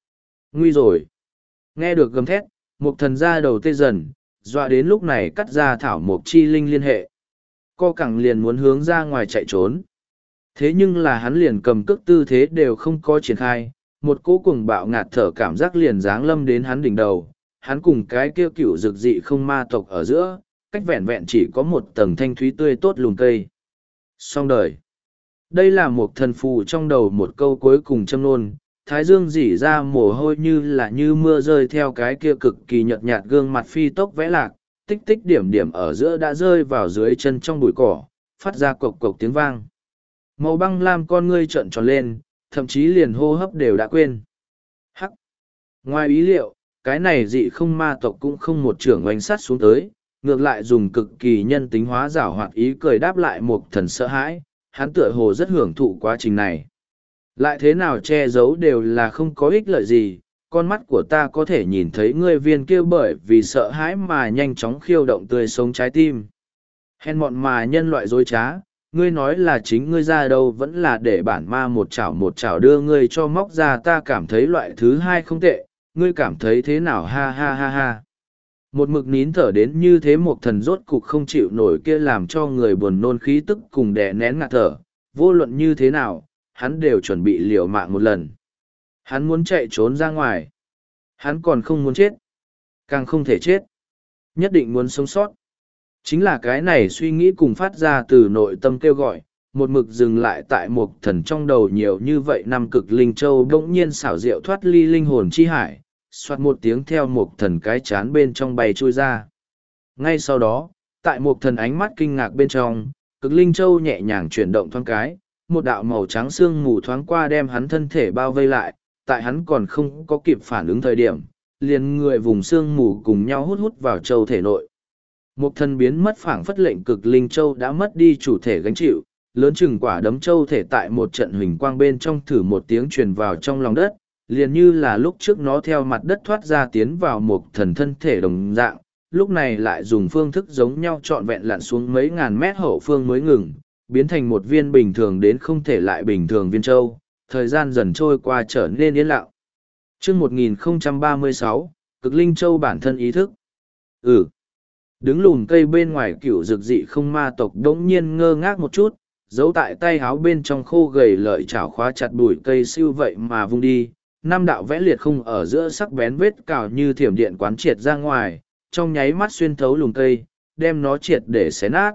Nguy rồi. Nghe được gầm thét, Mục Thần ra đầu tê dần, dọa đến lúc này cắt ra thảo mộc chi linh liên hệ. Co cẳng liền muốn hướng ra ngoài chạy trốn. Thế nhưng là hắn liền cầm cước tư thế đều không có triển khai, một cỗ cuồng bạo ngạt thở cảm giác liền giáng lâm đến hắn đỉnh đầu. Hắn cùng cái kia cựu rực dị không ma tộc ở giữa, cách vẹn vẹn chỉ có một tầng thanh thúy tươi tốt lùm cây. Xong đời. Đây là một thần phù trong đầu một câu cuối cùng châm nôn, thái dương dỉ ra mồ hôi như là như mưa rơi theo cái kia cực kỳ nhợt nhạt gương mặt phi tốc vẽ lạc, tích tích điểm điểm ở giữa đã rơi vào dưới chân trong bụi cỏ, phát ra cộc cộc tiếng vang. Màu băng lam con ngươi trợn tròn lên, thậm chí liền hô hấp đều đã quên. Hắc! Ngoài ý liệu, cái này dị không ma tộc cũng không một trưởng oanh sát xuống tới, ngược lại dùng cực kỳ nhân tính hóa giảo hoạt ý cười đáp lại một thần sợ hãi, hắn tựa hồ rất hưởng thụ quá trình này. Lại thế nào che giấu đều là không có ích lợi gì, con mắt của ta có thể nhìn thấy ngươi viên kia bởi vì sợ hãi mà nhanh chóng khiêu động tươi sống trái tim. Hèn mọn mà nhân loại dối trá, ngươi nói là chính ngươi ra đâu vẫn là để bản ma một chảo một chảo đưa ngươi cho móc ra, ta cảm thấy loại thứ hai không tệ, ngươi cảm thấy thế nào, ha ha ha ha. Một mực nín thở đến như thế một thần rốt cục không chịu nổi kia làm cho người buồn nôn khí tức cùng đè nén ngạt thở, vô luận như thế nào, hắn đều chuẩn bị liều mạng một lần. Hắn muốn chạy trốn ra ngoài. Hắn còn không muốn chết. Càng không thể chết. Nhất định muốn sống sót. Chính là cái này suy nghĩ cùng phát ra từ nội tâm kêu gọi, một mực dừng lại tại một thần trong đầu nhiều như vậy năm cực linh châu bỗng nhiên xảo diệu thoát ly linh hồn chi hải, xoát một tiếng theo một thần cái chán bên trong bay trôi ra. Ngay sau đó, tại một thần ánh mắt kinh ngạc bên trong, cực linh châu nhẹ nhàng chuyển động thoáng cái, một đạo màu trắng xương mù thoáng qua đem hắn thân thể bao vây lại, tại hắn còn không có kịp phản ứng thời điểm, liền người vùng xương mù cùng nhau hút hút vào châu thể nội. Một thần biến mất phảng phất lệnh cực linh châu đã mất đi chủ thể gánh chịu, lớn chừng quả đấm châu thể tại một trận huỳnh quang bên trong thử một tiếng truyền vào trong lòng đất, liền như là lúc trước nó theo mặt đất thoát ra tiến vào một thần thân thể đồng dạng, lúc này lại dùng phương thức giống nhau trọn vẹn lặn xuống mấy ngàn mét hậu phương mới ngừng, biến thành một viên bình thường đến không thể lại bình thường viên châu, thời gian dần trôi qua trở nên yên lặng. Chương một nghìn không trăm ba mươi sáu, cực linh châu bản thân ý thức. Ừ. Đứng lùm cây bên ngoài cựu rực dị không ma tộc đống nhiên ngơ ngác một chút, giấu tại tay háo bên trong khô gầy lợi chảo khóa chặt bụi cây siêu vậy mà vung đi. Năm đạo vẽ liệt không ở giữa sắc bén vết cào như thiểm điện quán triệt ra ngoài, trong nháy mắt xuyên thấu lùm cây, đem nó triệt để xé nát.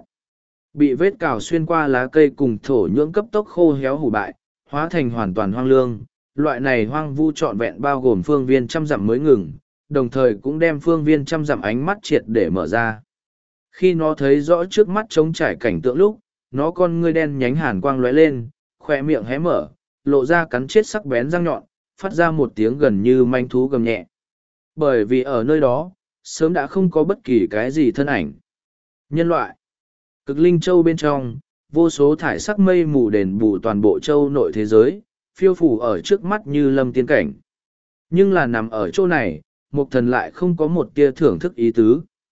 Bị vết cào xuyên qua lá cây cùng thổ nhưỡng cấp tốc khô héo hủ bại, hóa thành hoàn toàn hoang lương. Loại này hoang vu trọn vẹn bao gồm phương viên trăm dặm mới ngừng, đồng thời cũng đem phương viên trăm dặm ánh mắt triệt để mở ra. Khi nó thấy rõ trước mắt trống trải cảnh tượng lúc, nó con ngươi đen nhánh hàn quang lóe lên, khoe miệng hé mở, lộ ra cắn chết sắc bén răng nhọn, phát ra một tiếng gần như manh thú gầm nhẹ. Bởi vì ở nơi đó, sớm đã không có bất kỳ cái gì thân ảnh. Nhân loại. Cực linh châu bên trong, vô số thải sắc mây mù đền bù toàn bộ châu nội thế giới, phiêu phù ở trước mắt như lâm tiên cảnh. Nhưng là nằm ở chỗ này, Mục Thần lại không có một tia thưởng thức ý tứ.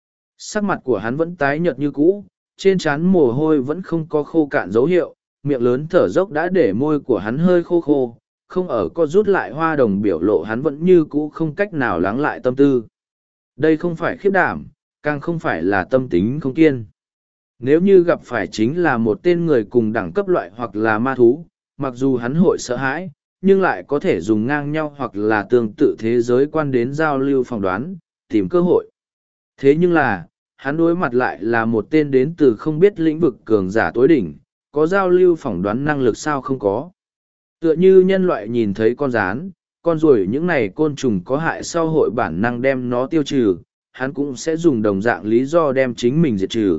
Sắc mặt của hắn vẫn tái nhợt như cũ, trên trán mồ hôi vẫn không có khô cạn dấu hiệu, miệng lớn thở dốc đã để môi của hắn hơi khô khô, không ở co rút lại hoa đồng biểu lộ hắn vẫn như cũ không cách nào lắng lại tâm tư. Đây không phải khiếp đảm, càng không phải là tâm tính không kiên. Nếu như gặp phải chính là một tên người cùng đẳng cấp loại hoặc là ma thú, mặc dù hắn hội sợ hãi, nhưng lại có thể dùng ngang nhau hoặc là tương tự thế giới quan đến giao lưu phỏng đoán, tìm cơ hội. Thế nhưng là, hắn đối mặt lại là một tên đến từ không biết lĩnh vực cường giả tối đỉnh, có giao lưu phỏng đoán năng lực sao không có. Tựa như nhân loại nhìn thấy con rán, con ruồi những này côn trùng có hại sau hội bản năng đem nó tiêu trừ, hắn cũng sẽ dùng đồng dạng lý do đem chính mình diệt trừ.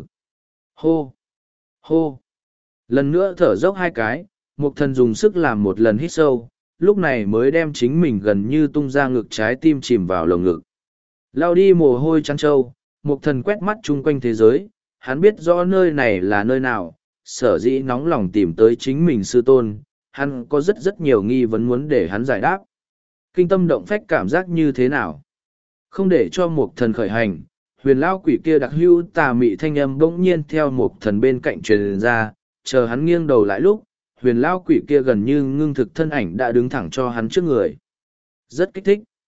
Hô! Hô! Lần nữa thở dốc hai cái, Mục Thần dùng sức làm một lần hít sâu, lúc này mới đem chính mình gần như tung ra ngực trái tim chìm vào lồng ngực. Lao đi mồ hôi trắng trâu, Mục Thần quét mắt chung quanh thế giới, hắn biết rõ nơi này là nơi nào, sở dĩ nóng lòng tìm tới chính mình sư tôn, hắn có rất rất nhiều nghi vấn muốn để hắn giải đáp. Kinh tâm động phách cảm giác như thế nào? Không để cho Mục Thần khởi hành, huyền lao quỷ kia đặc hữu tà mị thanh âm bỗng nhiên theo Mục Thần bên cạnh truyền ra, chờ hắn nghiêng đầu lại lúc, huyền lao quỷ kia gần như ngưng thực thân ảnh đã đứng thẳng cho hắn trước người. Rất kích thích.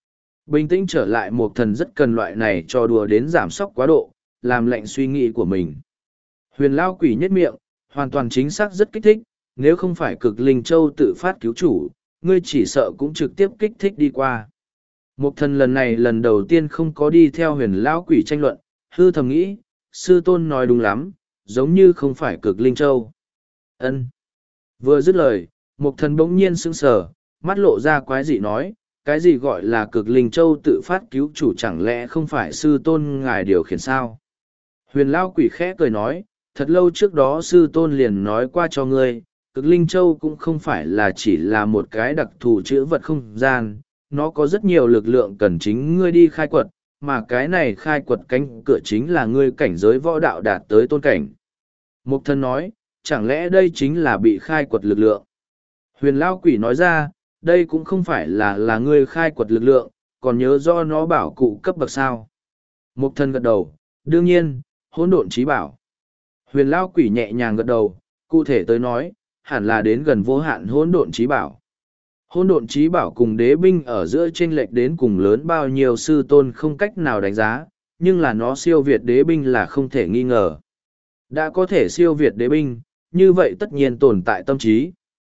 Bình tĩnh trở lại một thần rất cần loại này cho đùa đến giảm sóc quá độ, làm lạnh suy nghĩ của mình. Huyền Lao Quỷ nhất miệng, hoàn toàn chính xác rất kích thích, nếu không phải cực linh châu tự phát cứu chủ, ngươi chỉ sợ cũng trực tiếp kích thích đi qua. Một thần lần này lần đầu tiên không có đi theo huyền Lao Quỷ tranh luận, hư thầm nghĩ, sư tôn nói đúng lắm, giống như không phải cực linh châu. Ân. Vừa dứt lời, một thần bỗng nhiên sững sờ, mắt lộ ra quái dị nói, cái gì gọi là cực linh châu tự phát cứu chủ, chẳng lẽ không phải sư tôn ngài điều khiển sao? Huyền Lao Quỷ khẽ cười nói, thật lâu trước đó sư tôn liền nói qua cho ngươi, cực linh châu cũng không phải là chỉ là một cái đặc thù chữ vật không gian, nó có rất nhiều lực lượng cần chính ngươi đi khai quật, mà cái này khai quật cánh cửa chính là ngươi cảnh giới võ đạo đạt tới tôn cảnh. Mục thân nói, chẳng lẽ đây chính là bị khai quật lực lượng? Huyền Lao Quỷ nói ra, đây cũng không phải là là ngươi khai quật lực lượng, còn nhớ do nó bảo cụ cấp bậc sao. Mục thân gật đầu, đương nhiên, hỗn độn trí bảo. Huyền Lao Quỷ nhẹ nhàng gật đầu, cụ thể tới nói, hẳn là đến gần vô hạn hỗn độn trí bảo. Hỗn độn trí bảo cùng đế binh ở giữa chênh lệch đến cùng lớn bao nhiêu sư tôn không cách nào đánh giá, nhưng là nó siêu việt đế binh là không thể nghi ngờ. Đã có thể siêu việt đế binh, như vậy tất nhiên tồn tại tâm trí.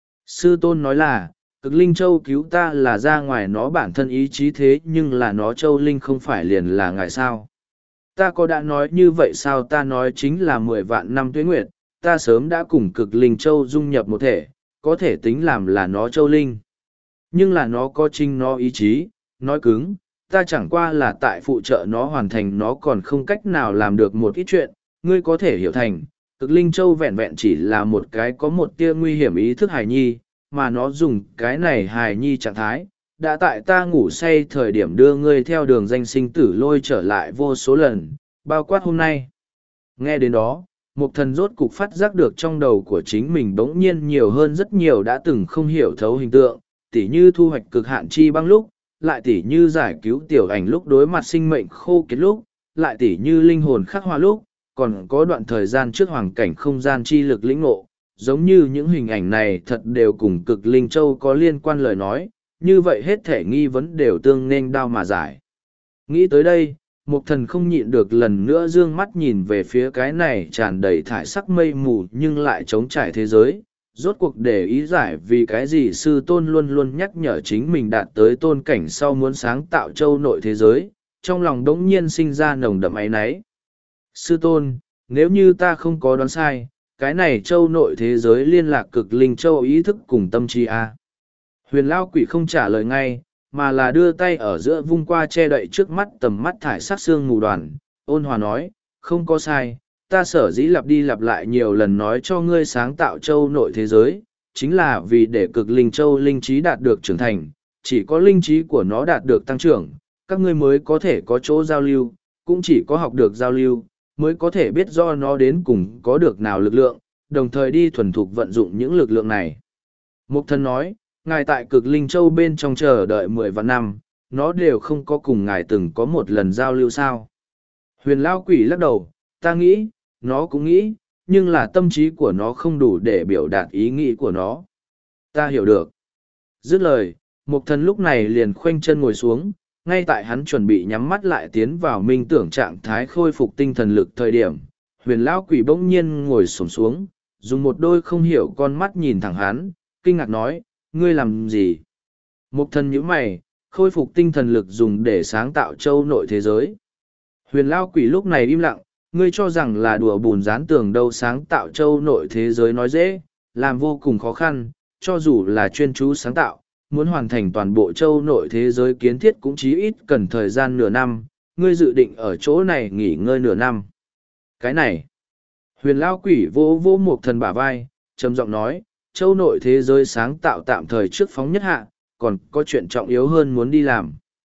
Sư tôn nói là, cực linh châu cứu ta là ra ngoài nó bản thân ý chí, thế nhưng là nó châu linh không phải liền là ngài sao. Ta có đã nói như vậy sao? Ta nói chính là mười vạn năm tuế nguyệt, ta sớm đã cùng cực linh châu dung nhập một thể, có thể tính làm là nó châu linh. Nhưng là nó có chính nó ý chí, nói cứng, ta chẳng qua là tại phụ trợ nó hoàn thành, nó còn không cách nào làm được một ít chuyện, ngươi có thể hiểu thành, cực linh châu vẹn vẹn chỉ là một cái có một tia nguy hiểm ý thức hài nhi, mà nó dùng cái này hài nhi trạng thái, đã tại ta ngủ say thời điểm đưa ngươi theo đường danh sinh tử lôi trở lại vô số lần, bao quát hôm nay. Nghe đến đó, Mục thần rốt cục phát giác được trong đầu của chính mình bỗng nhiên nhiều hơn rất nhiều đã từng không hiểu thấu hình tượng, tỉ như thu hoạch cực hạn chi băng lúc, lại tỉ như giải cứu tiểu ảnh lúc đối mặt sinh mệnh khô kiệt lúc, lại tỉ như linh hồn khắc hoa lúc, còn có đoạn thời gian trước hoàng cảnh không gian chi lực lĩnh ngộ, giống như những hình ảnh này thật đều cùng cực linh châu có liên quan lời nói, như vậy hết thể nghi vấn đều tương nên đao mà giải. Nghĩ tới đây, Mục thần không nhịn được lần nữa dương mắt nhìn về phía cái này tràn đầy thải sắc mây mù nhưng lại trống trải thế giới, rốt cuộc để ý giải vì cái gì sư tôn luôn luôn nhắc nhở chính mình đạt tới tôn cảnh sau muốn sáng tạo châu nội thế giới, trong lòng đống nhiên sinh ra nồng đậm áy náy. Sư tôn, nếu như ta không có đoán sai, cái này châu nội thế giới liên lạc cực linh châu ý thức cùng tâm trí a. Huyền Lao Quỷ không trả lời ngay, mà là đưa tay ở giữa vung qua che đậy trước mắt tầm mắt thải sắc xương mù đoàn, ôn hòa nói, không có sai, ta sở dĩ lặp đi lặp lại nhiều lần nói cho ngươi sáng tạo châu nội thế giới, chính là vì để cực linh châu linh trí đạt được trưởng thành, chỉ có linh trí của nó đạt được tăng trưởng, các ngươi mới có thể có chỗ giao lưu, cũng chỉ có học được giao lưu, mới có thể biết do nó đến cùng có được nào lực lượng, đồng thời đi thuần thục vận dụng những lực lượng này. Mục thân nói, ngài tại cực linh châu bên trong chờ đợi mười vạn năm, nó đều không có cùng ngài từng có một lần giao lưu sao. Huyền Lao Quỷ lắc đầu, ta nghĩ, nó cũng nghĩ, nhưng là tâm trí của nó không đủ để biểu đạt ý nghĩ của nó. Ta hiểu được. Dứt lời, Mục thần lúc này liền khoanh chân ngồi xuống, ngay tại hắn chuẩn bị nhắm mắt lại tiến vào minh tưởng trạng thái khôi phục tinh thần lực thời điểm. Huyền Lão Quỷ bỗng nhiên ngồi xổm xuống, dùng một đôi không hiểu con mắt nhìn thẳng hắn, kinh ngạc nói, ngươi làm gì? Mục thần nhíu mày, khôi phục tinh thần lực dùng để sáng tạo châu nội thế giới. Huyền Lao Quỷ lúc này im lặng, ngươi cho rằng là đùa bùn dán tường đâu, sáng tạo châu nội thế giới nói dễ, làm vô cùng khó khăn, cho dù là chuyên chú sáng tạo, muốn hoàn thành toàn bộ châu nội thế giới kiến thiết cũng chí ít cần thời gian nửa năm, ngươi dự định ở chỗ này nghỉ ngơi nửa năm. Cái này, Huyền Lao Quỷ vô vô một thần bả vai, trầm giọng nói, châu nội thế giới sáng tạo tạm thời trước phóng nhất hạ, còn có chuyện trọng yếu hơn muốn đi làm.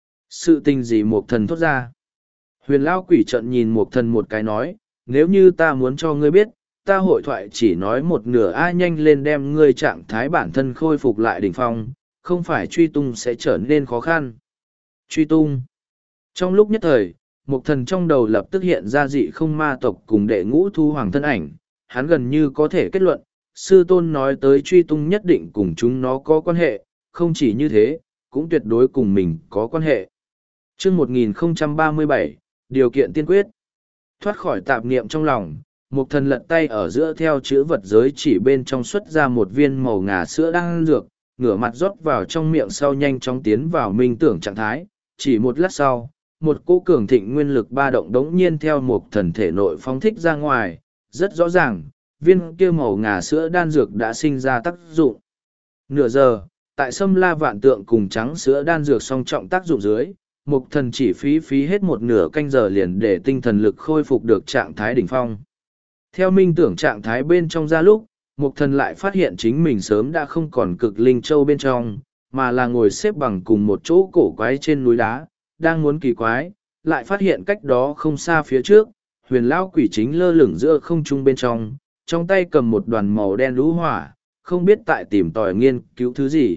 Sự tình gì một thần thốt ra? Huyền Lao Quỷ trận nhìn một thần một cái nói, nếu như ta muốn cho ngươi biết, ta hội thoại chỉ nói một nửa ai nhanh lên đem ngươi trạng thái bản thân khôi phục lại đỉnh phong, không phải truy tung sẽ trở nên khó khăn. Truy tung. Trong lúc nhất thời, một thần trong đầu lập tức hiện ra dị không ma tộc cùng đệ ngũ thu hoàng thân ảnh, hắn gần như có thể kết luận, sư tôn nói tới truy tung nhất định cùng chúng nó có quan hệ, không chỉ như thế, cũng tuyệt đối cùng mình có quan hệ. chương một nghìn không trăm ba mươi bảy, điều kiện tiên quyết. Thoát khỏi tạp niệm trong lòng, Mục Thần lật tay ở giữa theo chữ vật giới chỉ bên trong xuất ra một viên màu ngà sữa đang dược, ngửa mặt rót vào trong miệng sau nhanh chóng tiến vào minh tưởng trạng thái. Chỉ một lát sau, một cỗ cường thịnh nguyên lực ba động đống nhiên theo Mục Thần thể nội phóng thích ra ngoài, rất rõ ràng, viên kia màu ngà sữa đan dược đã sinh ra tác dụng. Nửa giờ, tại Sâm La Vạn Tượng cùng trắng sữa đan dược song trọng tác dụng dưới, Mục Thần chỉ phí phí hết một nửa canh giờ liền để tinh thần lực khôi phục được trạng thái đỉnh phong. Theo minh tưởng trạng thái bên trong ra lúc, Mục Thần lại phát hiện chính mình sớm đã không còn cực linh châu bên trong, mà là ngồi xếp bằng cùng một chỗ cổ quái trên núi đá, đang muốn kỳ quái, lại phát hiện cách đó không xa phía trước, huyền lão quỷ chính lơ lửng giữa không trung bên trong, trong tay cầm một đoàn màu đen lũ hỏa, không biết tại tìm tòi nghiên cứu thứ gì.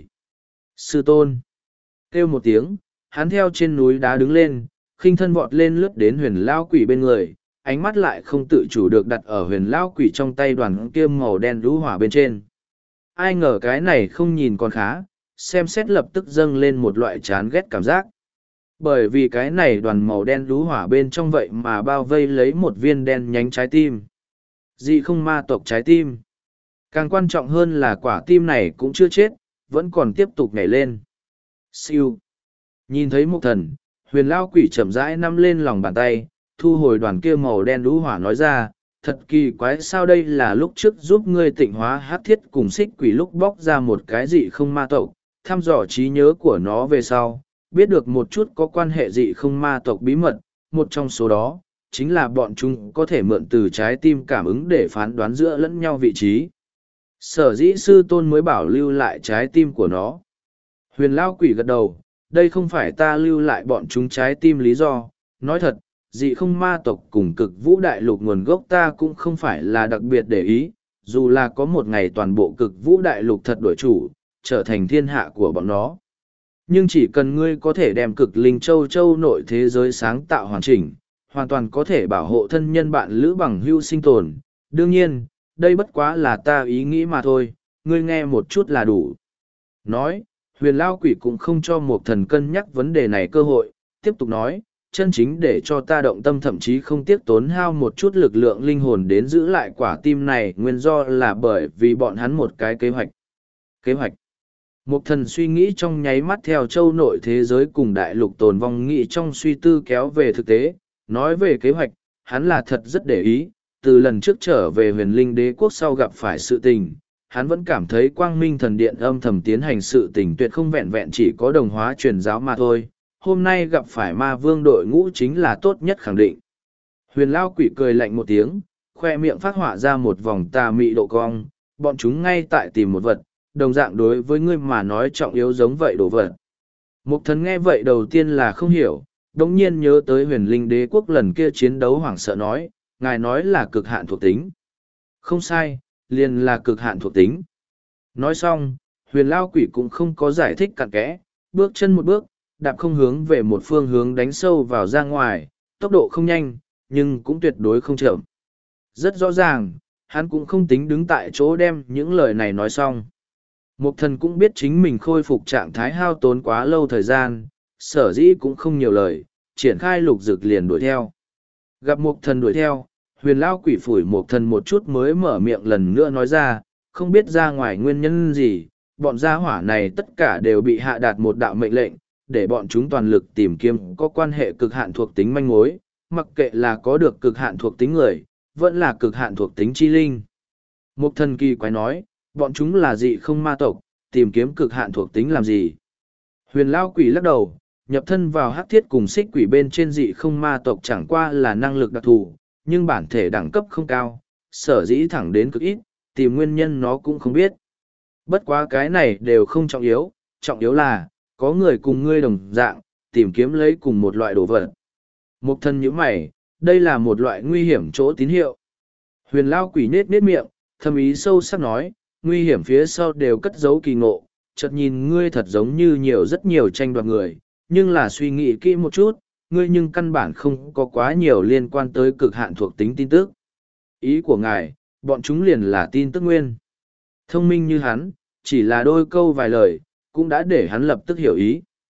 Sư tôn! Kêu một tiếng, hắn theo trên núi đá đứng lên, khinh thân vọt lên lướt đến huyền lão quỷ bên người, ánh mắt lại không tự chủ được đặt ở huyền lão quỷ trong tay đoàn kia màu đen lũ hỏa bên trên. Ai ngờ cái này không nhìn còn khá, xem xét lập tức dâng lên một loại chán ghét cảm giác. Bởi vì cái này đoàn màu đen lũ hỏa bên trong vậy mà bao vây lấy một viên đen nhánh trái tim. Dị không ma tộc trái tim. Càng quan trọng hơn là quả tim này cũng chưa chết, vẫn còn tiếp tục nhảy lên. Siêu. Nhìn thấy Mục Thần, huyền lão quỷ chậm rãi nắm lên lòng bàn tay, thu hồi đoàn kia màu đen lũ hỏa nói ra, thật kỳ quái sao đây là lúc trước giúp ngươi tịnh hóa hắc thiết cùng xích quỷ lúc bóc ra một cái dị không ma tộc, thăm dò trí nhớ của nó về sau, biết được một chút có quan hệ dị không ma tộc bí mật, một trong số đó, chính là bọn chúng có thể mượn từ trái tim cảm ứng để phán đoán giữa lẫn nhau vị trí. Sở dĩ sư tôn mới bảo lưu lại trái tim của nó. Huyền Lao Quỷ gật đầu, đây không phải ta lưu lại bọn chúng trái tim lý do, nói thật, dị không ma tộc cùng cực vũ đại lục nguồn gốc ta cũng không phải là đặc biệt để ý, dù là có một ngày toàn bộ cực vũ đại lục thật đổi chủ, trở thành thiên hạ của bọn nó. Nhưng chỉ cần ngươi có thể đem cực linh châu châu nội thế giới sáng tạo hoàn chỉnh, hoàn toàn có thể bảo hộ thân nhân bạn lữ bằng hưu sinh tồn. Đương nhiên, đây bất quá là ta ý nghĩ mà thôi, ngươi nghe một chút là đủ. Nói, huyền lao quỷ cũng không cho một thần cân nhắc vấn đề này cơ hội, tiếp tục nói, chân chính để cho ta động tâm thậm chí không tiếc tốn hao một chút lực lượng linh hồn đến giữ lại quả tim này nguyên do là bởi vì bọn hắn một cái kế hoạch. Kế hoạch. Một thần suy nghĩ trong nháy mắt theo châu nội thế giới cùng đại lục tồn vong nghĩ trong suy tư kéo về thực tế, nói về kế hoạch, hắn là thật rất để ý, từ lần trước trở về huyền linh đế quốc sau gặp phải sự tình, hắn vẫn cảm thấy quang minh thần điện âm thầm tiến hành sự tình tuyệt không vẹn vẹn chỉ có đồng hóa truyền giáo mà thôi, hôm nay gặp phải ma vương đội ngũ chính là tốt nhất khẳng định. Huyền lao quỷ cười lạnh một tiếng, khoe miệng phát họa ra một vòng tà mị độ cong, bọn chúng ngay tại tìm một vật, đồng dạng đối với ngươi mà nói trọng yếu giống vậy đồ vật. Mục thần nghe vậy đầu tiên là không hiểu, đồng nhiên nhớ tới huyền linh đế quốc lần kia chiến đấu hoảng sợ nói, ngài nói là cực hạn thuộc tính. Không sai, liền là cực hạn thuộc tính. Nói xong, huyền lao quỷ cũng không có giải thích cặn kẽ, bước chân một bước, đạp không hướng về một phương hướng đánh sâu vào ra ngoài, tốc độ không nhanh, nhưng cũng tuyệt đối không chậm. Rất rõ ràng, hắn cũng không tính đứng tại chỗ đem những lời này nói xong. Mục thần cũng biết chính mình khôi phục trạng thái hao tốn quá lâu thời gian, sở dĩ cũng không nhiều lời, triển khai lục dực liền đuổi theo. Gặp mục thần đuổi theo, huyền lao quỷ phủi mục thần một chút mới mở miệng lần nữa nói ra, không biết ra ngoài nguyên nhân gì, bọn gia hỏa này tất cả đều bị hạ đạt một đạo mệnh lệnh, để bọn chúng toàn lực tìm kiếm có quan hệ cực hạn thuộc tính manh mối, mặc kệ là có được cực hạn thuộc tính người, vẫn là cực hạn thuộc tính chi linh. Mục thần kỳ quái nói, bọn chúng là dị không ma tộc, tìm kiếm cực hạn thuộc tính làm gì? Huyền lao quỷ lắc đầu, nhập thân vào hắc thiết cùng xích quỷ bên trên dị không ma tộc chẳng qua là năng lực đặc thù, nhưng bản thể đẳng cấp không cao, sở dĩ thẳng đến cực ít, tìm nguyên nhân nó cũng không biết. Bất quá cái này đều không trọng yếu, trọng yếu là, có người cùng ngươi đồng dạng, tìm kiếm lấy cùng một loại đồ vật. Mục thân nhíu mày, đây là một loại nguy hiểm chỗ tín hiệu. Huyền lao quỷ nết nết miệng, thâm ý sâu sắc nói, nguy hiểm phía sau đều cất giấu kỳ ngộ, chợt nhìn ngươi thật giống như nhiều rất nhiều tranh đoạt người, nhưng là suy nghĩ kỹ một chút, ngươi nhưng căn bản không có quá nhiều liên quan tới cực hạn thuộc tính tin tức. Ý của ngài, bọn chúng liền là tin tức nguyên. Thông minh như hắn, chỉ là đôi câu vài lời, cũng đã để hắn lập tức hiểu ý.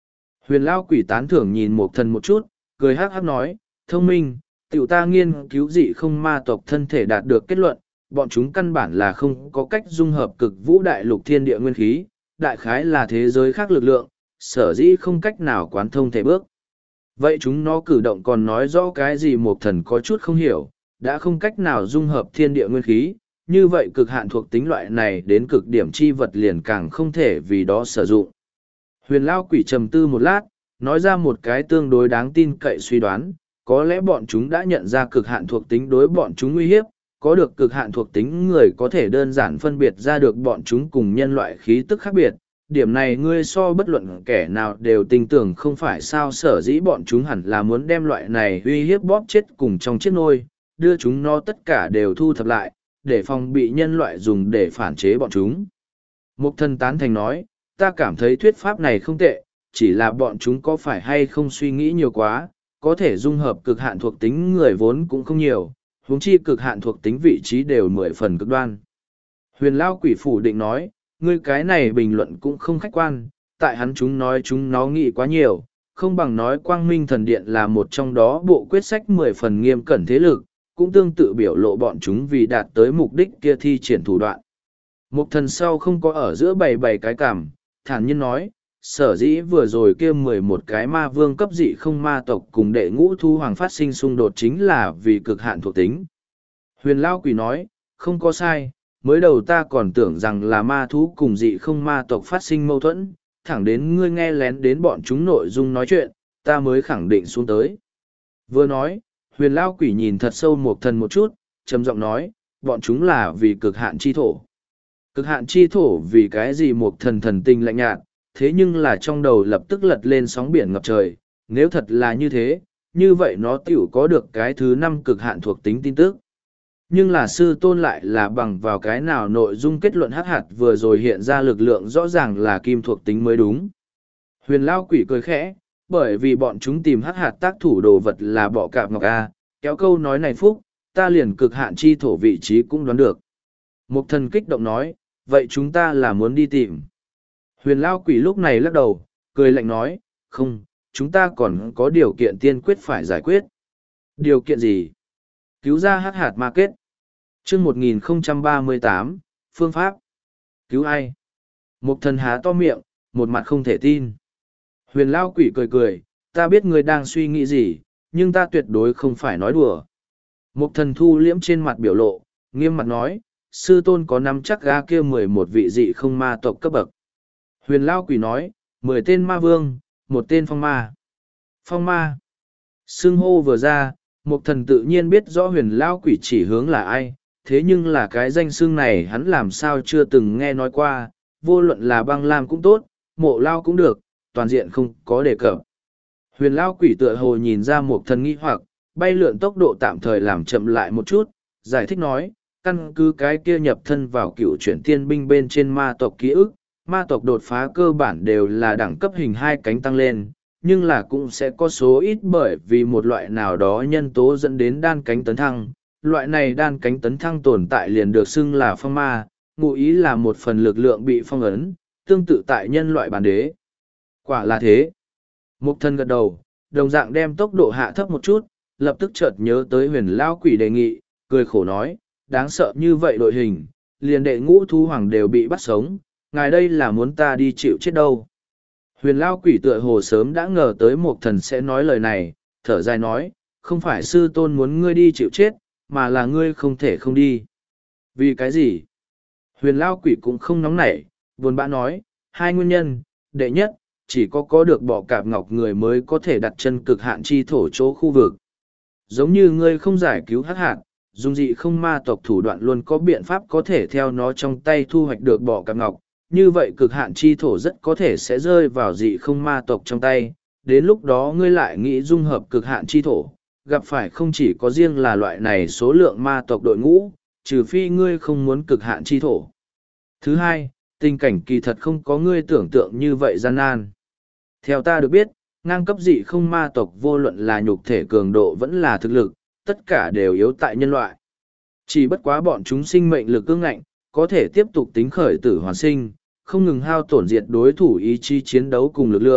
Huyền Lao Quỷ tán thưởng nhìn Mộc Thần một chút, cười hắc hắc nói, thông minh, tiểu ta nghiên cứu dị không ma tộc thân thể đạt được kết luận, bọn chúng căn bản là không có cách dung hợp cực vũ đại lục thiên địa nguyên khí, đại khái là thế giới khác lực lượng, sở dĩ không cách nào quán thông thể bước. Vậy chúng nó cử động còn nói rõ cái gì Mộc Thần có chút không hiểu, đã không cách nào dung hợp thiên địa nguyên khí, như vậy cực hạn thuộc tính loại này đến cực điểm chi vật liền càng không thể vì đó sử dụng. Huyền Lao Quỷ trầm tư một lát, nói ra một cái tương đối đáng tin cậy suy đoán, có lẽ bọn chúng đã nhận ra cực hạn thuộc tính đối bọn chúng nguy hiếp, có được cực hạn thuộc tính người có thể đơn giản phân biệt ra được bọn chúng cùng nhân loại khí tức khác biệt. Điểm này ngươi so bất luận kẻ nào đều tin tưởng không phải sao sở dĩ bọn chúng hẳn là muốn đem loại này uy hiếp bóp chết cùng trong chiếc nôi, đưa chúng nó tất cả đều thu thập lại, để phòng bị nhân loại dùng để phản chế bọn chúng. Mục Thần tán thành nói, ta cảm thấy thuyết pháp này không tệ, chỉ là bọn chúng có phải hay không suy nghĩ nhiều quá, có thể dung hợp cực hạn thuộc tính người vốn cũng không nhiều, huống chi cực hạn thuộc tính vị trí đều mười phần cực đoan. Huyền Lao Quỷ phủ định nói, ngươi cái này bình luận cũng không khách quan, tại hắn chúng nói chúng nó nghĩ quá nhiều, không bằng nói Quang Minh Thần Điện là một trong đó bộ quyết sách mười phần nghiêm cẩn thế lực, cũng tương tự biểu lộ bọn chúng vì đạt tới mục đích kia thi triển thủ đoạn. Mục Thần sau không có ở giữa bày bày cái cảm, thản nhiên nói, sở dĩ vừa rồi kia mười một cái ma vương cấp dị không ma tộc cùng đệ ngũ thu hoàng phát sinh xung đột chính là vì cực hạn thuộc tính. Huyền Lao Quỷ nói, không có sai, mới đầu ta còn tưởng rằng là ma thú cùng dị không ma tộc phát sinh mâu thuẫn, thẳng đến ngươi nghe lén đến bọn chúng nội dung nói chuyện, ta mới khẳng định xuống tới. Vừa nói, Huyền Lao Quỷ nhìn thật sâu Mộc Thần một chút, trầm giọng nói, bọn chúng là vì cực hạn chi thổ. Cực hạn chi thổ vì cái gì Mộc Thần thần tình lạnh nhạt, thế nhưng là trong đầu lập tức lật lên sóng biển ngập trời, nếu thật là như thế, như vậy nó tiểu có được cái thứ năm cực hạn thuộc tính tin tức. Nhưng là sư tôn lại là bằng vào cái nào nội dung kết luận hắc hạt vừa rồi hiện ra lực lượng rõ ràng là kim thuộc tính mới đúng. Huyền Lao Quỷ cười khẽ, bởi vì bọn chúng tìm hắc hạt tác thủ đồ vật là bọ cạp ngọc A, kéo câu nói này phúc, ta liền cực hạn chi thổ vị trí cũng đoán được. Mục Thần kích động nói, vậy chúng ta là muốn đi tìm. Huyền Lao Quỷ lúc này lắc đầu, cười lạnh nói, không, chúng ta còn có điều kiện tiên quyết phải giải quyết. Điều kiện gì? Cứu ra hắc hạt ma kết. Chương một nghìn không trăm ba mươi tám, phương pháp. Cứu ai? Mục Thần há to miệng, một mặt không thể tin. Huyền Lao Quỷ cười cười, ta biết ngươi đang suy nghĩ gì, nhưng ta tuyệt đối không phải nói đùa. Mục Thần thu liễm trên mặt biểu lộ, nghiêm mặt nói, sư tôn có nắm chắc ga kia mười một vị dị không ma tộc cấp bậc. Huyền Lao Quỷ nói, mười tên ma vương, một tên phong ma. Phong ma. Xưng hô vừa ra, Mục Thần tự nhiên biết rõ Huyền Lao Quỷ chỉ hướng là ai, thế nhưng là cái danh xưng này hắn làm sao chưa từng nghe nói qua, vô luận là băng lam cũng tốt, mộ lao cũng được, toàn diện không có đề cập. Huyền Lao Quỷ tựa hồ nhìn ra Mục Thần nghi hoặc, bay lượn tốc độ tạm thời làm chậm lại một chút, giải thích nói, căn cứ cái kia nhập thân vào cựu chuyển tiên binh bên trên ma tộc ký ức, ma tộc đột phá cơ bản đều là đẳng cấp hình hai cánh tăng lên, nhưng là cũng sẽ có số ít bởi vì một loại nào đó nhân tố dẫn đến đan cánh tấn thăng. Loại này đan cánh tấn thăng tồn tại liền được xưng là phong ma, ngụ ý là một phần lực lượng bị phong ấn, tương tự tại nhân loại bản đế. Quả là thế. Mục Thần gật đầu, đồng dạng đem tốc độ hạ thấp một chút, lập tức chợt nhớ tới Huyền Lao Quỷ đề nghị, cười khổ nói, đáng sợ như vậy đội hình, liền đệ ngũ thu hoàng đều bị bắt sống, ngài đây là muốn ta đi chịu chết đâu. Huyền Lao Quỷ tựa hồ sớm đã ngờ tới Mục Thần sẽ nói lời này, thở dài nói, không phải sư tôn muốn ngươi đi chịu chết, mà là ngươi không thể không đi. Vì cái gì? Huyền Lao Quỷ cũng không nóng nảy, buồn bã nói, hai nguyên nhân, đệ nhất, chỉ có có được bọ cạp ngọc người mới có thể đặt chân cực hạn chi thổ chỗ khu vực. Giống như ngươi không giải cứu hắc hạn, dùng dị không ma tộc thủ đoạn luôn có biện pháp có thể theo nó trong tay thu hoạch được bọ cạp ngọc, như vậy cực hạn chi thổ rất có thể sẽ rơi vào dị không ma tộc trong tay, đến lúc đó ngươi lại nghĩ dung hợp cực hạn chi thổ, gặp phải không chỉ có riêng là loại này số lượng ma tộc đội ngũ, trừ phi ngươi không muốn cực hạn chi thổ. Thứ hai, tình cảnh kỳ thật không có ngươi tưởng tượng như vậy gian nan. Theo ta được biết, ngang cấp dị không ma tộc vô luận là nhục thể cường độ vẫn là thực lực, tất cả đều yếu tại nhân loại. Chỉ bất quá bọn chúng sinh mệnh lực cương ngạnh, có thể tiếp tục tính khởi tử hoàn sinh, không ngừng hao tổn diệt đối thủ ý chí chiến đấu cùng lực lượng,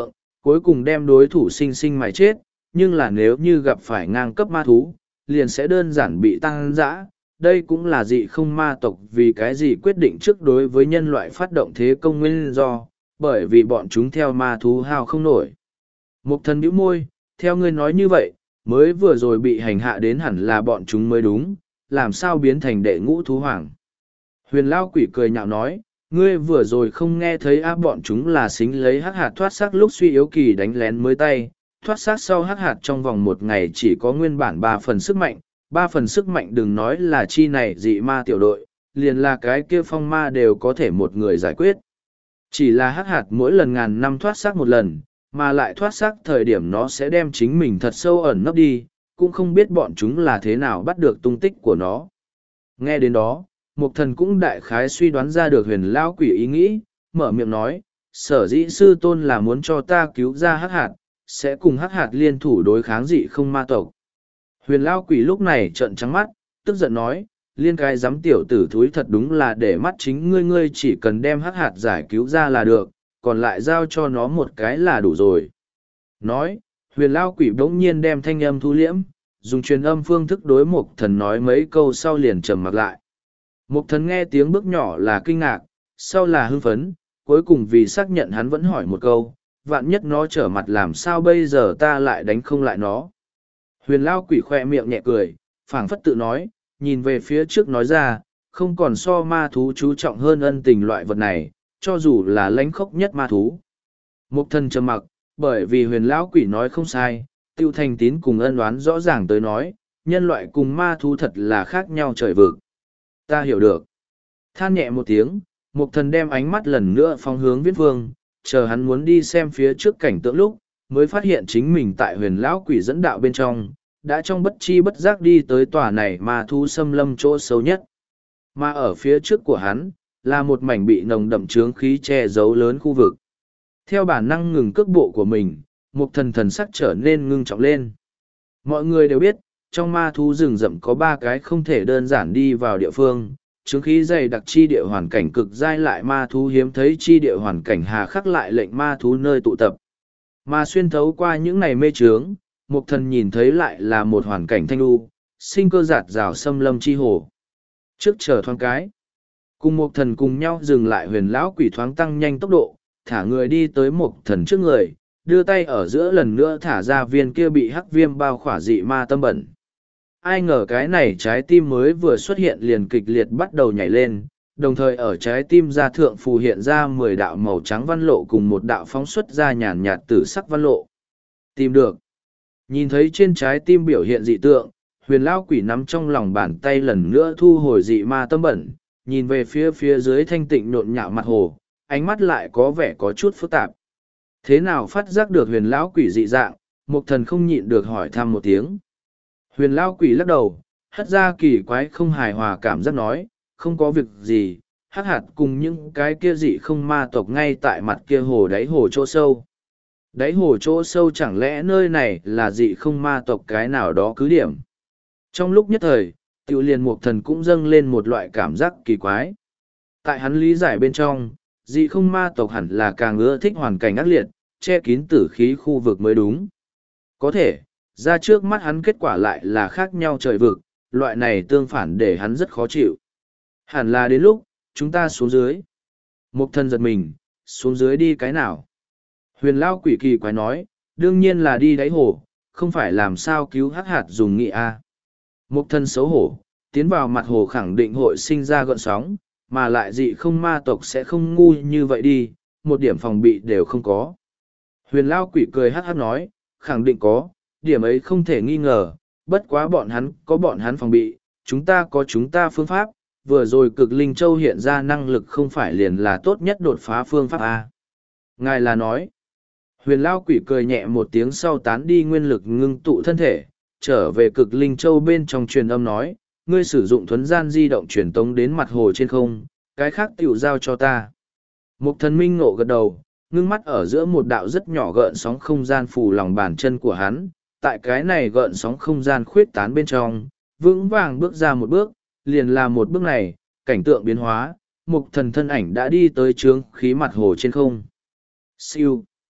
cuối cùng đem đối thủ sinh sinh mài chết, nhưng là nếu như gặp phải ngang cấp ma thú, liền sẽ đơn giản bị tăng dã. Đây cũng là dị không ma tộc vì cái gì quyết định trước đối với nhân loại phát động thế công nguyên do, bởi vì bọn chúng theo ma thú hao không nổi. Mục thần bĩu môi, theo ngươi nói như vậy, mới vừa rồi bị hành hạ đến hẳn là bọn chúng mới đúng, làm sao biến thành đệ ngũ thú hoàng. Huyền Lao Quỷ cười nhạo nói, ngươi vừa rồi không nghe thấy áp bọn chúng là xính lấy hắc hạt thoát xác lúc suy yếu kỳ đánh lén mới tay, thoát xác sau hắc hạt trong vòng một ngày chỉ có nguyên bản ba phần sức mạnh, ba phần sức mạnh đừng nói là chi này dị ma tiểu đội, liền là cái kia phong ma đều có thể một người giải quyết. Chỉ là hắc hạt mỗi lần ngàn năm thoát xác một lần, mà lại thoát xác thời điểm nó sẽ đem chính mình thật sâu ẩn nấp đi, cũng không biết bọn chúng là thế nào bắt được tung tích của nó. Nghe đến đó, Mục Thần cũng đại khái suy đoán ra được Huyền Lão Quỷ ý nghĩ, mở miệng nói, sở dĩ sư tôn là muốn cho ta cứu ra hắc hạt, sẽ cùng hắc hạt liên thủ đối kháng dị không ma tộc. Huyền Lão Quỷ lúc này trợn trắng mắt, tức giận nói, liên cái giám tiểu tử thúi thật đúng là để mắt chính ngươi ngươi chỉ cần đem hắc hạt giải cứu ra là được, còn lại giao cho nó một cái là đủ rồi. Nói, Huyền Lão Quỷ bỗng nhiên đem thanh âm thu liễm, dùng truyền âm phương thức đối Mục Thần nói mấy câu sau liền trầm mặc lại. Mục Thần nghe tiếng bước nhỏ là kinh ngạc, sau là hưng phấn, cuối cùng vì xác nhận hắn vẫn hỏi một câu, vạn nhất nó trở mặt làm sao bây giờ ta lại đánh không lại nó. Huyền Lão Quỷ khoe miệng nhẹ cười, phảng phất tự nói, nhìn về phía trước nói ra, không còn so ma thú chú trọng hơn ân tình loại vật này, cho dù là lãnh khốc nhất ma thú. Mục Thần trầm mặc, bởi vì Huyền Lão Quỷ nói không sai, Tiêu Thành Tín cùng ân oán rõ ràng tới nói, nhân loại cùng ma thú thật là khác nhau trời vực. Ta hiểu được. Than nhẹ một tiếng, Mục Thần đem ánh mắt lần nữa phong hướng Viễn Vương, chờ hắn muốn đi xem phía trước cảnh tượng lúc, mới phát hiện chính mình tại Huyền Lão Quỷ dẫn đạo bên trong, đã trong bất chi bất giác đi tới tòa này ma thú xâm lâm chỗ sâu nhất. Mà ở phía trước của hắn, là một mảnh bị nồng đậm chướng khí che giấu lớn khu vực. Theo bản năng ngừng cước bộ của mình, Mục Thần thần sắc trở nên ngưng trọng lên. Mọi người đều biết, trong ma thú rừng rậm có ba cái không thể đơn giản đi vào địa phương, chướng khí dày đặc chi địa hoàn cảnh cực dai lại ma thú hiếm thấy chi địa hoàn cảnh hà khắc lại lệnh ma thú nơi tụ tập. Mà xuyên thấu qua những ngày mê trướng, Mục Thần nhìn thấy lại là một hoàn cảnh thanh lưu, sinh cơ giạt rào xâm lâm chi hồ. Trước chờ thoáng cái, cùng Mục Thần cùng nhau dừng lại Huyền Lão Quỷ thoáng tăng nhanh tốc độ, thả người đi tới Mục Thần trước người, đưa tay ở giữa lần nữa thả ra viên kia bị hắc viêm bao khỏa dị ma tâm bẩn. Ai ngờ cái này trái tim mới vừa xuất hiện liền kịch liệt bắt đầu nhảy lên, đồng thời ở trái tim ra thượng phù hiện ra mười đạo màu trắng văn lộ cùng một đạo phóng xuất ra nhàn nhạt tử sắc văn lộ. Tìm được. Nhìn thấy trên trái tim biểu hiện dị tượng, Huyền Lão Quỷ nắm trong lòng bàn tay lần nữa thu hồi dị ma tâm bẩn, nhìn về phía phía dưới thanh tịnh nhộn nhạo mặt hồ, ánh mắt lại có vẻ có chút phức tạp. Thế nào phát giác được Huyền Lão Quỷ dị dạng, Mục Thần không nhịn được hỏi thăm một tiếng. Huyền Lão Quỷ lắc đầu, hất ra kỳ quái không hài hòa cảm giác nói, không có việc gì, hắc hạt cùng những cái kia dị không ma tộc ngay tại mặt kia hồ đáy hồ chỗ sâu. Đáy hồ chỗ sâu chẳng lẽ nơi này là dị không ma tộc cái nào đó cứ điểm. Trong lúc nhất thời, Tiểu liền Mục Thần cũng dâng lên một loại cảm giác kỳ quái. Tại hắn lý giải bên trong, dị không ma tộc hẳn là càng ưa thích hoàn cảnh ác liệt, che kín tử khí khu vực mới đúng. Có thể, ra trước mắt hắn kết quả lại là khác nhau trời vực, loại này tương phản để hắn rất khó chịu. Hẳn là đến lúc, chúng ta xuống dưới. Mục Thần giật mình, xuống dưới đi cái nào? Huyền Lão Quỷ kỳ quái nói, đương nhiên là đi đáy hồ, không phải làm sao cứu hắc hạt dùng nghị a. Mục Thần xấu hổ, tiến vào mặt hồ khẳng định hội sinh ra gợn sóng, mà lại dị không ma tộc sẽ không ngu như vậy đi, một điểm phòng bị đều không có. Huyền Lão Quỷ cười hắc hắc nói, khẳng định có, điểm ấy không thể nghi ngờ, bất quá bọn hắn có bọn hắn phòng bị, chúng ta có chúng ta phương pháp, vừa rồi cực linh châu hiện ra năng lực không phải liền là tốt nhất đột phá phương pháp A. Ngài là nói, Huyền Lão Quỷ cười nhẹ một tiếng sau tán đi nguyên lực ngưng tụ thân thể, trở về cực linh châu bên trong truyền âm nói, ngươi sử dụng thuấn gian di động truyền tống đến mặt hồ trên không, cái khác tiểu giao cho ta. Mục Thần minh ngộ gật đầu, ngưng mắt ở giữa một đạo rất nhỏ gợn sóng không gian phủ lòng bàn chân của hắn, tại cái này gợn sóng không gian khuyết tán bên trong, vững vàng bước ra một bước, liền là một bước này, cảnh tượng biến hóa, Mục Thần thân ảnh đã đi tới trướng khí mặt hồ trên không. Siêu.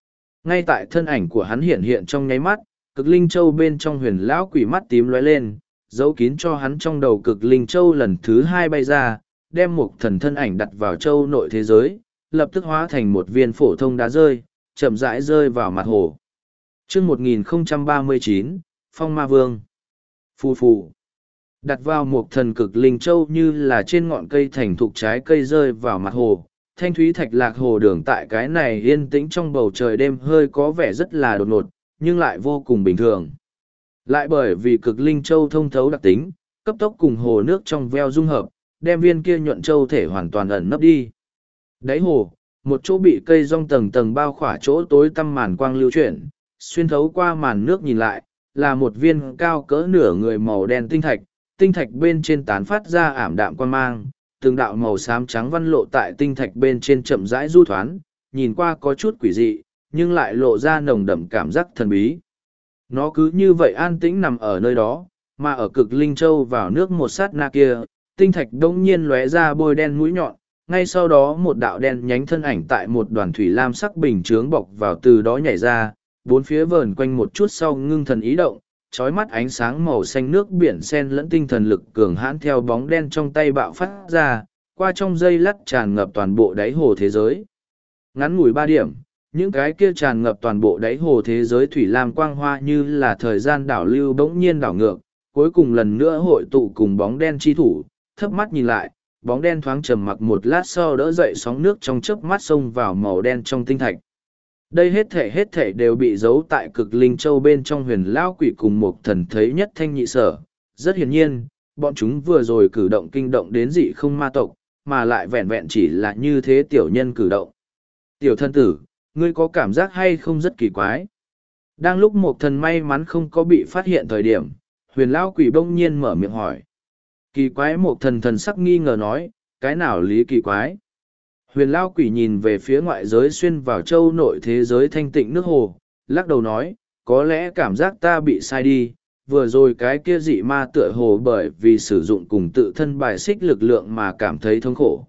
Ngay tại thân ảnh của hắn hiện hiện trong nháy mắt, cực linh châu bên trong huyền lão quỷ mắt tím lóe lên, giấu kín cho hắn trong đầu cực linh châu lần thứ hai bay ra, đem một thần thân ảnh đặt vào châu nội thế giới, lập tức hóa thành một viên phổ thông đá rơi, chậm rãi rơi vào mặt hồ. Chương một nghìn không trăm ba mươi chín, Phong Ma Vương. Phù phù. Đặt vào một thần cực linh châu như là trên ngọn cây thành thục trái cây rơi vào mặt hồ. Thanh thúy thạch lạc hồ đường tại cái này yên tĩnh trong bầu trời đêm hơi có vẻ rất là đột ngột, nhưng lại vô cùng bình thường. Lại bởi vì cực linh châu thông thấu đặc tính, cấp tốc cùng hồ nước trong veo dung hợp, đem viên kia nhuận châu thể hoàn toàn ẩn nấp đi. Đáy hồ, một chỗ bị cây rong tầng tầng bao khỏa chỗ tối tăm màn quang lưu chuyển, xuyên thấu qua màn nước nhìn lại, là một viên cao cỡ nửa người màu đen tinh thạch, tinh thạch bên trên tán phát ra ảm đạm quan mang, từng đạo màu xám trắng văn lộ tại tinh thạch bên trên chậm rãi du thoán, nhìn qua có chút quỷ dị, nhưng lại lộ ra nồng đậm cảm giác thần bí. Nó cứ như vậy an tĩnh nằm ở nơi đó, mà ở cực linh châu vào nước một sát na kia, tinh thạch đông nhiên lóe ra bôi đen mũi nhọn, ngay sau đó một đạo đen nhánh thân ảnh tại một đoàn thủy lam sắc bình chướng bọc vào từ đó nhảy ra, bốn phía vờn quanh một chút sau ngưng thần ý động, trói mắt ánh sáng màu xanh nước biển sen lẫn tinh thần lực cường hãn theo bóng đen trong tay bạo phát ra, qua trong dây lắt tràn ngập toàn bộ đáy hồ thế giới. Ngắn ngủi ba điểm, những cái kia tràn ngập toàn bộ đáy hồ thế giới thủy lam quang hoa như là thời gian đảo lưu bỗng nhiên đảo ngược, cuối cùng lần nữa hội tụ cùng bóng đen chi thủ, thấp mắt nhìn lại, bóng đen thoáng trầm mặc một lát sau đỡ dậy sóng nước trong chớp mắt xông vào màu đen trong tinh thạch. Đây hết thể hết thể đều bị giấu tại cực linh châu bên trong huyền lao quỷ cùng một thần thấy nhất thanh nhị sở. Rất hiển nhiên, bọn chúng vừa rồi cử động kinh động đến dị không ma tộc, mà lại vẹn vẹn chỉ là như thế tiểu nhân cử động. Tiểu thân tử, ngươi có cảm giác hay không rất kỳ quái? Đang lúc một thần may mắn không có bị phát hiện thời điểm, huyền lao quỷ bỗng nhiên mở miệng hỏi. Kỳ quái một thần thần sắc nghi ngờ nói, cái nào lý kỳ quái? Huyền lao quỷ nhìn về phía ngoại giới xuyên vào châu nội thế giới thanh tịnh nước hồ, lắc đầu nói, có lẽ cảm giác ta bị sai đi, vừa rồi cái kia dị ma tựa hồ bởi vì sử dụng cùng tự thân bài xích lực lượng mà cảm thấy thống khổ.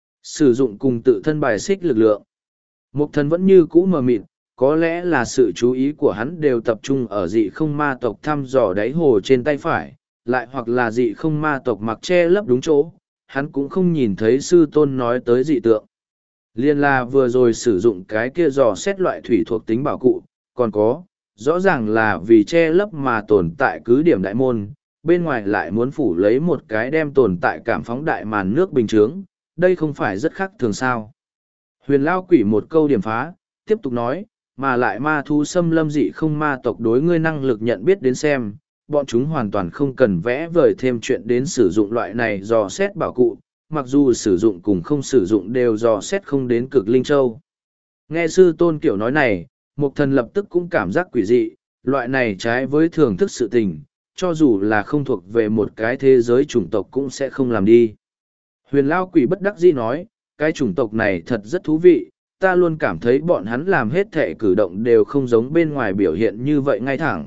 Sử dụng cùng tự thân bài xích lực lượng. Mục thần vẫn như cũ mờ mịt, có lẽ là sự chú ý của hắn đều tập trung ở dị không ma tộc thăm dò đáy hồ trên tay phải, lại hoặc là dị không ma tộc mặc che lấp đúng chỗ, hắn cũng không nhìn thấy sư tôn nói tới dị tượng. Liên là vừa rồi sử dụng cái kia dò xét loại thủy thuộc tính bảo cụ, còn có, rõ ràng là vì che lấp mà tồn tại cứ điểm đại môn, bên ngoài lại muốn phủ lấy một cái đem tồn tại cảm phóng đại màn nước bình chướng, đây không phải rất khác thường sao. Huyền Lao Quỷ một câu điểm phá, tiếp tục nói, mà lại ma thú xâm lâm dị không ma tộc đối ngươi năng lực nhận biết đến xem, bọn chúng hoàn toàn không cần vẽ vời thêm chuyện đến sử dụng loại này dò xét bảo cụ, mặc dù sử dụng cùng không sử dụng đều dò xét không đến cực linh châu. Nghe sư tôn kiểu nói này, Mục thần lập tức cũng cảm giác quỷ dị, loại này trái với thường thức sự tình, cho dù là không thuộc về một cái thế giới chủng tộc cũng sẽ không làm đi. Huyền Lao Quỷ bất đắc dĩ nói, cái chủng tộc này thật rất thú vị, ta luôn cảm thấy bọn hắn làm hết thể cử động đều không giống bên ngoài biểu hiện như vậy ngay thẳng.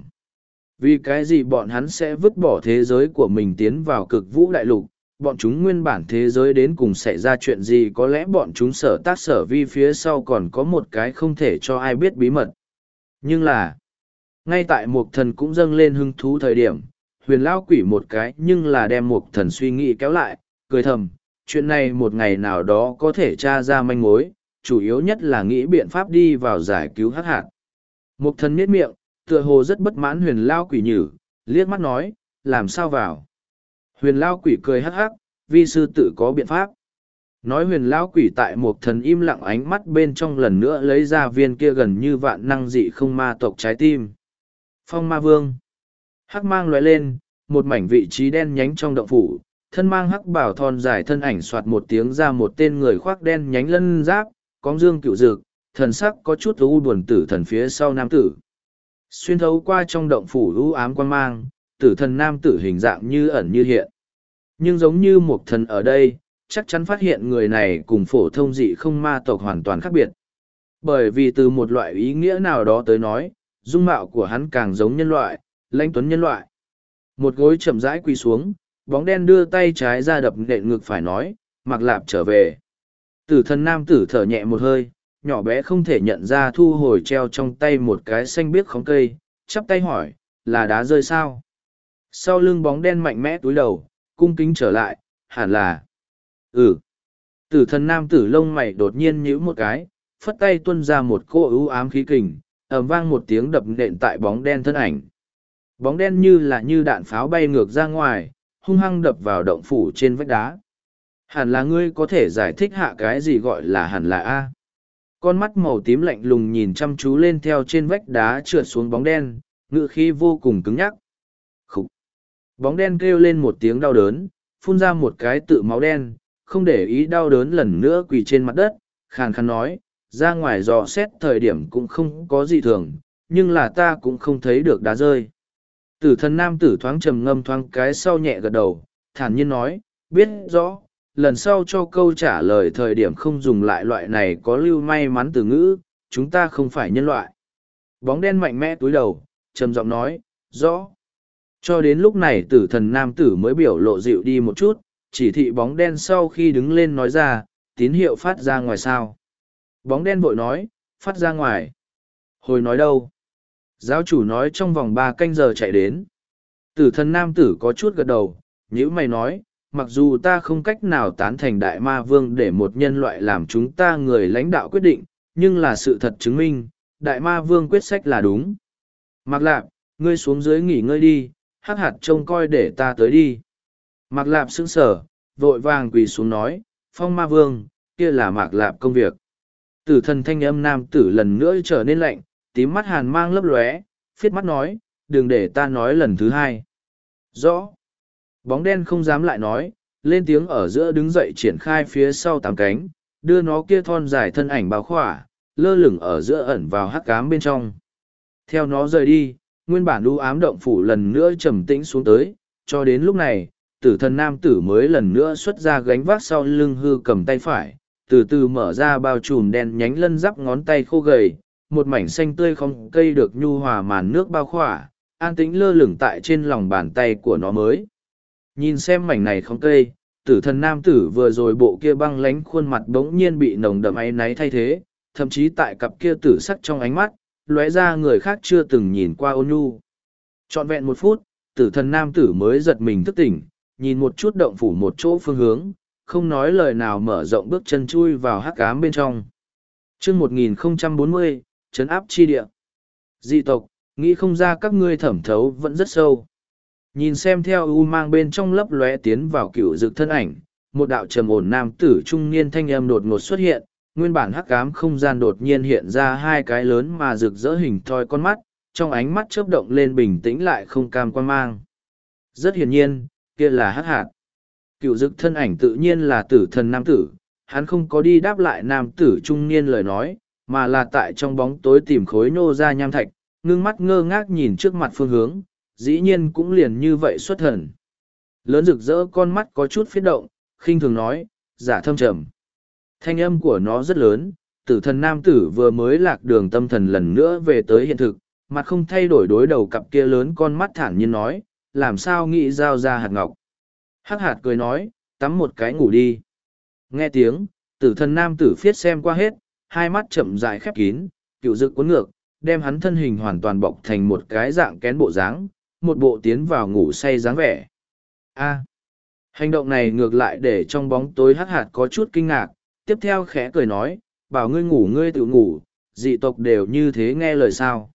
Vì cái gì bọn hắn sẽ vứt bỏ thế giới của mình tiến vào cực vũ đại lục, bọn chúng nguyên bản thế giới đến cùng xảy ra chuyện gì, có lẽ bọn chúng sở tác sở vi phía sau còn có một cái không thể cho ai biết bí mật. Nhưng là, ngay tại Mục thần cũng dâng lên hứng thú thời điểm, Huyền Lao Quỷ một cái nhưng là đem Mục thần suy nghĩ kéo lại, cười thầm, chuyện này một ngày nào đó có thể tra ra manh mối, chủ yếu nhất là nghĩ biện pháp đi vào giải cứu hắc hạt. Mục thần miết miệng, tựa hồ rất bất mãn Huyền Lao Quỷ nhử, liếc mắt nói, làm sao vào. Huyền Lao Quỷ cười hắc hắc, vi sư tự có biện pháp. Nói Huyền Lao Quỷ tại Mục thần im lặng ánh mắt bên trong lần nữa lấy ra viên kia gần như vạn năng dị không ma tộc trái tim. Phong Ma Vương. Hắc mang lóe lên, một mảnh vị trí đen nhánh trong động phủ, thân mang hắc bảo thon dài thân ảnh soạt một tiếng ra một tên người khoác đen nhánh lân giáp, cóng dương cựu dực, thần sắc có chút u buồn tử thần phía sau nam tử. Xuyên thấu qua trong động phủ u ám quan mang, tử thần nam tử hình dạng như ẩn như hiện. Nhưng giống như một thần ở đây, chắc chắn phát hiện người này cùng phổ thông dị không ma tộc hoàn toàn khác biệt. Bởi vì từ một loại ý nghĩa nào đó tới nói, dung mạo của hắn càng giống nhân loại, lãnh tuấn nhân loại. Một gối chậm rãi quỳ xuống, bóng đen đưa tay trái ra đập nện ngực phải nói, mặc lạp trở về. Tử thần nam tử thở nhẹ một hơi, nhỏ bé không thể nhận ra thu hồi treo trong tay một cái xanh biếc khóm cây, chắp tay hỏi, là đá rơi sao? Sau lưng bóng đen mạnh mẽ túi đầu, cung kính trở lại, hẳn là. Ừ. Tử thần nam tử lông mày đột nhiên nhíu một cái, phất tay tuôn ra một cô ưu ám khí kình, ầm vang một tiếng đập nện tại bóng đen thân ảnh. Bóng đen như là như đạn pháo bay ngược ra ngoài, hung hăng đập vào động phủ trên vách đá. Hẳn là ngươi có thể giải thích hạ cái gì gọi là hẳn là A. Con mắt màu tím lạnh lùng nhìn chăm chú lên theo trên vách đá trượt xuống bóng đen, ngự khí vô cùng cứng nhắc. Khúc! Bóng đen kêu lên một tiếng đau đớn, phun ra một cái tự máu đen, không để ý đau đớn lần nữa quỳ trên mặt đất, khàn khàn nói, ra ngoài dò xét thời điểm cũng không có gì thường, nhưng là ta cũng không thấy được đá rơi. Tử thần nam tử thoáng trầm ngâm thoáng cái sau nhẹ gật đầu, thản nhiên nói, biết rõ, lần sau cho câu trả lời thời điểm không dùng lại loại này có lưu may mắn từ ngữ, chúng ta không phải nhân loại. Bóng đen mạnh mẽ túi đầu, trầm giọng nói, rõ. Cho đến lúc này tử thần nam tử mới biểu lộ dịu đi một chút, chỉ thị bóng đen sau khi đứng lên nói ra, tín hiệu phát ra ngoài sao. Bóng đen vội nói, phát ra ngoài. Hồi nói đâu? Giáo chủ nói trong vòng ba canh giờ chạy đến. Tử thần nam tử có chút gật đầu, nhữ mày nói, mặc dù ta không cách nào tán thành đại ma vương để một nhân loại làm chúng ta người lãnh đạo quyết định, nhưng là sự thật chứng minh, đại ma vương quyết sách là đúng. Mạc Lạp, ngươi xuống dưới nghỉ ngơi đi, hắc hạt trông coi để ta tới đi. Mạc Lạp sững sờ, vội vàng quỳ xuống nói, phong ma vương, kia là Mạc Lạp công việc. Tử thần thanh âm nam tử lần nữa trở nên lạnh, tím mắt hàn mang lấp lóe, phiết mắt nói, đừng để ta nói lần thứ hai. Rõ. Bóng đen không dám lại nói, lên tiếng ở giữa đứng dậy triển khai phía sau tám cánh, đưa nó kia thon dài thân ảnh bao khỏa, lơ lửng ở giữa ẩn vào hắc ám bên trong. Theo nó rời đi, nguyên bản u ám động phủ lần nữa trầm tĩnh xuống tới, cho đến lúc này, tử thần nam tử mới lần nữa xuất ra gánh vác sau lưng hư cầm tay phải, từ từ mở ra bao trùm đen nhánh lân giáp ngón tay khô gầy, một mảnh xanh tươi không cây được nhu hòa màn nước bao khỏa, an tĩnh lơ lửng tại trên lòng bàn tay của nó mới. Nhìn xem mảnh này không cây, tử thần nam tử vừa rồi bộ kia băng lánh khuôn mặt bỗng nhiên bị nồng đậm áy náy thay thế, thậm chí tại cặp kia tử sắc trong ánh mắt, lóe ra người khác chưa từng nhìn qua ôn nhu. Trọn vẹn một phút, tử thần nam tử mới giật mình thức tỉnh, nhìn một chút động phủ một chỗ phương hướng, không nói lời nào mở rộng bước chân chui vào hắc ám bên trong. chương một nghìn không trăm bốn mươi, trấn áp chi địa. Dị tộc, nghĩ không ra các ngươi thẩm thấu vẫn rất sâu. Nhìn xem theo u mang bên trong lấp lóe tiến vào cựu dực thân ảnh, một đạo trầm ổn nam tử trung niên thanh âm đột ngột xuất hiện, nguyên bản hắc ám không gian đột nhiên hiện ra hai cái lớn mà rực rỡ hình thoi con mắt, trong ánh mắt chớp động lên bình tĩnh lại không cam quan mang. Rất hiển nhiên, kia là hắc hạt. Cựu dực thân ảnh tự nhiên là tử thần nam tử, hắn không có đi đáp lại nam tử trung niên lời nói, mà là tại trong bóng tối tìm khối nô ra nham thạch, ngưng mắt ngơ ngác nhìn trước mặt phương hướng, dĩ nhiên cũng liền như vậy xuất thần. Lớn rực rỡ con mắt có chút phiết động, khinh thường nói, giả thâm trầm. Thanh âm của nó rất lớn, tử thần nam tử vừa mới lạc đường tâm thần lần nữa về tới hiện thực, mặt không thay đổi đối đầu cặp kia lớn con mắt thản nhiên nói, làm sao nghĩ giao ra hạt ngọc. Hắc hạt cười nói, tắm một cái ngủ đi. Nghe tiếng, tử thần nam tử phiết xem qua hết, hai mắt chậm dài khép kín, cựu dực cuốn ngược, đem hắn thân hình hoàn toàn bọc thành một cái dạng kén bộ dáng, một bộ tiến vào ngủ say dáng vẻ. A. Hành động này ngược lại để trong bóng tối hắc hạt có chút kinh ngạc, tiếp theo khẽ cười nói, bảo ngươi ngủ ngươi tự ngủ, dị tộc đều như thế nghe lời sao.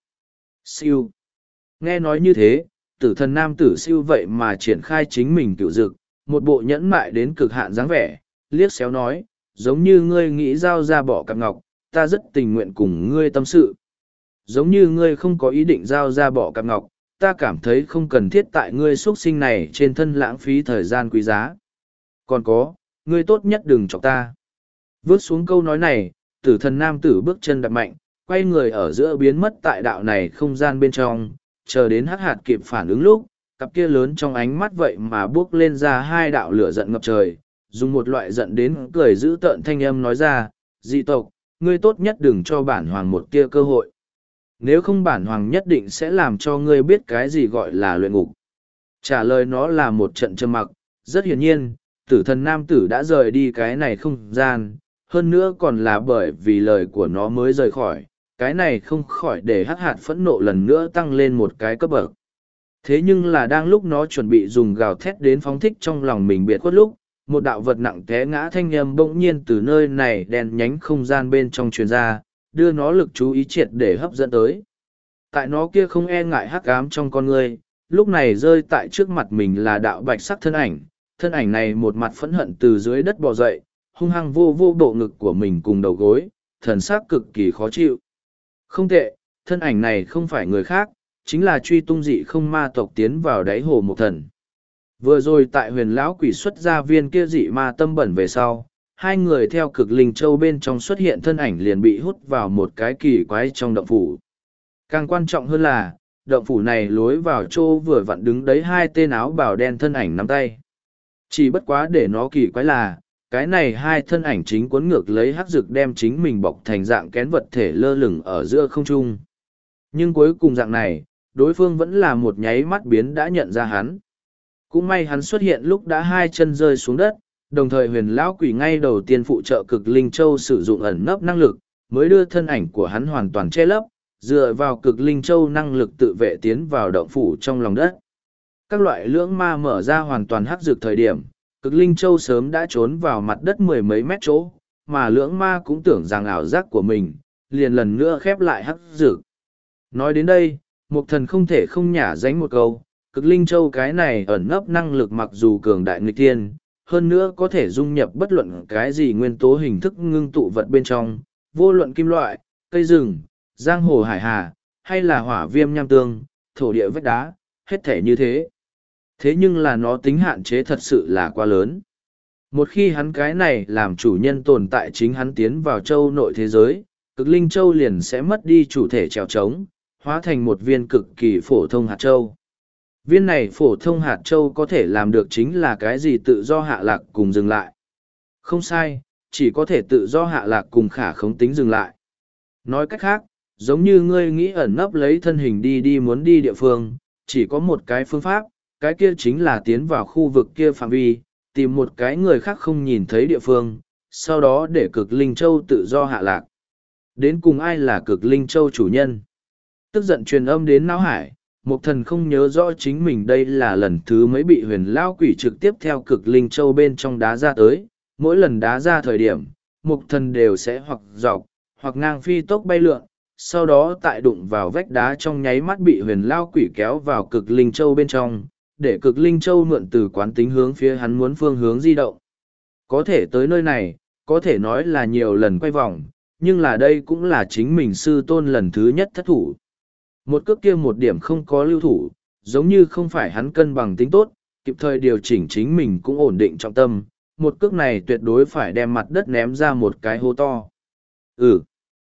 Siêu. Nghe nói như thế, tử thần nam tử siêu vậy mà triển khai chính mình cựu dực, một bộ nhẫn mại đến cực hạn dáng vẻ, liếc xéo nói, giống như ngươi nghĩ giao ra bỏ cặp ngọc, ta rất tình nguyện cùng ngươi tâm sự. Giống như ngươi không có ý định giao ra bỏ cặp ngọc, ta cảm thấy không cần thiết tại ngươi xuất sinh này trên thân lãng phí thời gian quý giá. Còn có, ngươi tốt nhất đừng chọc ta. Vớt xuống câu nói này, tử thần nam tử bước chân đập mạnh, quay người ở giữa biến mất tại đạo này không gian bên trong, chờ đến hắc hạt kịp phản ứng lúc, cặp kia lớn trong ánh mắt vậy mà bước lên ra hai đạo lửa giận ngập trời, dùng một loại giận đến cười giữ tợn thanh âm nói ra, dị tộc, ngươi tốt nhất đừng cho bản hoàng một tia cơ hội. Nếu không bản hoàng nhất định sẽ làm cho ngươi biết cái gì gọi là luyện ngục. Trả lời nó là một trận trầm mặc, rất hiển nhiên, tử thần nam tử đã rời đi cái này không gian, hơn nữa còn là bởi vì lời của nó mới rời khỏi, cái này không khỏi để hắc hạt phẫn nộ lần nữa tăng lên một cái cấp bậc. Thế nhưng là đang lúc nó chuẩn bị dùng gào thét đến phóng thích trong lòng mình biệt khuất lúc, một đạo vật nặng té ngã thanh âm bỗng nhiên từ nơi này đèn nhánh không gian bên trong truyền ra, đưa nó lực chú ý triệt để hấp dẫn tới. Tại nó kia không e ngại hắc ám trong con người, lúc này rơi tại trước mặt mình là đạo bạch sắc thân ảnh, thân ảnh này một mặt phẫn hận từ dưới đất bò dậy, hung hăng vô vô bộ ngực của mình cùng đầu gối, thần sắc cực kỳ khó chịu. Không tệ, thân ảnh này không phải người khác, chính là truy tung dị không ma tộc tiến vào đáy hồ một thần. Vừa rồi tại huyền lão quỷ xuất ra viên kia dị ma tâm bẩn về sau, hai người theo cực linh châu bên trong xuất hiện thân ảnh liền bị hút vào một cái kỳ quái trong động phủ. Càng quan trọng hơn là, động phủ này lối vào chỗ vừa vặn đứng đấy hai tên áo bào đen thân ảnh nắm tay. Chỉ bất quá để nó kỳ quái là, cái này hai thân ảnh chính cuốn ngược lấy hắc dực đem chính mình bọc thành dạng kén vật thể lơ lửng ở giữa không trung. Nhưng cuối cùng dạng này, đối phương vẫn là một nháy mắt biến đã nhận ra hắn. Cũng may hắn xuất hiện lúc đã hai chân rơi xuống đất, đồng thời huyền lão quỷ ngay đầu tiên phụ trợ cực linh châu sử dụng ẩn nấp năng lực, mới đưa thân ảnh của hắn hoàn toàn che lấp, dựa vào cực linh châu năng lực tự vệ tiến vào động phủ trong lòng đất. Các loại lưỡng ma mở ra hoàn toàn hắc dược thời điểm, cực linh châu sớm đã trốn vào mặt đất mười mấy mét chỗ, mà lưỡng ma cũng tưởng rằng ảo giác của mình, liền lần nữa khép lại hắc dược. Nói đến đây, Mục Thần không thể không nhả dánh một câu, cực linh châu cái này ẩn nấp năng lực mặc dù cường đại nghịch thiên, hơn nữa có thể dung nhập bất luận cái gì nguyên tố hình thức ngưng tụ vật bên trong, vô luận kim loại, cây rừng, giang hồ hải hà, hay là hỏa viêm nham tương, thổ địa vách đá, hết thể như thế. Thế nhưng là nó tính hạn chế thật sự là quá lớn. Một khi hắn cái này làm chủ nhân tồn tại chính hắn tiến vào châu nội thế giới, cực linh châu liền sẽ mất đi chủ thể trèo trống, hóa thành một viên cực kỳ phổ thông hạt châu. Viên này phổ thông hạt châu có thể làm được chính là cái gì tự do hạ lạc cùng dừng lại. Không sai, chỉ có thể tự do hạ lạc cùng khả khống tính dừng lại. Nói cách khác, giống như ngươi nghĩ ẩn nấp lấy thân hình đi đi muốn đi địa phương, chỉ có một cái phương pháp, cái kia chính là tiến vào khu vực kia phạm vi, tìm một cái người khác không nhìn thấy địa phương, sau đó để cực linh châu tự do hạ lạc. Đến cùng ai là cực linh châu chủ nhân? Tức giận truyền âm đến não hải, Mục Thần không nhớ rõ chính mình đây là lần thứ mấy bị huyền lao quỷ trực tiếp theo cực linh châu bên trong đá ra tới. Mỗi lần đá ra thời điểm, Mục Thần đều sẽ hoặc dọc, hoặc ngang phi tốc bay lượn, sau đó tại đụng vào vách đá trong nháy mắt bị huyền lao quỷ kéo vào cực linh châu bên trong, để cực linh châu mượn từ quán tính hướng phía hắn muốn phương hướng di động. Có thể tới nơi này, có thể nói là nhiều lần quay vòng, nhưng là đây cũng là chính mình sư tôn lần thứ nhất thất thủ. Một cước kia một điểm không có lưu thủ, giống như không phải hắn cân bằng tính tốt, kịp thời điều chỉnh chính mình cũng ổn định trọng tâm, một cước này tuyệt đối phải đem mặt đất ném ra một cái hố to. Ừ.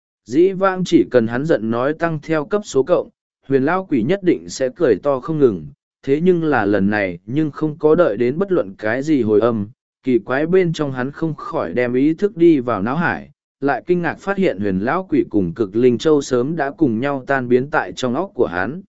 Dĩ vãng chỉ cần hắn giận nói tăng theo cấp số cộng, huyền lao quỷ nhất định sẽ cười to không ngừng, thế nhưng là lần này nhưng không có đợi đến bất luận cái gì hồi âm, kỳ quái bên trong hắn không khỏi đem ý thức đi vào não hải, lại kinh ngạc phát hiện huyền lão quỷ cùng cực linh châu sớm đã cùng nhau tan biến tại trong óc của hắn.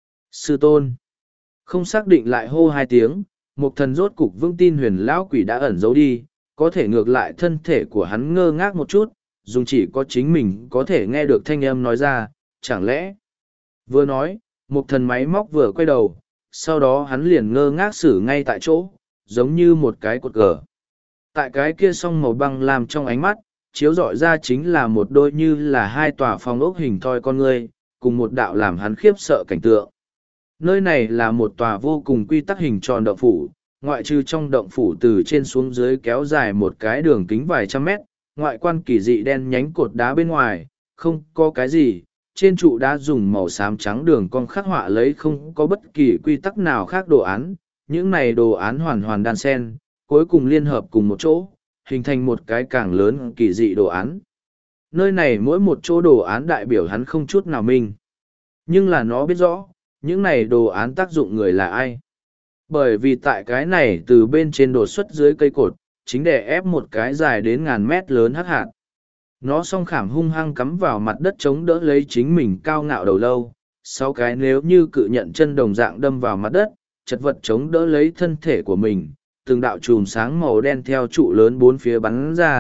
Sư tôn. Không xác định lại hô hai tiếng, Mục Thần rốt cục vững tin huyền lão quỷ đã ẩn giấu đi, có thể ngược lại thân thể của hắn ngơ ngác một chút, dùng chỉ có chính mình có thể nghe được thanh âm nói ra, chẳng lẽ. Vừa nói, Mục Thần máy móc vừa quay đầu, sau đó hắn liền ngơ ngác xử ngay tại chỗ, giống như một cái cột cờ. Tại cái kia song màu băng làm trong ánh mắt, chiếu rọi ra chính là một đôi như là hai tòa phòng ốc hình thoi con người, cùng một đạo làm hắn khiếp sợ cảnh tượng. Nơi này là một tòa vô cùng quy tắc hình tròn động phủ, ngoại trừ trong động phủ từ trên xuống dưới kéo dài một cái đường kính vài trăm mét, ngoại quan kỳ dị đen nhánh cột đá bên ngoài, không có cái gì, trên trụ đá dùng màu xám trắng đường con khắc họa lấy không có bất kỳ quy tắc nào khác đồ án, những này đồ án hoàn hoàn đan xen, cuối cùng liên hợp cùng một chỗ, hình thành một cái càng lớn kỳ dị đồ án. Nơi này mỗi một chỗ đồ án đại biểu hắn không chút nào minh. Nhưng là nó biết rõ, những này đồ án tác dụng người là ai. Bởi vì tại cái này từ bên trên đột xuất dưới cây cột, chính để ép một cái dài đến ngàn mét lớn hắc hạt. Nó song khảm hung hăng cắm vào mặt đất chống đỡ lấy chính mình cao ngạo đầu lâu. Sau cái nếu như cự nhận chân đồng dạng đâm vào mặt đất, chật vật chống đỡ lấy thân thể của mình. Từng đạo chùm sáng màu đen theo trụ lớn bốn phía bắn ra,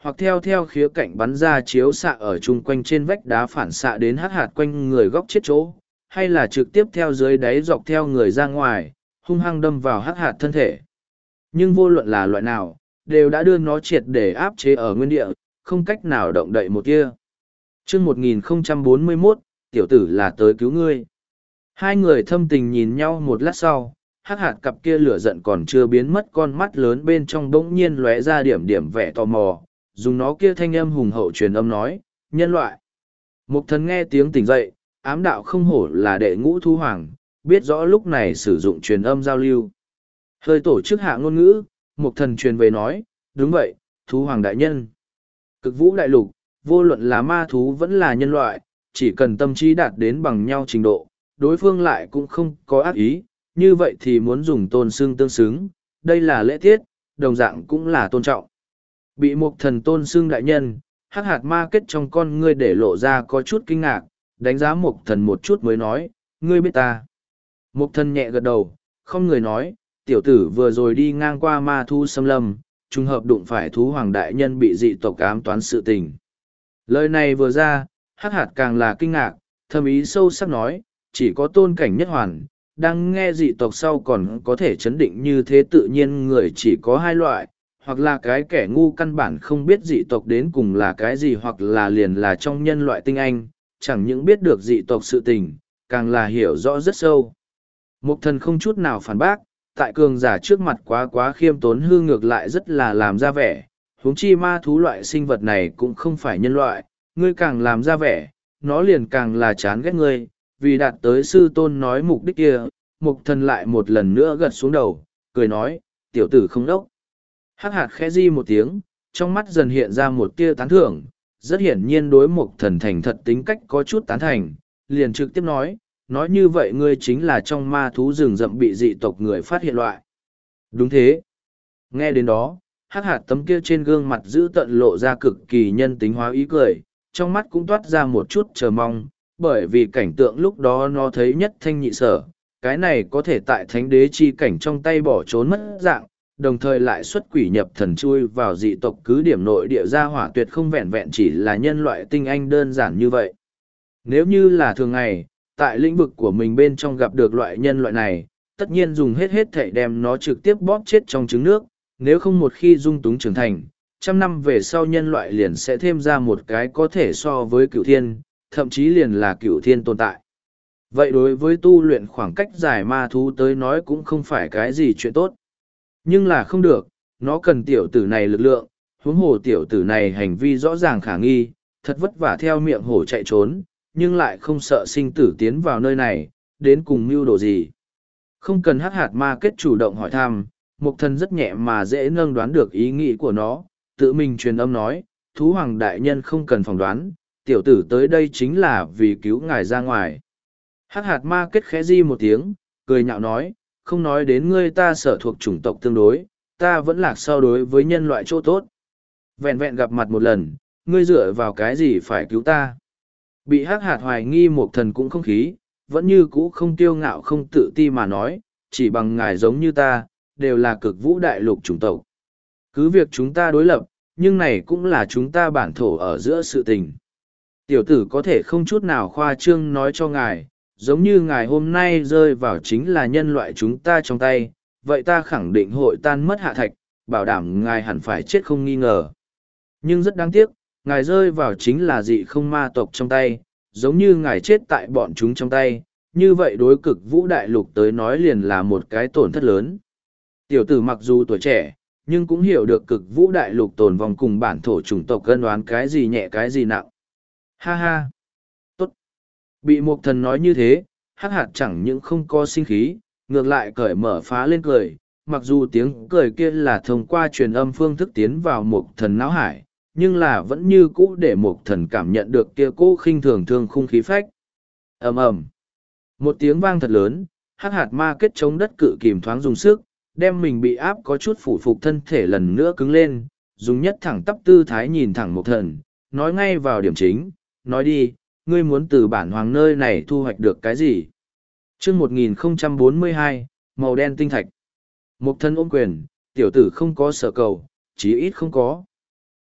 hoặc theo theo khía cạnh bắn ra chiếu xạ ở chung quanh trên vách đá phản xạ đến hắc hạt quanh người góc chết chỗ, hay là trực tiếp theo dưới đáy dọc theo người ra ngoài, hung hăng đâm vào hắc hạt thân thể. Nhưng vô luận là loại nào, đều đã đưa nó triệt để áp chế ở nguyên địa, không cách nào động đậy một tia. chương một nghìn không trăm bốn mươi mốt, tiểu tử là tới cứu ngươi. Hai người thâm tình nhìn nhau một lát sau, hắc hạt cặp kia lửa giận còn chưa biến mất, con mắt lớn bên trong bỗng nhiên lóe ra điểm điểm vẻ tò mò, dùng nó kia thanh âm hùng hậu truyền âm nói, nhân loại. Mục thần nghe tiếng tỉnh dậy, ám đạo không hổ là đệ ngũ thú hoàng, biết rõ lúc này sử dụng truyền âm giao lưu. Hơi tổ chức hạ ngôn ngữ, mục thần truyền về nói, đúng vậy, thú hoàng đại nhân. Cực vũ đại lục, vô luận là ma thú vẫn là nhân loại, chỉ cần tâm trí đạt đến bằng nhau trình độ, đối phương lại cũng không có ác ý, như vậy thì muốn dùng tôn xưng tương xứng, đây là lễ tiết, đồng dạng cũng là tôn trọng. Bị mục thần tôn xưng đại nhân, hắc hạt ma kết trong con ngươi để lộ ra có chút kinh ngạc, đánh giá mục thần một chút mới nói, ngươi biết ta. Mục thần nhẹ gật đầu, không người nói, tiểu tử vừa rồi đi ngang qua ma thu xâm lâm, trùng hợp đụng phải thú hoàng đại nhân bị dị tộc ám toán sự tình. Lời này vừa ra, hắc hạt càng là kinh ngạc, thâm ý sâu sắc nói, chỉ có tôn cảnh nhất hoàn, đang nghe dị tộc sau còn có thể chấn định như thế, tự nhiên người chỉ có hai loại, hoặc là cái kẻ ngu căn bản không biết dị tộc đến cùng là cái gì, hoặc là liền là trong nhân loại tinh anh, chẳng những biết được dị tộc sự tình, càng là hiểu rõ rất sâu. Mục thần không chút nào phản bác, tại cường giả trước mặt quá quá khiêm tốn, hư ngược lại rất là làm ra vẻ, huống chi ma thú loại sinh vật này cũng không phải nhân loại, ngươi càng làm ra vẻ, nó liền càng là chán ghét ngươi, vì đạt tới sư tôn nói mục đích kia. Mục thần lại một lần nữa gật xuống đầu, cười nói, tiểu tử không đốc. Hắc hạt khẽ di một tiếng, trong mắt dần hiện ra một tia tán thưởng, rất hiển nhiên đối mục thần thành thật tính cách có chút tán thành, liền trực tiếp nói, nói như vậy ngươi chính là trong ma thú rừng rậm bị dị tộc người phát hiện loại. Đúng thế. Nghe đến đó, hắc hạt tấm kia trên gương mặt giữ tận lộ ra cực kỳ nhân tính hóa ý cười, trong mắt cũng toát ra một chút chờ mong, bởi vì cảnh tượng lúc đó nó thấy nhất thanh nhị sở, cái này có thể tại thánh đế chi cảnh trong tay bỏ trốn mất dạng, đồng thời lại xuất quỷ nhập thần chui vào dị tộc cứ điểm nội địa ra hỏa, tuyệt không vẹn vẹn chỉ là nhân loại tinh anh đơn giản như vậy. Nếu như là thường ngày, tại lĩnh vực của mình bên trong gặp được loại nhân loại này, tất nhiên dùng hết hết thảy đem nó trực tiếp bóp chết trong trứng nước, nếu không một khi dung túng trưởng thành, trăm năm về sau nhân loại liền sẽ thêm ra một cái có thể so với cửu thiên, thậm chí liền là cửu thiên tồn tại. Vậy đối với tu luyện khoảng cách dài ma thú tới nói cũng không phải cái gì chuyện tốt. Nhưng là không được, nó cần tiểu tử này lực lượng, huống hồ tiểu tử này hành vi rõ ràng khả nghi, thật vất vả theo miệng hổ chạy trốn, nhưng lại không sợ sinh tử tiến vào nơi này, đến cùng mưu đồ gì. Không cần hắc hạt ma kết chủ động hỏi thăm, mục thần rất nhẹ mà dễ nâng đoán được ý nghĩ của nó, tự mình truyền âm nói, thú hoàng đại nhân không cần phỏng đoán, tiểu tử tới đây chính là vì cứu ngài ra ngoài. Hắc hạt ma kết khẽ di một tiếng, cười nhạo nói, không nói đến ngươi ta sở thuộc chủng tộc tương đối, ta vẫn lạc sau đối với nhân loại chỗ tốt. Vẹn vẹn gặp mặt một lần, ngươi dựa vào cái gì phải cứu ta? Bị hắc hạt hoài nghi một thần cũng không khí, vẫn như cũ không tiêu ngạo không tự ti mà nói, chỉ bằng ngài giống như ta, đều là cực vũ đại lục chủng tộc. Cứ việc chúng ta đối lập, nhưng này cũng là chúng ta bản thổ ở giữa sự tình. Tiểu tử có thể không chút nào khoa trương nói cho ngài, giống như ngài hôm nay rơi vào chính là nhân loại chúng ta trong tay, vậy ta khẳng định hội tan mất hạ thạch, bảo đảm ngài hẳn phải chết không nghi ngờ. Nhưng rất đáng tiếc, ngài rơi vào chính là dị không ma tộc trong tay, giống như ngài chết tại bọn chúng trong tay, như vậy đối cực vũ đại lục tới nói liền là một cái tổn thất lớn. Tiểu tử mặc dù tuổi trẻ, nhưng cũng hiểu được cực vũ đại lục tồn vong cùng bản thổ chủng tộc cân đoán cái gì nhẹ cái gì nặng. Ha ha! Tốt! Bị một thần nói như thế, hắc hạt chẳng những không có sinh khí, ngược lại cởi mở phá lên cười, mặc dù tiếng cười kia là thông qua truyền âm phương thức tiến vào một thần não hải, nhưng là vẫn như cũ để một thần cảm nhận được kia cỗ khinh thường thương khung khí phách. Ầm ầm! Một tiếng vang thật lớn, hắc hạt ma kết chống đất cự kìm thoáng dùng sức, đem mình bị áp có chút phủ phục thân thể lần nữa cứng lên, dùng nhất thẳng tắp tư thái nhìn thẳng một thần, nói ngay vào điểm chính, nói đi, ngươi muốn từ bản hoàng nơi này thu hoạch được cái gì? chương một nghìn không trăm bốn mươi hai, màu đen tinh thạch. Một thân ôm quyền, tiểu tử không có sở cầu, chí ít không có.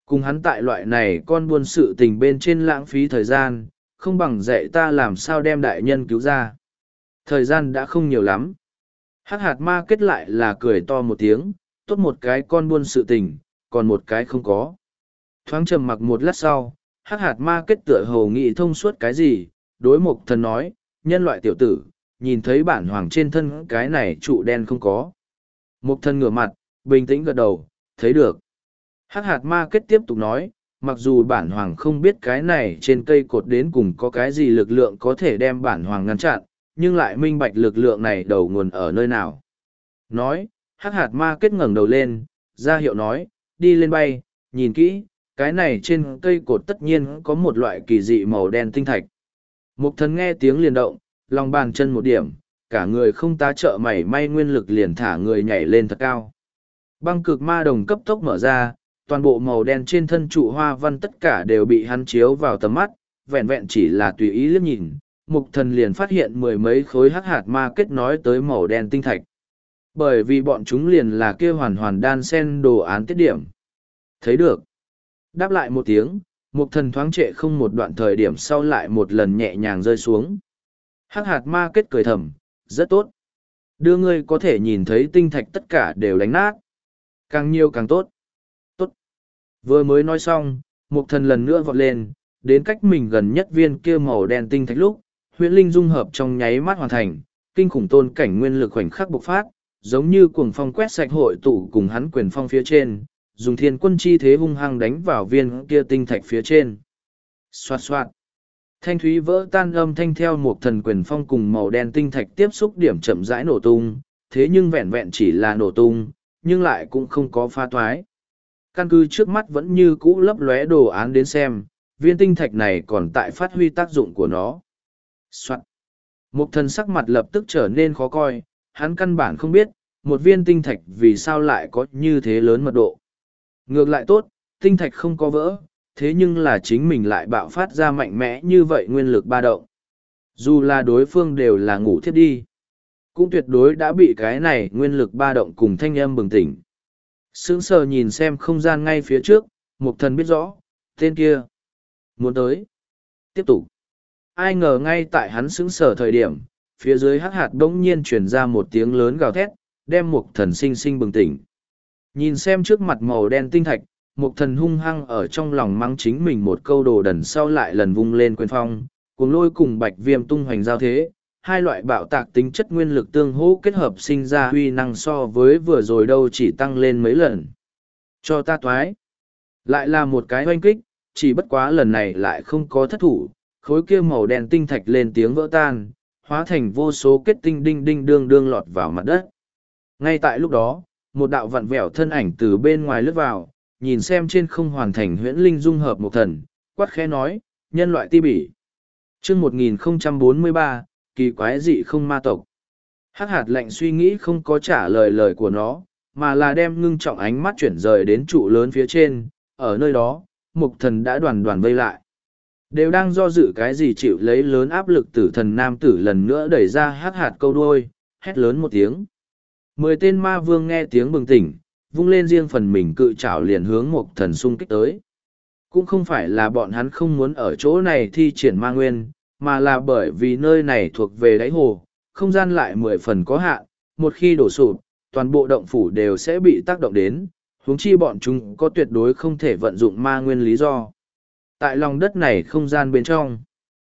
Cùng hắn tại loại này con buôn sự tình bên trên lãng phí thời gian, không bằng dạy ta làm sao đem đại nhân cứu ra. Thời gian đã không nhiều lắm. Hắc hạt ma kết lại là cười to một tiếng, tốt một cái con buôn sự tình, còn một cái không có. Thoáng trầm mặc một lát sau, hắc hạt ma kết tựa hồ nghĩ thông suốt cái gì, đối mục thần nói, nhân loại tiểu tử, nhìn thấy bản hoàng trên thân cái này trụ đen không có. Mục thần ngửa mặt, bình tĩnh gật đầu, thấy được. Hắc hạt ma kết tiếp tục nói, mặc dù bản hoàng không biết cái này trên cây cột đến cùng có cái gì lực lượng có thể đem bản hoàng ngăn chặn, nhưng lại minh bạch lực lượng này đầu nguồn ở nơi nào. Nói, hắc hạt ma kết ngẩng đầu lên, ra hiệu nói, đi lên bay, nhìn kỹ, cái này trên cây cột tất nhiên có một loại kỳ dị màu đen tinh thạch. Mục thần nghe tiếng liền động, lòng bàn chân một điểm, cả người không tá trợ mảy may nguyên lực liền thả người nhảy lên thật cao. Băng cực ma đồng cấp tốc mở ra, toàn bộ màu đen trên thân trụ hoa văn tất cả đều bị hắn chiếu vào tầm mắt, vẹn vẹn chỉ là tùy ý liếc nhìn, mục thần liền phát hiện mười mấy khối hắc hạt ma kết nói tới màu đen tinh thạch. Bởi vì bọn chúng liền là kia hoàn hoàn đan sen đồ án tiết điểm. Thấy được. Đáp lại một tiếng, mục thần thoáng trệ không một đoạn thời điểm sau lại một lần nhẹ nhàng rơi xuống. Hắc hạt ma kết cười thầm, rất tốt. Đưa ngươi có thể nhìn thấy tinh thạch tất cả đều đánh nát. Càng nhiều càng tốt. Tốt. Vừa mới nói xong, mục thần lần nữa vọt lên, đến cách mình gần nhất viên kia màu đen tinh thạch lúc, huyễn linh dung hợp trong nháy mắt hoàn thành, kinh khủng tôn cảnh nguyên lực khoảnh khắc bộc phát, giống như cuồng phong quét sạch hội tụ cùng hắn quyền phong phía trên, dùng thiên quân chi thế hung hăng đánh vào viên kia tinh thạch phía trên. Xoạt xoạt. Thanh thúy vỡ tan âm thanh theo một thần quyền phong cùng màu đen tinh thạch tiếp xúc điểm chậm rãi nổ tung, thế nhưng vẹn vẹn chỉ là nổ tung, nhưng lại cũng không có pha toái. Căn cứ trước mắt vẫn như cũ lấp lóe đồ án đến xem, viên tinh thạch này còn tại phát huy tác dụng của nó. Soạn. Một thần sắc mặt lập tức trở nên khó coi, hắn căn bản không biết, một viên tinh thạch vì sao lại có như thế lớn mật độ. Ngược lại tốt, tinh thạch không có vỡ, thế nhưng là chính mình lại bạo phát ra mạnh mẽ như vậy nguyên lực ba động. Dù là đối phương đều là ngủ thiếp đi, cũng tuyệt đối đã bị cái này nguyên lực ba động cùng thanh âm bừng tỉnh. Sững sờ nhìn xem không gian ngay phía trước, mục thần biết rõ, tên kia muốn tới. Tiếp tục. Ai ngờ ngay tại hắn sững sờ thời điểm, phía dưới hắc hạt bỗng nhiên truyền ra một tiếng lớn gào thét, đem mục thần sinh sinh bừng tỉnh. Nhìn xem trước mặt màu đen tinh thạch, mục thần hung hăng ở trong lòng mắng chính mình một câu đồ đần sau lại lần vung lên quyền phong, cuồng lôi cùng bạch viêm tung hoành giao thế, hai loại bạo tạc tính chất nguyên lực tương hỗ kết hợp sinh ra huy năng so với vừa rồi đâu chỉ tăng lên mấy lần. Cho ta toái. Lại là một cái oanh kích, chỉ bất quá lần này lại không có thất thủ, khối kia màu đen tinh thạch lên tiếng vỡ tan, hóa thành vô số kết tinh đinh đinh đương đương lọt vào mặt đất. Ngay tại lúc đó, một đạo vặn vẹo thân ảnh từ bên ngoài lướt vào, nhìn xem trên không hoàn thành huyễn linh dung hợp một thần, quát khẽ nói, nhân loại ti bỉ. Chương một nghìn không trăm bốn mươi ba, kỳ quái dị không ma tộc. Hắc hạt lạnh suy nghĩ không có trả lời lời của nó, mà là đem ngưng trọng ánh mắt chuyển rời đến trụ lớn phía trên, ở nơi đó, mục thần đã đoàn đoàn vây lại. Đều đang do dự cái gì chịu lấy lớn áp lực tử thần nam tử lần nữa đẩy ra hắc hạt câu đuôi, hét lớn một tiếng. Mười tên ma vương nghe tiếng bừng tỉnh, vung lên riêng phần mình cự trảo liền hướng mục thần xung kích tới. Cũng không phải là bọn hắn không muốn ở chỗ này thi triển ma nguyên, mà là bởi vì nơi này thuộc về đáy hồ, không gian lại mười phần có hạn, một khi đổ sụp, toàn bộ động phủ đều sẽ bị tác động đến, huống chi bọn chúng có tuyệt đối không thể vận dụng ma nguyên lý do. Tại lòng đất này không gian bên trong.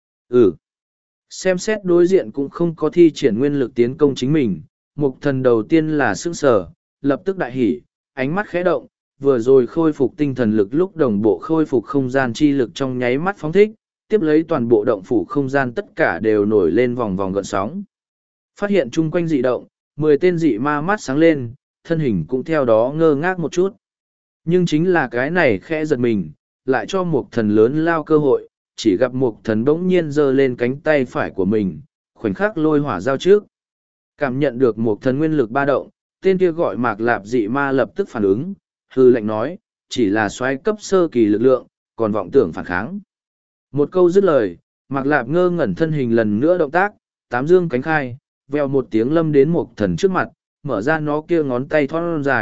Ừ. Xem xét đối diện cũng không có thi triển nguyên lực tiến công chính mình, mục thần đầu tiên là sững sờ, lập tức đại hỉ, ánh mắt khẽ động, vừa rồi khôi phục tinh thần lực lúc đồng bộ khôi phục không gian chi lực trong nháy mắt phóng thích, tiếp lấy toàn bộ động phủ không gian tất cả đều nổi lên vòng vòng gợn sóng. Phát hiện chung quanh dị động, mười tên dị ma mắt sáng lên, thân hình cũng theo đó ngơ ngác một chút. Nhưng chính là cái này khẽ giật mình, lại cho một thần lớn lao cơ hội, chỉ gặp một thần bỗng nhiên giơ lên cánh tay phải của mình, khoảnh khắc lôi hỏa giao trước. Cảm nhận được một thần nguyên lực ba động, tên kia gọi Mạc Lạp dị ma lập tức phản ứng, hư lệnh nói, chỉ là xoáy cấp sơ kỳ lực lượng, còn vọng tưởng phản kháng. Một câu dứt lời, Mạc Lạp ngơ ngẩn thân hình lần nữa động tác, tám dương cánh khai, vèo một tiếng lâm đến một thần trước mặt, mở ra nó kia ngón tay thon dài,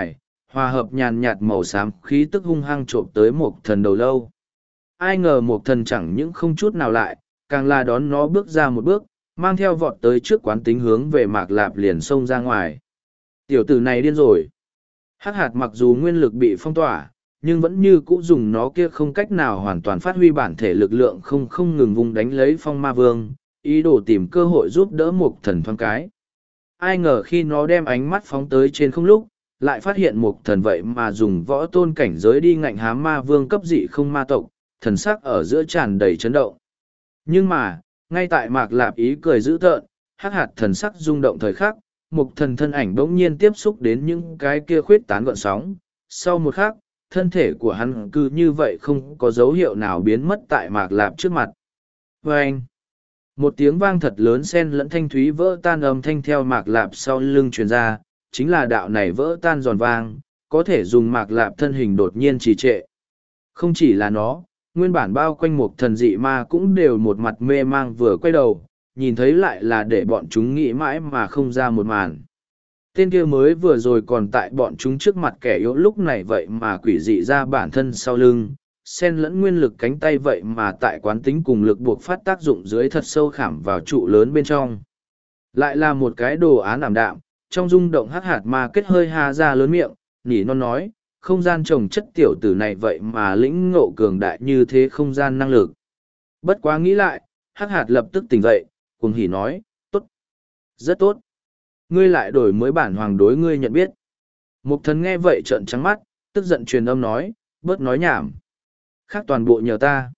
hòa hợp nhàn nhạt màu xám khí tức hung hăng trộm tới một thần đầu lâu. Ai ngờ một thần chẳng những không chút nào lại, càng là đón nó bước ra một bước, mang theo vọt tới trước quán tính hướng về Mạc Lạp liền xông ra ngoài. Tiểu tử này điên rồi. Hắc hạt mặc dù nguyên lực bị phong tỏa, nhưng vẫn như cũ dùng nó kia không cách nào hoàn toàn phát huy bản thể lực lượng không không ngừng vùng đánh lấy phong ma vương, ý đồ tìm cơ hội giúp đỡ một thần thoáng cái. Ai ngờ khi nó đem ánh mắt phóng tới trên không lúc, lại phát hiện một thần vậy mà dùng võ tôn cảnh giới đi ngạnh hám ma vương cấp dị không ma tộc, thần sắc ở giữa tràn đầy chấn động. Nhưng mà, ngay tại Mạc Lạp ý cười dữ tợn, hắc hạt thần sắc rung động thời khắc, một thần thân ảnh bỗng nhiên tiếp xúc đến những cái kia khuyết tán gợn sóng. Sau một khắc, thân thể của hắn cứ như vậy không có dấu hiệu nào biến mất tại Mạc Lạp trước mặt. Vâng! Một tiếng vang thật lớn xen lẫn thanh thúy vỡ tan âm thanh theo Mạc Lạp sau lưng truyền ra, chính là đạo này vỡ tan giòn vang, có thể dùng Mạc Lạp thân hình đột nhiên trì trệ. Không chỉ là nó, nguyên bản bao quanh một thần dị ma cũng đều một mặt mê mang vừa quay đầu, nhìn thấy lại là để bọn chúng nghĩ mãi mà không ra một màn. Tên kia mới vừa rồi còn tại bọn chúng trước mặt kẻ yếu lúc này vậy mà quỷ dị ra bản thân sau lưng, xen lẫn nguyên lực cánh tay vậy mà tại quán tính cùng lực buộc phát tác dụng dưới thật sâu khảm vào trụ lớn bên trong. Lại là một cái đồ án ảm đạm, trong rung động hắc hạt ma kết hơi hà ra lớn miệng, nỉ non nói, không gian trồng chất tiểu tử này vậy mà lĩnh ngộ cường đại như thế không gian năng lực. Bất quá nghĩ lại, hắc hạt lập tức tỉnh dậy, cuồng hỉ nói, tốt, rất tốt. Ngươi lại đổi mới bản hoàng đối ngươi nhận biết. Mục thần nghe vậy trợn trắng mắt, tức giận truyền âm nói, bớt nói nhảm. Khác toàn bộ nhờ ta.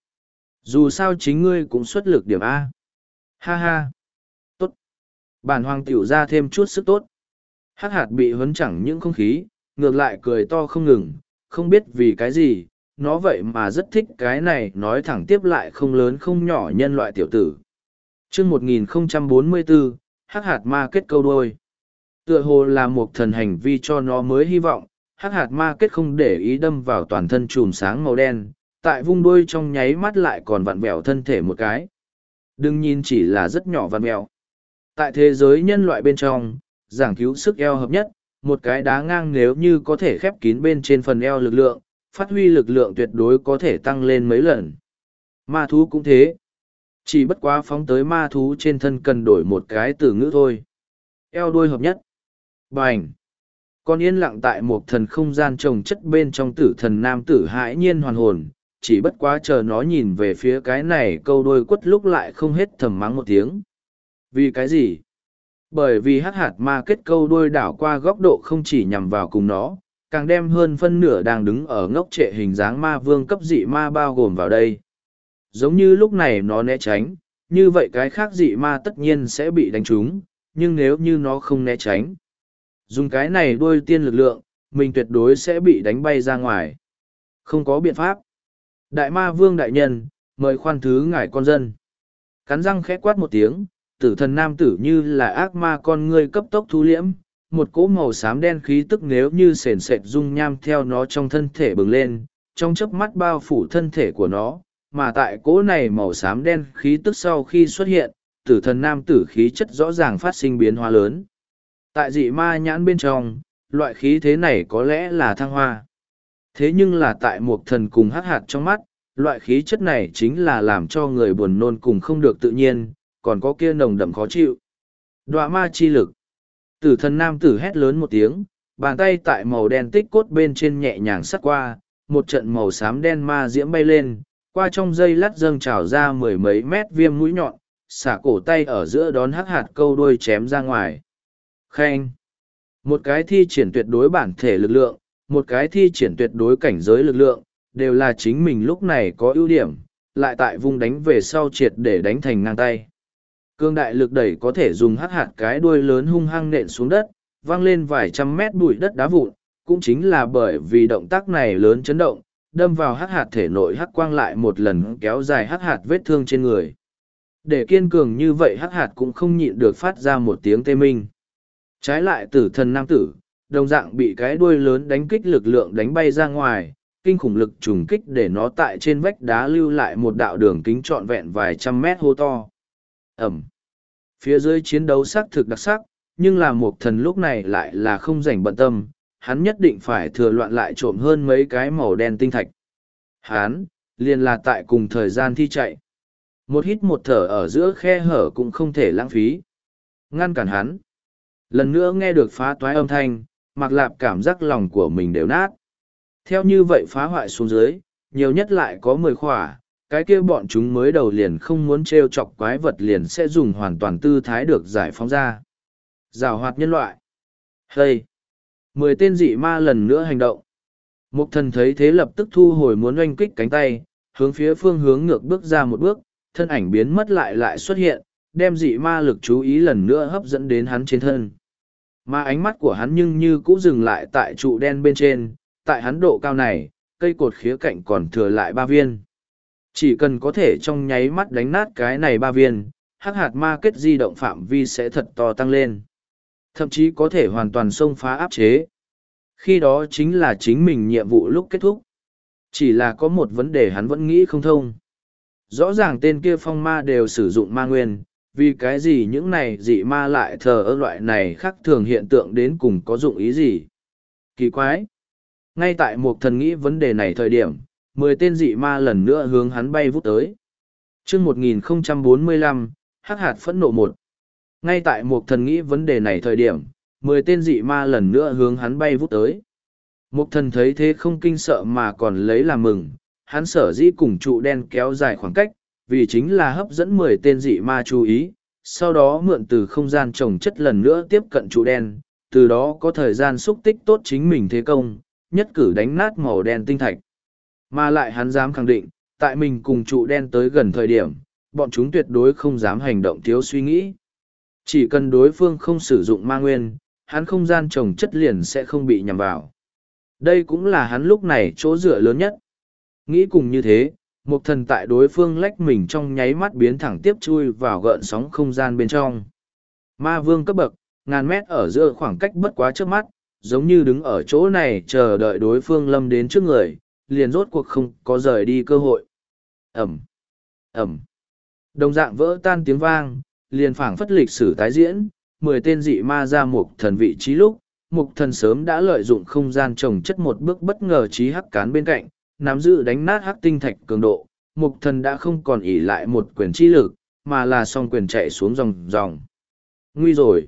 Dù sao chính ngươi cũng xuất lực điểm A. Ha ha. Tốt. Bản hoàng tiểu ra thêm chút sức tốt. Hắc hạt bị huấn chẳng những không khí, ngược lại cười to không ngừng, không biết vì cái gì, nó vậy mà rất thích cái này nói thẳng tiếp lại không lớn không nhỏ nhân loại tiểu tử. Chương một nghìn không trăm bốn mươi bốn, hắc hạt ma kết câu đôi. Tựa hồ là một thần hành vi cho nó mới hy vọng, hắc hạt ma kết không để ý đâm vào toàn thân chùm sáng màu đen, tại vung đuôi trong nháy mắt lại còn vặn vẹo thân thể một cái. Đừng nhìn chỉ là rất nhỏ vặn vẹo. Tại thế giới nhân loại bên trong, giảng cứu sức eo hợp nhất, một cái đá ngang nếu như có thể khép kín bên trên phần eo lực lượng, phát huy lực lượng tuyệt đối có thể tăng lên mấy lần. Ma thú cũng thế. Chỉ bất quá phóng tới ma thú trên thân cần đổi một cái từ ngữ thôi. Eo đuôi hợp nhất. Bành. Con yên lặng tại một thần không gian trồng chất bên trong tử thần nam tử hãi nhiên hoàn hồn, chỉ bất quá chờ nó nhìn về phía cái này câu đuôi quất lúc lại không hết thầm mắng một tiếng. Vì cái gì? Bởi vì hắc hạt ma kết câu đuôi đảo qua góc độ không chỉ nhằm vào cùng nó, càng đem hơn phân nửa đang đứng ở ngốc trệ hình dáng ma vương cấp dị ma bao gồm vào đây. Giống như lúc này nó né tránh, như vậy cái khác dị ma tất nhiên sẽ bị đánh trúng, nhưng nếu như nó không né tránh, dùng cái này đuôi tiên lực lượng, mình tuyệt đối sẽ bị đánh bay ra ngoài. Không có biện pháp. Đại ma vương đại nhân, mời khoan thứ ngài con dân. Cắn răng khẽ quát một tiếng, tử thần nam tử như là ác ma con ngươi cấp tốc thu liễm, một cỗ màu xám đen khí tức nếu như sền sệt dung nham theo nó trong thân thể bừng lên, trong chớp mắt bao phủ thân thể của nó, mà tại cỗ này màu xám đen khí tức sau khi xuất hiện, tử thần nam tử khí chất rõ ràng phát sinh biến hóa lớn. Tại dị ma nhãn bên trong, loại khí thế này có lẽ là thăng hoa. Thế nhưng là tại một thần cùng hắc hạt trong mắt, loại khí chất này chính là làm cho người buồn nôn cùng không được tự nhiên, còn có kia nồng đậm khó chịu. Đoạ ma chi lực. Tử thần nam tử hét lớn một tiếng, bàn tay tại màu đen tích cốt bên trên nhẹ nhàng sắt qua, một trận màu xám đen ma diễm bay lên, qua trong dây lát dâng trào ra mười mấy mét viêm mũi nhọn, xả cổ tay ở giữa đón hắc hạt câu đuôi chém ra ngoài. Khen. Một cái thi triển tuyệt đối bản thể lực lượng, một cái thi triển tuyệt đối cảnh giới lực lượng, đều là chính mình lúc này có ưu điểm, lại tại vùng đánh về sau triệt để đánh thành ngang tay. Cương đại lực đẩy có thể dùng hắc hạt cái đuôi lớn hung hăng nện xuống đất, văng lên vài trăm mét bụi đất đá vụn, cũng chính là bởi vì động tác này lớn chấn động, đâm vào hắc hạt thể nội hắc quang lại một lần kéo dài hắc hạt vết thương trên người. Để kiên cường như vậy hắc hạt cũng không nhịn được phát ra một tiếng tê minh. Trái lại tử thần nam tử, đồng dạng bị cái đuôi lớn đánh kích lực lượng đánh bay ra ngoài, kinh khủng lực trùng kích để nó tại trên vách đá lưu lại một đạo đường kính trọn vẹn vài trăm mét hô to. Ẩm. Phía dưới chiến đấu xác thực đặc sắc, nhưng là một thần lúc này lại là không rảnh bận tâm, hắn nhất định phải thừa loạn lại trộm hơn mấy cái màu đen tinh thạch. Hắn, liền là tại cùng thời gian thi chạy. Một hít một thở ở giữa khe hở cũng không thể lãng phí. Ngăn cản hắn. Lần nữa nghe được phá toái âm thanh, Mạc Lạp cảm giác lòng của mình đều nát. Theo như vậy phá hoại xuống dưới, nhiều nhất lại có mười khỏa, cái kia bọn chúng mới đầu liền không muốn trêu chọc quái vật liền sẽ dùng hoàn toàn tư thái được giải phóng ra. Giảo hoạt nhân loại. Hây! Mười tên dị ma lần nữa hành động. Mục thần thấy thế lập tức thu hồi muốn oanh kích cánh tay, hướng phía phương hướng ngược bước ra một bước, thân ảnh biến mất lại lại xuất hiện, đem dị ma lực chú ý lần nữa hấp dẫn đến hắn trên thân. Mà ánh mắt của hắn nhưng như cũ dừng lại tại trụ đen bên trên, tại hắn độ cao này, cây cột khía cạnh còn thừa lại ba viên. Chỉ cần có thể trong nháy mắt đánh nát cái này ba viên, hắc hạt ma kết di động phạm vi sẽ thật to tăng lên. Thậm chí có thể hoàn toàn xông phá áp chế. Khi đó chính là chính mình nhiệm vụ lúc kết thúc. Chỉ là có một vấn đề hắn vẫn nghĩ không thông. Rõ ràng tên kia phong ma đều sử dụng ma nguyên, vì cái gì những này dị ma lại thờ ơ loại này khác thường hiện tượng đến cùng có dụng ý gì? Kỳ quái! Ngay tại một thần nghĩ vấn đề này thời điểm, mười tên dị ma lần nữa hướng hắn bay vút tới. chương một nghìn không trăm bốn mươi lăm, hắc hạt phẫn nộ một. Ngay tại một thần nghĩ vấn đề này thời điểm, mười tên dị ma lần nữa hướng hắn bay vút tới. Một thần thấy thế không kinh sợ mà còn lấy làm mừng, hắn sở dĩ cùng trụ đen kéo dài khoảng cách, vì chính là hấp dẫn mười tên dị ma chú ý, sau đó mượn từ không gian trồng chất lần nữa tiếp cận trụ đen, từ đó có thời gian xúc tích tốt chính mình thế công, nhất cử đánh nát màu đen tinh thạch. Mà lại hắn dám khẳng định, tại mình cùng trụ đen tới gần thời điểm, bọn chúng tuyệt đối không dám hành động thiếu suy nghĩ. Chỉ cần đối phương không sử dụng ma nguyên, hắn không gian trồng chất liền sẽ không bị nhằm vào. Đây cũng là hắn lúc này chỗ dựa lớn nhất. Nghĩ cùng như thế, một thần tại đối phương lách mình trong nháy mắt biến thẳng tiếp chui vào gợn sóng không gian bên trong. Ma vương cấp bậc, ngàn mét ở giữa khoảng cách bất quá trước mắt, giống như đứng ở chỗ này chờ đợi đối phương lâm đến trước người, liền rốt cuộc không có rời đi cơ hội. Ẩm, Ẩm. Đồng dạng vỡ tan tiếng vang, liền phảng phất lịch sử tái diễn, mười tên dị ma ra một thần vị trí lúc, mục thần sớm đã lợi dụng không gian trồng chất một bước bất ngờ trí hắc cán bên cạnh, nắm giữ đánh nát hắc tinh thạch cường độ, mục thần đã không còn ỷ lại một quyền chi lực, mà là song quyền chạy xuống dòng dòng. Nguy rồi!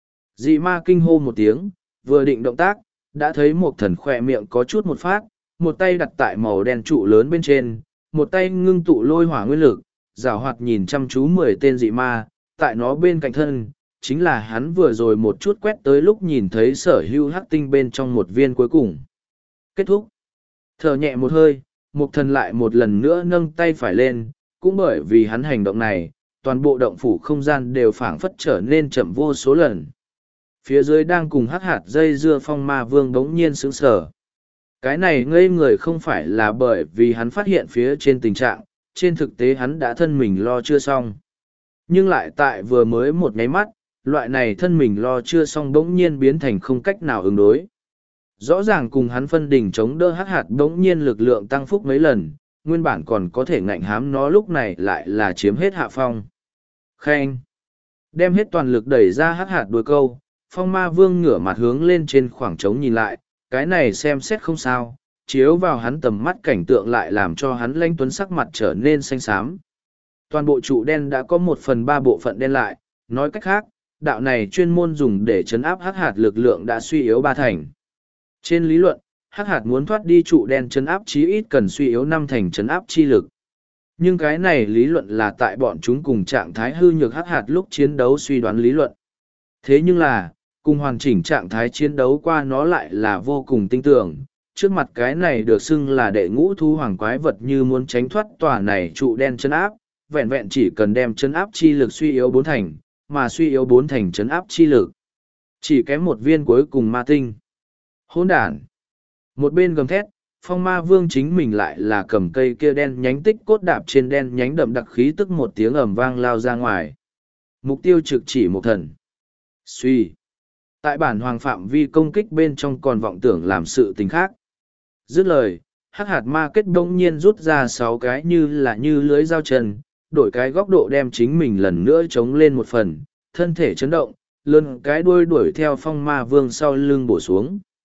Dị ma kinh hô một tiếng, vừa định động tác, đã thấy mục thần khỏe miệng có chút một phát, một tay đặt tại màu đen trụ lớn bên trên, một tay ngưng tụ lôi hỏa nguyên lực, giảo hoạt nhìn chăm chú mười tên dị ma, tại nó bên cạnh thân, chính là hắn vừa rồi một chút quét tới lúc nhìn thấy sở hữu hắc tinh bên trong một viên cuối cùng. Kết thúc. Thở nhẹ một hơi, mục thần lại một lần nữa nâng tay phải lên, cũng bởi vì hắn hành động này, toàn bộ động phủ không gian đều phảng phất trở nên chậm vô số lần. Phía dưới đang cùng hắc hạt dây dưa phong ma vương đống nhiên sững sờ. Cái này ngây người không phải là bởi vì hắn phát hiện phía trên tình trạng, trên thực tế hắn đã thân mình lo chưa xong. Nhưng lại tại vừa mới một nháy mắt, loại này thân mình lo chưa xong bỗng nhiên biến thành không cách nào ứng đối. Rõ ràng cùng hắn phân đỉnh chống đỡ hắc hạt bỗng nhiên lực lượng tăng phúc mấy lần, nguyên bản còn có thể ngạnh hám nó lúc này lại là chiếm hết hạ phong. Khen! Đem hết toàn lực đẩy ra hắc hạt đuôi câu, phong ma vương ngửa mặt hướng lên trên khoảng trống nhìn lại, cái này xem xét không sao, chiếu vào hắn tầm mắt cảnh tượng lại làm cho hắn lãnh tuấn sắc mặt trở nên xanh xám. Toàn bộ trụ đen đã có một phần ba bộ phận đen lại, nói cách khác, đạo này chuyên môn dùng để chấn áp hắc hạt lực lượng đã suy yếu ba thành. Trên lý luận, hắc hạt muốn thoát đi trụ đen chấn áp chí ít cần suy yếu năm thành chấn áp chi lực. Nhưng cái này lý luận là tại bọn chúng cùng trạng thái hư nhược hắc hạt lúc chiến đấu suy đoán lý luận. Thế nhưng là, cùng hoàn chỉnh trạng thái chiến đấu qua nó lại là vô cùng tinh tưởng. Trước mặt cái này được xưng là đệ ngũ thu hoàng quái vật như muốn tránh thoát tòa này trụ đen chấn áp, vẹn vẹn chỉ cần đem chấn áp chi lực suy yếu bốn thành, mà suy yếu bốn thành chấn áp chi lực. Chỉ kém một viên cuối cùng ma tinh. Hỗn đản! Một bên gầm thét, phong ma vương chính mình lại là cầm cây kia đen nhánh tích cốt đạp trên đen nhánh đậm đặc khí tức một tiếng ầm vang lao ra ngoài. Mục tiêu trực chỉ một thần. Suy! Tại bản hoàng phạm vi công kích bên trong còn vọng tưởng làm sự tình khác. Dứt lời, hắc hạt ma kết đông nhiên rút ra sáu cái như là như lưới dao chân, đổi cái góc độ đem chính mình lần nữa chống lên một phần, thân thể chấn động, lươn cái đuôi đuổi theo phong ma vương sau lưng bổ xuống.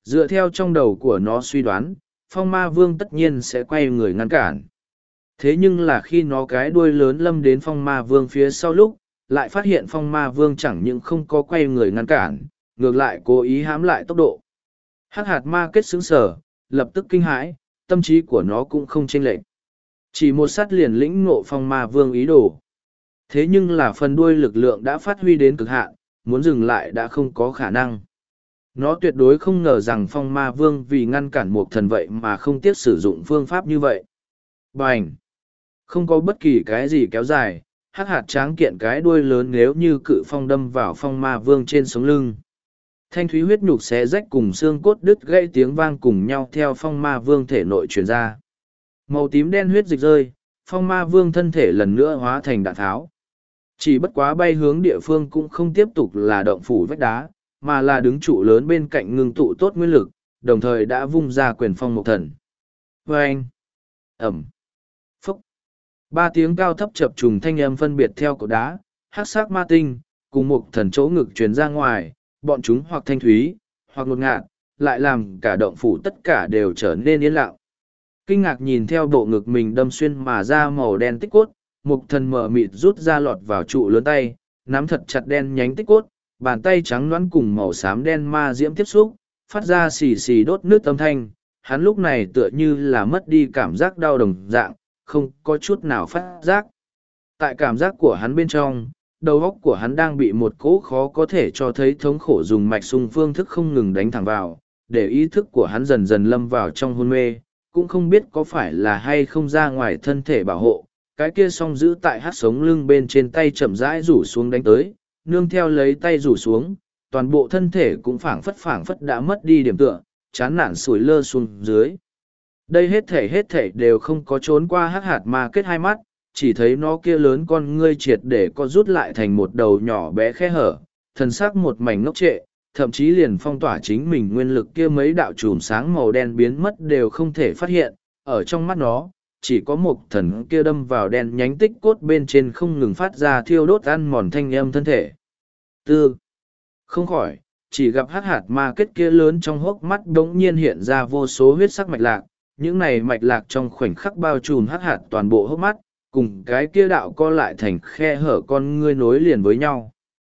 Dựa theo trong đầu của nó suy đoán, phong ma vương tất nhiên sẽ quay người ngăn cản. Thế nhưng là khi nó cái đuôi lớn lâm đến phong ma vương phía sau lúc, lại phát hiện phong ma vương chẳng những không có quay người ngăn cản, ngược lại cố ý hãm lại tốc độ. Hắc hạt ma kết xứng sở, lập tức kinh hãi, tâm trí của nó cũng không chênh lệch. Chỉ một sát liền lĩnh ngộ phong ma vương ý đồ. Thế nhưng là phần đuôi lực lượng đã phát huy đến cực hạn, muốn dừng lại đã không có khả năng. Nó tuyệt đối không ngờ rằng phong ma vương vì ngăn cản một thần vậy mà không tiếc sử dụng phương pháp như vậy. Bành! Không có bất kỳ cái gì kéo dài, hắc hạt tráng kiện cái đuôi lớn nếu như cự phong đâm vào phong ma vương trên sống lưng. Thanh thúy huyết nhục xé rách cùng xương cốt đứt gãy tiếng vang cùng nhau theo phong ma vương thể nội truyền ra. Màu tím đen huyết dịch rơi, phong ma vương thân thể lần nữa hóa thành đạn tháo. Chỉ bất quá bay hướng địa phương cũng không tiếp tục là động phủ vách đá, mà là đứng trụ lớn bên cạnh ngưng tụ tốt nguyên lực, đồng thời đã vung ra quyền phong một thần. Vâng! Ẩm! Phúc! Ba tiếng cao thấp chập trùng thanh âm phân biệt theo cột đá, hắc sắc ma tinh, cùng một thần chỗ ngực truyền ra ngoài, bọn chúng hoặc thanh thúy, hoặc ngột ngạt, lại làm cả động phủ tất cả đều trở nên yên lặng. Kinh ngạc nhìn theo bộ ngực mình đâm xuyên mà ra màu đen tích cốt, một thần mở mịt rút ra lọt vào trụ lớn tay, nắm thật chặt đen nhánh tích cốt, bàn tay trắng nõn cùng màu xám đen ma diễm tiếp xúc, phát ra xì xì đốt nước âm thanh. Hắn lúc này tựa như là mất đi cảm giác đau đồng dạng, không có chút nào phát giác. Tại cảm giác của hắn bên trong, đầu óc của hắn đang bị một cỗ khó có thể cho thấy thống khổ dùng mạch sung phương thức không ngừng đánh thẳng vào, để ý thức của hắn dần dần lâm vào trong hôn mê, cũng không biết có phải là hay không ra ngoài thân thể bảo hộ. Cái kia song giữ tại hát sống lưng bên trên tay chậm rãi rủ xuống đánh tới, nương theo lấy tay rủ xuống, toàn bộ thân thể cũng phảng phất phảng phất đã mất đi điểm tựa, chán nản sủi lơ xuống dưới. Đây hết thể hết thể đều không có trốn qua hắc hạt ma kết hai mắt, chỉ thấy nó kia lớn con ngươi triệt để co rút lại thành một đầu nhỏ bé khe hở, thần sắc một mảnh ngốc trệ, thậm chí liền phong tỏa chính mình nguyên lực kia mấy đạo chùm sáng màu đen biến mất đều không thể phát hiện, ở trong mắt nó, chỉ có một thần kia đâm vào đen nhánh tích cốt bên trên không ngừng phát ra thiêu đốt ăn mòn thanh âm thân thể. Tư. Không khỏi, chỉ gặp hắc hạt ma kết kia lớn trong hốc mắt đống nhiên hiện ra vô số huyết sắc mạch lạc, những này mạch lạc trong khoảnh khắc bao trùm hắc hạt toàn bộ hốc mắt, cùng cái kia đạo co lại thành khe hở con ngươi nối liền với nhau.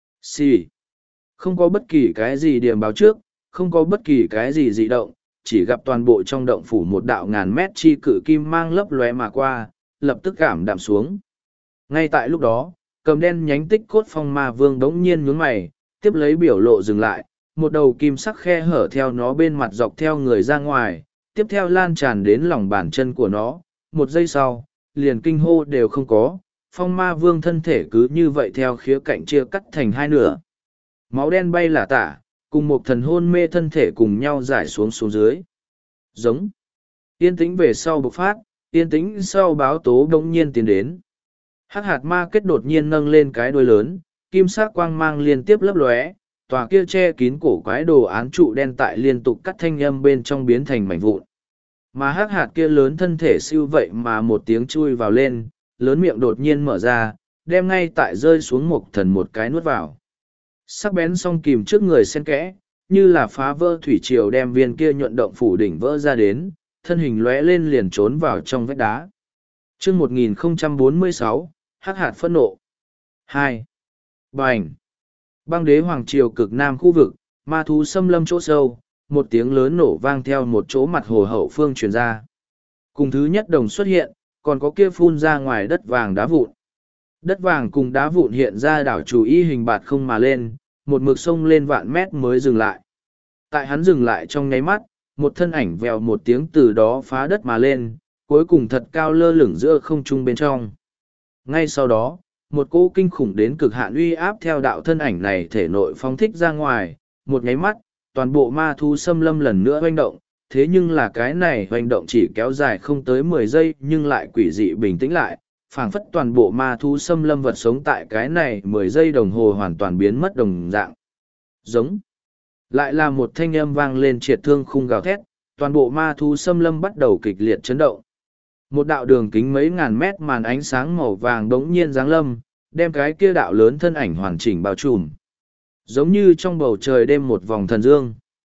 Xì. Không có bất kỳ cái gì điểm báo trước, không có bất kỳ cái gì dị động, chỉ gặp toàn bộ trong động phủ một đạo ngàn mét chi cự kim mang lấp lóe mà qua, lập tức cảm đạm xuống. Ngay tại lúc đó, cầm đen nhánh tích cốt phong ma vương đống nhiên nhướng mày, tiếp lấy biểu lộ dừng lại, một đầu kim sắc khe hở theo nó bên mặt dọc theo người ra ngoài, tiếp theo lan tràn đến lòng bàn chân của nó, một giây sau, liền kinh hô đều không có, phong ma vương thân thể cứ như vậy theo khía cạnh chia cắt thành hai nửa. Máu đen bay lả tả, cùng một thần hôn mê thân thể cùng nhau giải xuống xuống dưới. Giống. Yên tĩnh về sau bộc phát, yên tĩnh sau báo tố đống nhiên tiến đến. Hắc hạt ma kết đột nhiên nâng lên cái đuôi lớn, kim sắc quang mang liên tiếp lấp lóe, tòa kia che kín cổ quái đồ án trụ đen tại liên tục cắt thanh âm bên trong biến thành mảnh vụn. Mà hắc hạt kia lớn thân thể siêu vậy mà một tiếng chui vào lên, lớn miệng đột nhiên mở ra, đem ngay tại rơi xuống một thần một cái nuốt vào. Sắc bén song kìm trước người xen kẽ, như là phá vỡ thủy triều đem viên kia nhuận động phủ đỉnh vỡ ra đến, thân hình lóe lên liền trốn vào trong vách đá. chương một nghìn không trăm bốn mươi sáu, hắc hạt phẫn nộ. hai. Bành! Băng đế hoàng triều cực nam khu vực, ma thú xâm lâm chỗ sâu, một tiếng lớn nổ vang theo một chỗ mặt hồ hậu phương truyền ra. Cùng thứ nhất đồng xuất hiện, còn có kia phun ra ngoài đất vàng đá vụn. Đất vàng cùng đá vụn hiện ra đảo chủ y hình bạt không mà lên, một mực sông lên vạn mét mới dừng lại. Tại hắn dừng lại trong nháy mắt, một thân ảnh vèo một tiếng từ đó phá đất mà lên, cuối cùng thật cao lơ lửng giữa không trung bên trong. Ngay sau đó, một cỗ kinh khủng đến cực hạn uy áp theo đạo thân ảnh này thể nội phóng thích ra ngoài, một nháy mắt, toàn bộ ma thú xâm lâm lần nữa hoành động, thế nhưng là cái này hoành động chỉ kéo dài không tới mười giây nhưng lại quỷ dị bình tĩnh lại, phảng phất toàn bộ ma thú xâm lâm vật sống tại cái này mười giây đồng hồ hoàn toàn biến mất đồng dạng. Giống. Lại là một thanh âm vang lên triệt thương khung gào thét, toàn bộ ma thú xâm lâm bắt đầu kịch liệt chấn động. Một đạo đường kính mấy ngàn mét màn ánh sáng màu vàng đống nhiên giáng lâm, đem cái kia đạo lớn thân ảnh hoàn chỉnh bao trùm. Giống như trong bầu trời đêm một vòng thần dương.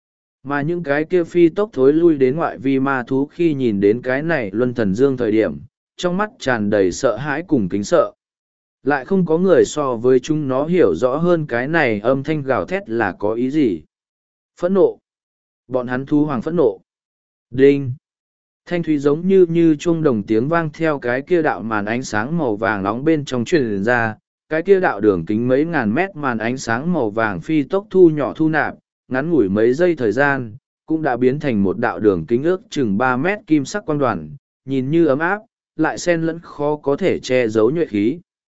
Mà những cái kia phi tốc thối lui đến ngoại vi ma thú khi nhìn đến cái này luân thần dương thời điểm, trong mắt tràn đầy sợ hãi cùng kính sợ. Lại không có người so với chúng nó hiểu rõ hơn cái này âm thanh gào thét là có ý gì. Phẫn nộ. Bọn hắn thú hoàng phẫn nộ. Đinh. Thanh thúy giống như như chuông đồng tiếng vang theo cái kia đạo màn ánh sáng màu vàng nóng bên trong truyền ra, cái kia đạo đường kính mấy ngàn mét màn ánh sáng màu vàng phi tốc thu nhỏ thu nạp, ngắn ngủi mấy giây thời gian, cũng đã biến thành một đạo đường kính ước chừng ba mét kim sắc quang đoàn, nhìn như ấm áp, lại xen lẫn khó có thể che giấu nhuệ khí.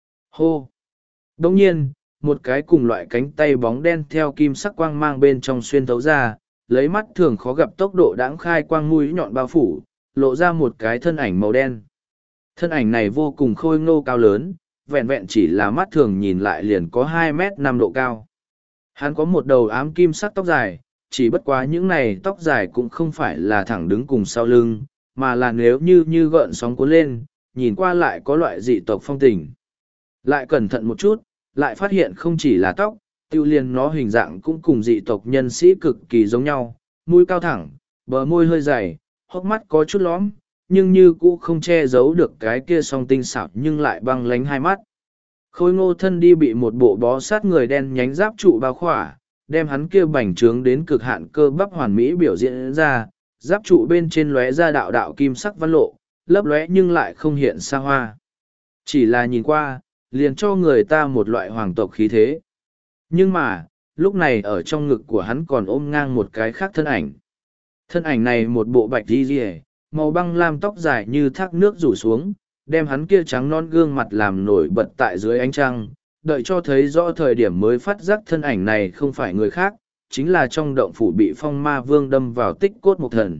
Hô! Đồng nhiên, một cái cùng loại cánh tay bóng đen theo kim sắc quang mang bên trong xuyên thấu ra, lấy mắt thường khó gặp tốc độ đãng khai quang mũi nhọn bao phủ, lộ ra một cái thân ảnh màu đen. Thân ảnh này vô cùng khôi ngô cao lớn, vẹn vẹn chỉ là mắt thường nhìn lại liền có hai mét năm độ cao. Hắn có một đầu ám kim sắc tóc dài, chỉ bất quá những này tóc dài cũng không phải là thẳng đứng cùng sau lưng, mà là nếu như như gợn sóng cuốn lên, nhìn qua lại có loại dị tộc phong tình. Lại cẩn thận một chút, lại phát hiện không chỉ là tóc, tiêu liền nó hình dạng cũng cùng dị tộc nhân sĩ cực kỳ giống nhau, mũi cao thẳng, bờ môi hơi dày, hốc mắt có chút lõm, nhưng như cũ không che giấu được cái kia song tinh xảo nhưng lại băng lánh hai mắt. Khôi ngô thân đi bị một bộ bó sát người đen nhánh giáp trụ bao khỏa, đem hắn kia bành trướng đến cực hạn cơ bắp hoàn mỹ biểu diễn ra, giáp trụ bên trên lóe ra đạo đạo kim sắc văn lộ, lấp lóe nhưng lại không hiện xa hoa. Chỉ là nhìn qua, liền cho người ta một loại hoàng tộc khí thế. Nhưng mà, lúc này ở trong ngực của hắn còn ôm ngang một cái khác thân ảnh. Thân ảnh này một bộ bạch đi rìa, màu băng lam tóc dài như thác nước rủ xuống, đem hắn kia trắng non gương mặt làm nổi bật tại dưới ánh trăng, đợi cho thấy rõ thời điểm mới phát giác thân ảnh này không phải người khác, chính là trong động phủ bị phong ma vương đâm vào tích cốt một thần.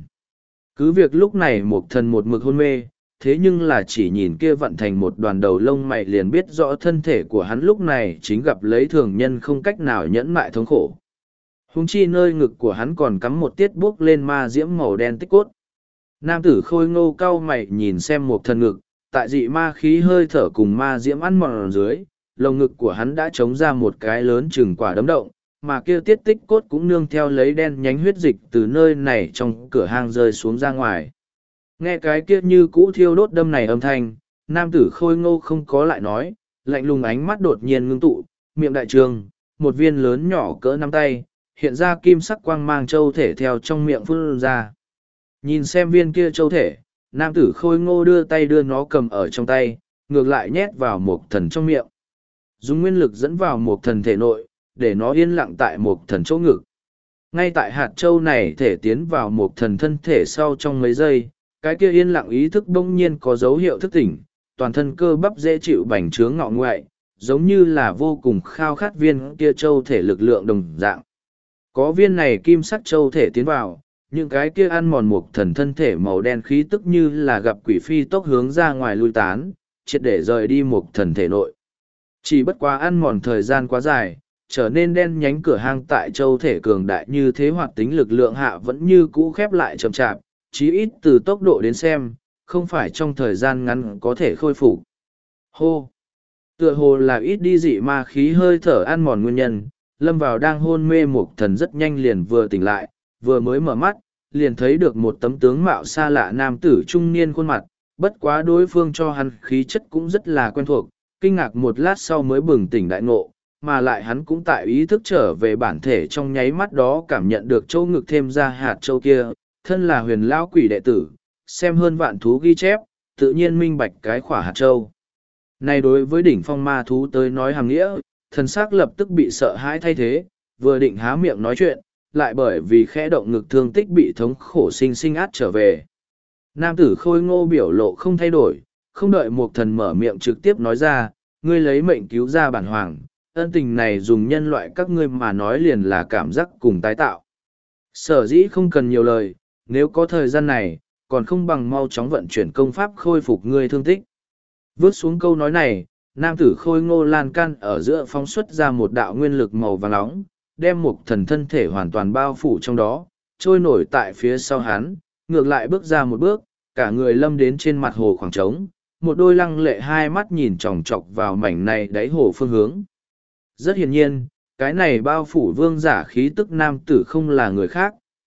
Cứ việc lúc này một thần một mực hôn mê, thế nhưng là chỉ nhìn kia vận thành một đoàn đầu lông mày liền biết rõ thân thể của hắn lúc này chính gặp lấy thường nhân không cách nào nhẫn mại thống khổ. Hùng chi nơi ngực của hắn còn cắm một tiết buốc lên ma diễm màu đen tích cốt. Nam tử khôi ngô cau mày nhìn xem một thần ngực, tại dị ma khí hơi thở cùng ma diễm ăn mòn dưới, lồng ngực của hắn đã trống ra một cái lớn chừng quả đấm động, mà kia tiết tích cốt cũng nương theo lấy đen nhánh huyết dịch từ nơi này trong cửa hang rơi xuống ra ngoài. Nghe cái kia như cũ thiêu đốt đâm này âm thanh, nam tử khôi ngô không có lại nói, lạnh lùng ánh mắt đột nhiên ngưng tụ, miệng đại trường, một viên lớn nhỏ cỡ nắm tay, hiện ra kim sắc quang mang châu thể theo trong miệng phun ra. Nhìn xem viên kia châu thể, nam tử khôi ngô đưa tay đưa nó cầm ở trong tay, ngược lại nhét vào một thần trong miệng. Dùng nguyên lực dẫn vào một thần thể nội, để nó yên lặng tại một thần chỗ ngực. Ngay tại hạt châu này thể tiến vào một thần thân thể sau trong mấy giây, cái kia yên lặng ý thức bỗng nhiên có dấu hiệu thức tỉnh, toàn thân cơ bắp dễ chịu bành trướng ngọ ngoại, giống như là vô cùng khao khát viên kia châu thể lực lượng đồng dạng. Có viên này kim sắc châu thể tiến vào, những cái kia ăn mòn một thần thân thể màu đen khí tức như là gặp quỷ phi tốc hướng ra ngoài lui tán, triệt để rời đi một thần thể nội. Chỉ bất quá ăn mòn thời gian quá dài, trở nên đen nhánh cửa hang tại châu thể cường đại như thế hoạt tính lực lượng hạ vẫn như cũ khép lại chậm chạp, chí ít từ tốc độ đến xem, không phải trong thời gian ngắn có thể khôi phục. Hô! Tựa hồ là ít đi dị ma khí hơi thở ăn mòn nguyên nhân, lâm vào đang hôn mê một thần rất nhanh liền vừa tỉnh lại, vừa mới mở mắt, liền thấy được một tấm tướng mạo xa lạ nam tử trung niên khuôn mặt, bất quá đối phương cho hắn khí chất cũng rất là quen thuộc, kinh ngạc một lát sau mới bừng tỉnh đại ngộ, mà lại hắn cũng tại ý thức trở về bản thể trong nháy mắt đó cảm nhận được châu ngực thêm ra hạt châu kia, thân là huyền lão quỷ đệ tử, xem hơn vạn thú ghi chép, tự nhiên minh bạch cái khỏa hạt châu. Này đối với đỉnh phong ma thú tới nói hàng nghĩa, thần xác lập tức bị sợ hãi thay thế, vừa định há miệng nói chuyện, lại bởi vì khẽ động ngực thương tích bị thống khổ sinh sinh át trở về. Nam tử khôi ngô biểu lộ không thay đổi, không đợi một thần mở miệng trực tiếp nói ra, ngươi lấy mệnh cứu ra bản hoàng, ân tình này dùng nhân loại các ngươi mà nói liền là cảm giác cùng tái tạo. Sở dĩ không cần nhiều lời, nếu có thời gian này, còn không bằng mau chóng vận chuyển công pháp khôi phục ngươi thương tích. Vớt xuống câu nói này, nam tử khôi ngô lan can ở giữa phóng xuất ra một đạo nguyên lực màu vàng nóng, đem một thần thân thể hoàn toàn bao phủ trong đó, trôi nổi tại phía sau hắn, ngược lại bước ra một bước, cả người lâm đến trên mặt hồ khoảng trống, một đôi lăng lệ hai mắt nhìn chòng chọc vào mảnh này đáy hồ phương hướng. Rất hiển nhiên, cái này bao phủ vương giả khí tức nam tử không là người khác,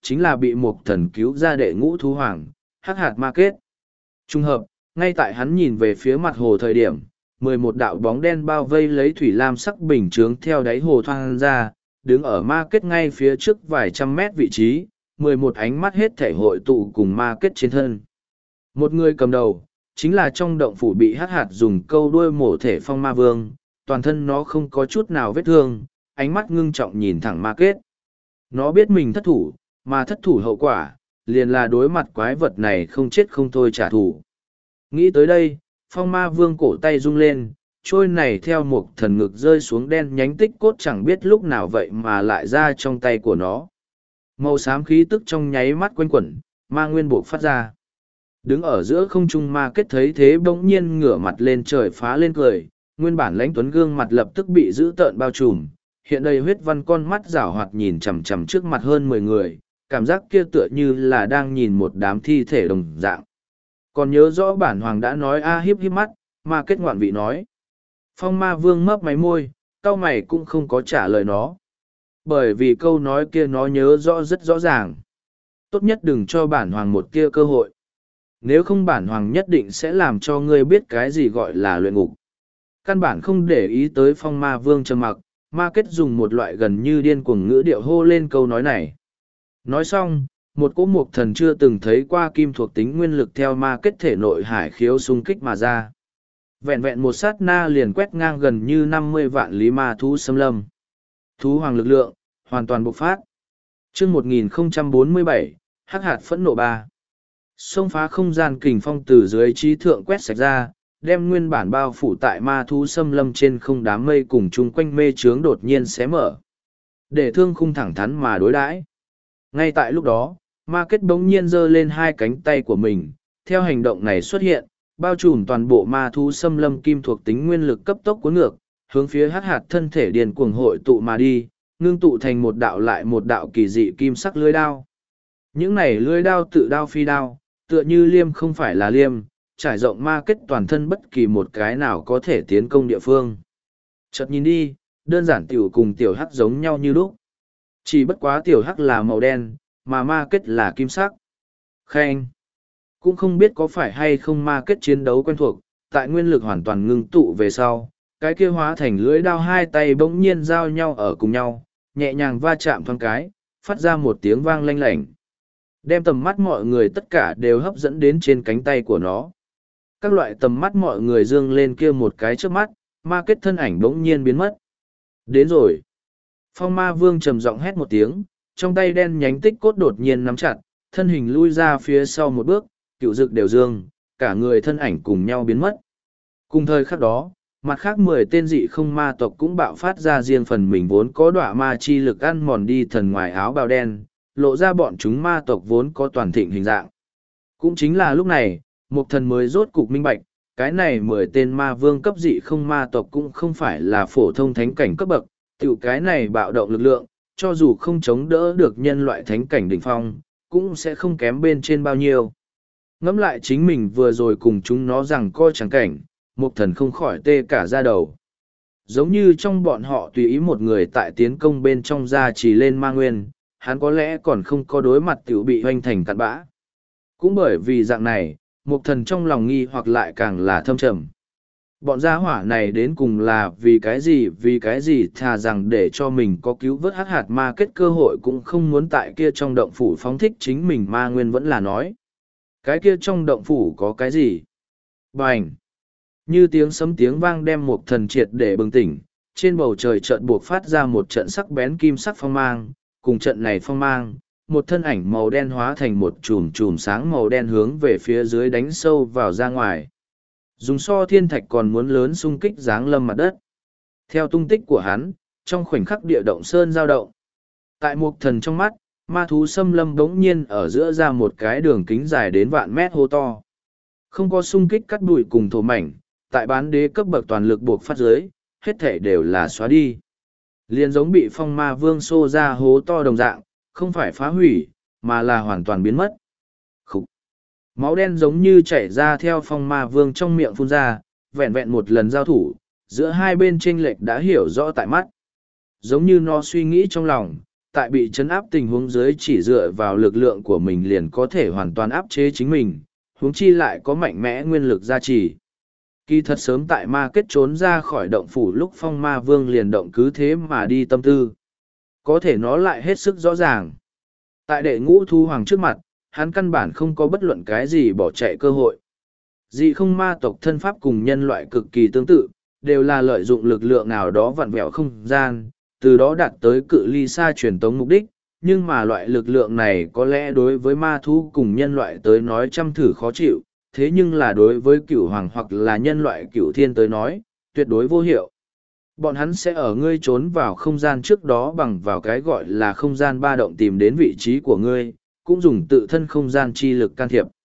chính là bị một thần cứu ra đệ ngũ thú hoàng, hắc hạt ma kết. Trung hợp, ngay tại hắn nhìn về phía mặt hồ thời điểm, mười một đạo bóng đen bao vây lấy thủy lam sắc bình chướng theo đáy hồ thoang ra, đứng ở ma kết ngay phía trước vài trăm mét vị trí, mười một ánh mắt hết thể hội tụ cùng ma kết trên thân. Một người cầm đầu, chính là trong động phủ bị hắc hạt dùng câu đuôi mổ thể phong ma vương, toàn thân nó không có chút nào vết thương, ánh mắt ngưng trọng nhìn thẳng ma kết. Nó biết mình thất thủ, mà thất thủ hậu quả, liền là đối mặt quái vật này không chết không thôi trả thù. Nghĩ tới đây, phong ma vương cổ tay rung lên, trôi này theo một thần ngực rơi xuống đen nhánh tích cốt chẳng biết lúc nào vậy mà lại ra trong tay của nó. Màu xám khí tức trong nháy mắt quanh quẩn, ma nguyên buộc phát ra. Đứng ở giữa không trung ma kết thấy thế bỗng nhiên ngửa mặt lên trời phá lên cười, nguyên bản lãnh tuấn gương mặt lập tức bị dữ tợn bao trùm, hiện đầy huyết văn con mắt rảo hoạt nhìn chằm chằm trước mặt hơn mười người, cảm giác kia tựa như là đang nhìn một đám thi thể đồng dạng. Còn nhớ rõ bản hoàng đã nói a hiếp hiếp mắt, ma kết ngoạn vị nói. Phong ma vương mấp máy môi, cau mày cũng không có trả lời nó. Bởi vì câu nói kia nó nhớ rõ rất rõ ràng. Tốt nhất đừng cho bản hoàng một kia cơ hội. Nếu không bản hoàng nhất định sẽ làm cho ngươi biết cái gì gọi là luyện ngục. Căn bản không để ý tới phong ma vương trầm mặc, ma kết dùng một loại gần như điên cuồng ngữ điệu hô lên câu nói này. Nói xong, một cỗ mục thần chưa từng thấy qua kim thuộc tính nguyên lực theo ma kết thể nội hải khiếu xung kích mà ra. Vẹn vẹn một sát na liền quét ngang gần như năm mươi vạn lý ma thú xâm lâm. Thú hoàng lực lượng, hoàn toàn bộc phát. chương một nghìn không trăm bốn mươi bảy, hắc hạt phẫn nộ ba. Xông phá không gian kình phong từ dưới trí thượng quét sạch ra, đem nguyên bản bao phủ tại ma thú xâm lâm trên không đám mây cùng chung quanh mê trướng đột nhiên xé mở. Để thương khung thẳng thắn mà đối đãi. Ngay tại lúc đó, ma kết bỗng nhiên giơ lên hai cánh tay của mình, theo hành động này xuất hiện, bao trùm toàn bộ ma thú xâm lâm kim thuộc tính nguyên lực cấp tốc cuốn ngược, hướng phía hắc hạt thân thể điền cuồng hội tụ mà đi, ngưng tụ thành một đạo lại một đạo kỳ dị kim sắc lưới đao. Những này lưới đao tự đao phi đao, tựa như liêm không phải là liêm, trải rộng ma kết toàn thân bất kỳ một cái nào có thể tiến công địa phương. Chợt nhìn đi, đơn giản tiểu cùng tiểu hắc giống nhau như lúc. Chỉ bất quá tiểu hắc là màu đen, mà ma kết là kim sắc. Khen! Cũng không biết có phải hay không ma kết chiến đấu quen thuộc, tại nguyên lực hoàn toàn ngưng tụ về sau, cái kia hóa thành lưỡi đao hai tay bỗng nhiên giao nhau ở cùng nhau, nhẹ nhàng va chạm thoáng cái, phát ra một tiếng vang lanh lảnh. Đem tầm mắt mọi người tất cả đều hấp dẫn đến trên cánh tay của nó. Các loại tầm mắt mọi người dương lên kia một cái trước mắt, ma kết thân ảnh bỗng nhiên biến mất. Đến rồi. Phong ma vương trầm giọng hét một tiếng, trong tay đen nhánh tích cốt đột nhiên nắm chặt, thân hình lui ra phía sau một bước, cựu dực đều dương, cả người thân ảnh cùng nhau biến mất. Cùng thời khắc đó, mặt khác mười tên dị không ma tộc cũng bạo phát ra riêng phần mình vốn có đọa ma chi lực ăn mòn đi thần ngoài áo bào đen, lộ ra bọn chúng ma tộc vốn có toàn thịnh hình dạng. Cũng chính là lúc này, một thần mới rốt cục minh bạch, cái này mười tên ma vương cấp dị không ma tộc cũng không phải là phổ thông thánh cảnh cấp bậc, tiểu cái này bạo động lực lượng, cho dù không chống đỡ được nhân loại thánh cảnh đỉnh phong, cũng sẽ không kém bên trên bao nhiêu. Ngẫm lại chính mình vừa rồi cùng chúng nó rằng coi chẳng cảnh, một thần không khỏi tê cả da đầu. Giống như trong bọn họ tùy ý một người tại tiến công bên trong ra chỉ lên ma nguyên, hắn có lẽ còn không có đối mặt tiểu bị hoành thành cặn bã. Cũng bởi vì dạng này, một thần trong lòng nghi hoặc lại càng là thâm trầm. Bọn gia hỏa này đến cùng là vì cái gì vì cái gì thà rằng để cho mình có cứu vớt hắc hạt ma kết cơ hội cũng không muốn tại kia trong động phủ phóng thích chính mình ma nguyên vẫn là nói. Cái kia trong động phủ có cái gì? Bành! Như tiếng sấm tiếng vang đem một thần triệt để bừng tỉnh, trên bầu trời chợt buộc phát ra một trận sắc bén kim sắc phong mang, cùng trận này phong mang, một thân ảnh màu đen hóa thành một chùm chùm sáng màu đen hướng về phía dưới đánh sâu vào ra ngoài. Dùng so thiên thạch còn muốn lớn xung kích giáng lâm mặt đất. Theo tung tích của hắn, trong khoảnh khắc địa động sơn giao động. Tại một thần trong mắt, ma thú xâm lâm bỗng nhiên ở giữa ra một cái đường kính dài đến vạn mét hô to. Không có xung kích cắt bụi cùng thổ mảnh, tại bán đế cấp bậc toàn lực buộc phát dưới, hết thể đều là xóa đi. Liền giống bị phong ma vương xô ra hố to đồng dạng, không phải phá hủy, mà là hoàn toàn biến mất. Khúc! Máu đen giống như chảy ra theo phong ma vương trong miệng phun ra, vẹn vẹn một lần giao thủ, giữa hai bên chênh lệch đã hiểu rõ tại mắt. Giống như nó suy nghĩ trong lòng, tại bị chấn áp tình huống dưới chỉ dựa vào lực lượng của mình liền có thể hoàn toàn áp chế chính mình, huống chi lại có mạnh mẽ nguyên lực gia trì. Kỳ thật sớm tại ma kết trốn ra khỏi động phủ lúc phong ma vương liền động cứ thế mà đi tâm tư. Có thể nó lại hết sức rõ ràng. Tại đệ ngũ thu hoàng trước mặt, hắn căn bản không có bất luận cái gì bỏ chạy cơ hội. Dị không ma tộc thân pháp cùng nhân loại cực kỳ tương tự, đều là lợi dụng lực lượng nào đó vặn vẹo không gian, từ đó đạt tới cự ly xa truyền tống mục đích. Nhưng mà loại lực lượng này có lẽ đối với ma thú cùng nhân loại tới nói trăm thử khó chịu, thế nhưng là đối với cửu hoàng hoặc là nhân loại cửu thiên tới nói, tuyệt đối vô hiệu. Bọn hắn sẽ ở ngươi trốn vào không gian trước đó bằng vào cái gọi là không gian ba động tìm đến vị trí của ngươi, cũng dùng tự thân không gian chi lực can thiệp.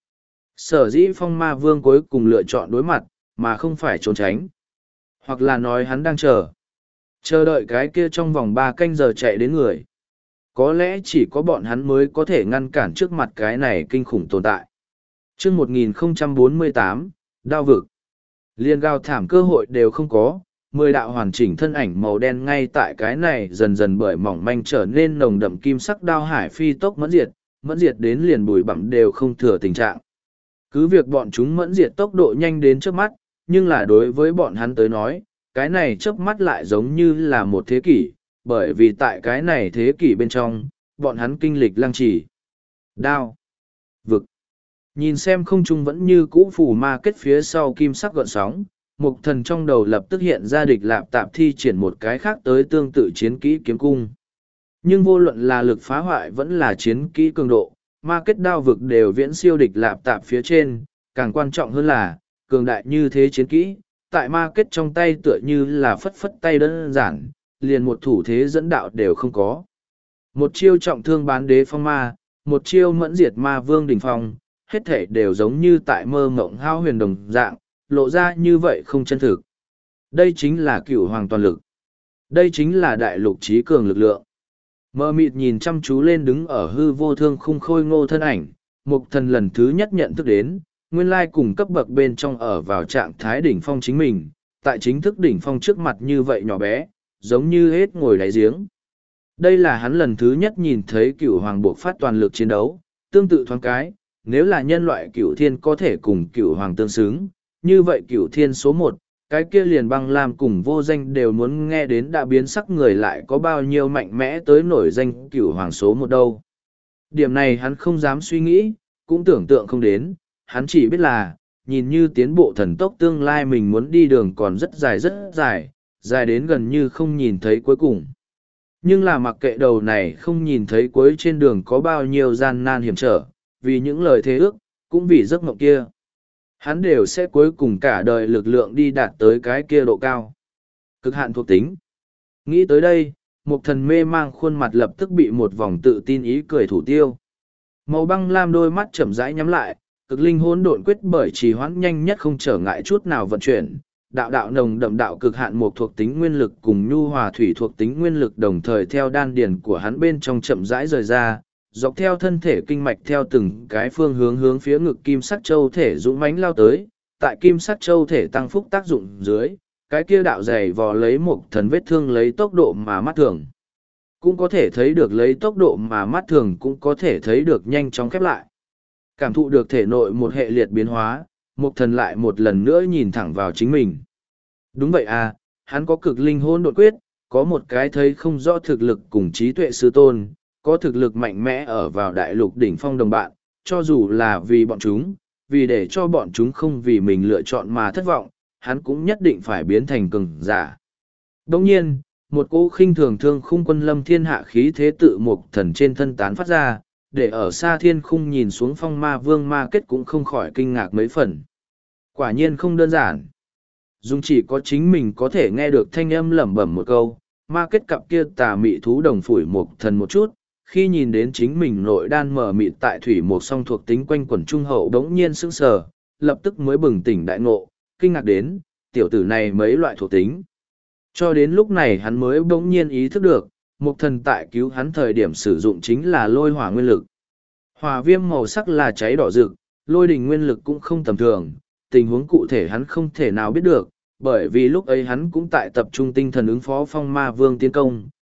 Sở dĩ phong ma vương cuối cùng lựa chọn đối mặt, mà không phải trốn tránh. Hoặc là nói hắn đang chờ. Chờ đợi cái kia trong vòng ba canh giờ chạy đến người. Có lẽ chỉ có bọn hắn mới có thể ngăn cản trước mặt cái này kinh khủng tồn tại. Trước một nghìn không trăm bốn mươi tám, đao vực. Liên gào thảm cơ hội đều không có, mười đạo hoàn chỉnh thân ảnh màu đen ngay tại cái này dần dần bởi mỏng manh trở nên nồng đậm kim sắc đao hải phi tốc mẫn diệt, mẫn diệt đến liền bùi bặm đều không thừa tình trạng. Cứ việc bọn chúng mẫn diệt tốc độ nhanh đến trước mắt, nhưng là đối với bọn hắn tới nói, cái này chớp mắt lại giống như là một thế kỷ, bởi vì tại cái này thế kỷ bên trong, bọn hắn kinh lịch lăng trì. Đao. Vực. Nhìn xem không trung vẫn như cũ phủ ma kết phía sau kim sắc gợn sóng, mục thần trong đầu lập tức hiện ra địch lạp tạp thi triển một cái khác tới tương tự chiến kỹ kiếm cung. Nhưng vô luận là lực phá hoại vẫn là chiến kỹ cường độ, ma kết đao vực đều viễn siêu địch lạp tạp phía trên, càng quan trọng hơn là, cường đại như thế chiến kỹ, tại ma kết trong tay tựa như là phất phất tay đơn giản, liền một thủ thế dẫn đạo đều không có. Một chiêu trọng thương bán đế phong ma, một chiêu mẫn diệt ma vương đỉnh phong, hết thể đều giống như tại mơ mộng hao huyền đồng dạng, lộ ra như vậy không chân thực. Đây chính là cửu hoàng toàn lực. Đây chính là đại lục trí cường lực lượng. Mơ mịt nhìn chăm chú lên đứng ở hư vô thương khung khôi ngô thân ảnh, mục thần lần thứ nhất nhận thức đến, nguyên lai cùng cấp bậc bên trong ở vào trạng thái đỉnh phong chính mình, tại chính thức đỉnh phong trước mặt như vậy nhỏ bé, giống như hết ngồi đáy giếng. Đây là hắn lần thứ nhất nhìn thấy cửu hoàng buộc phát toàn lực chiến đấu, tương tự thoáng cái, nếu là nhân loại cửu thiên có thể cùng cửu hoàng tương xứng, như vậy cửu thiên số một, cái kia liền băng lam cùng vô danh đều muốn nghe đến đã biến sắc người lại có bao nhiêu mạnh mẽ tới nổi danh cửu hoàng số một đâu. Điểm này hắn không dám suy nghĩ, cũng tưởng tượng không đến, hắn chỉ biết là, nhìn như tiến bộ thần tốc tương lai mình muốn đi đường còn rất dài rất dài, dài đến gần như không nhìn thấy cuối cùng. Nhưng là mặc kệ đầu này không nhìn thấy cuối trên đường có bao nhiêu gian nan hiểm trở, vì những lời thế ước, cũng vì giấc mộng kia. Hắn đều sẽ cuối cùng cả đời lực lượng đi đạt tới cái kia độ cao. Cực hạn thuộc tính. Nghĩ tới đây, một thần mê mang khuôn mặt lập tức bị một vòng tự tin ý cười thủ tiêu. Màu băng lam đôi mắt chậm rãi nhắm lại, cực linh hỗn độn quyết bởi trì hoãn nhanh nhất không trở ngại chút nào vận chuyển. Đạo đạo nồng đậm đạo cực hạn một thuộc tính nguyên lực cùng nhu hòa thủy thuộc tính nguyên lực đồng thời theo đan điền của hắn bên trong chậm rãi rời ra, dọc theo thân thể kinh mạch theo từng cái phương hướng hướng phía ngực kim sắc châu thể dũng mãnh lao tới, tại kim sắc châu thể tăng phúc tác dụng dưới, cái kia đạo dày vò lấy một thần vết thương lấy tốc độ mà mắt thường cũng có thể thấy được lấy tốc độ mà mắt thường cũng có thể thấy được nhanh chóng khép lại. Cảm thụ được thể nội một hệ liệt biến hóa, một thần lại một lần nữa nhìn thẳng vào chính mình. Đúng vậy à, hắn có cực linh hỗn độn quyết, có một cái thấy không rõ thực lực cùng trí tuệ sư tôn, có thực lực mạnh mẽ ở vào đại lục đỉnh phong đồng bạn, cho dù là vì bọn chúng, vì để cho bọn chúng không vì mình lựa chọn mà thất vọng, hắn cũng nhất định phải biến thành cường giả. Đồng nhiên, một cô khinh thường thương khung quân lâm thiên hạ khí thế tự một thần trên thân tán phát ra, để ở xa thiên khung nhìn xuống phong ma vương ma kết cũng không khỏi kinh ngạc mấy phần. Quả nhiên không đơn giản. Dung chỉ có chính mình có thể nghe được thanh âm lẩm bẩm một câu, ma kết cặp kia tà mị thú đồng phủi một thần một chút, khi nhìn đến chính mình nội đan mở mịt tại thủy một song thuộc tính quanh quẩn trung hậu đống nhiên sững sờ, lập tức mới bừng tỉnh đại ngộ, kinh ngạc đến, tiểu tử này mấy loại thuộc tính. Cho đến lúc này hắn mới bỗng nhiên ý thức được, một thần tại cứu hắn thời điểm sử dụng chính là lôi hỏa nguyên lực. Hỏa viêm màu sắc là cháy đỏ rực, lôi đình nguyên lực cũng không tầm thường, tình huống cụ thể hắn không thể nào biết được, bởi vì lúc ấy hắn cũng tại tập trung tinh thần ứng phó phong ma vương tiến công,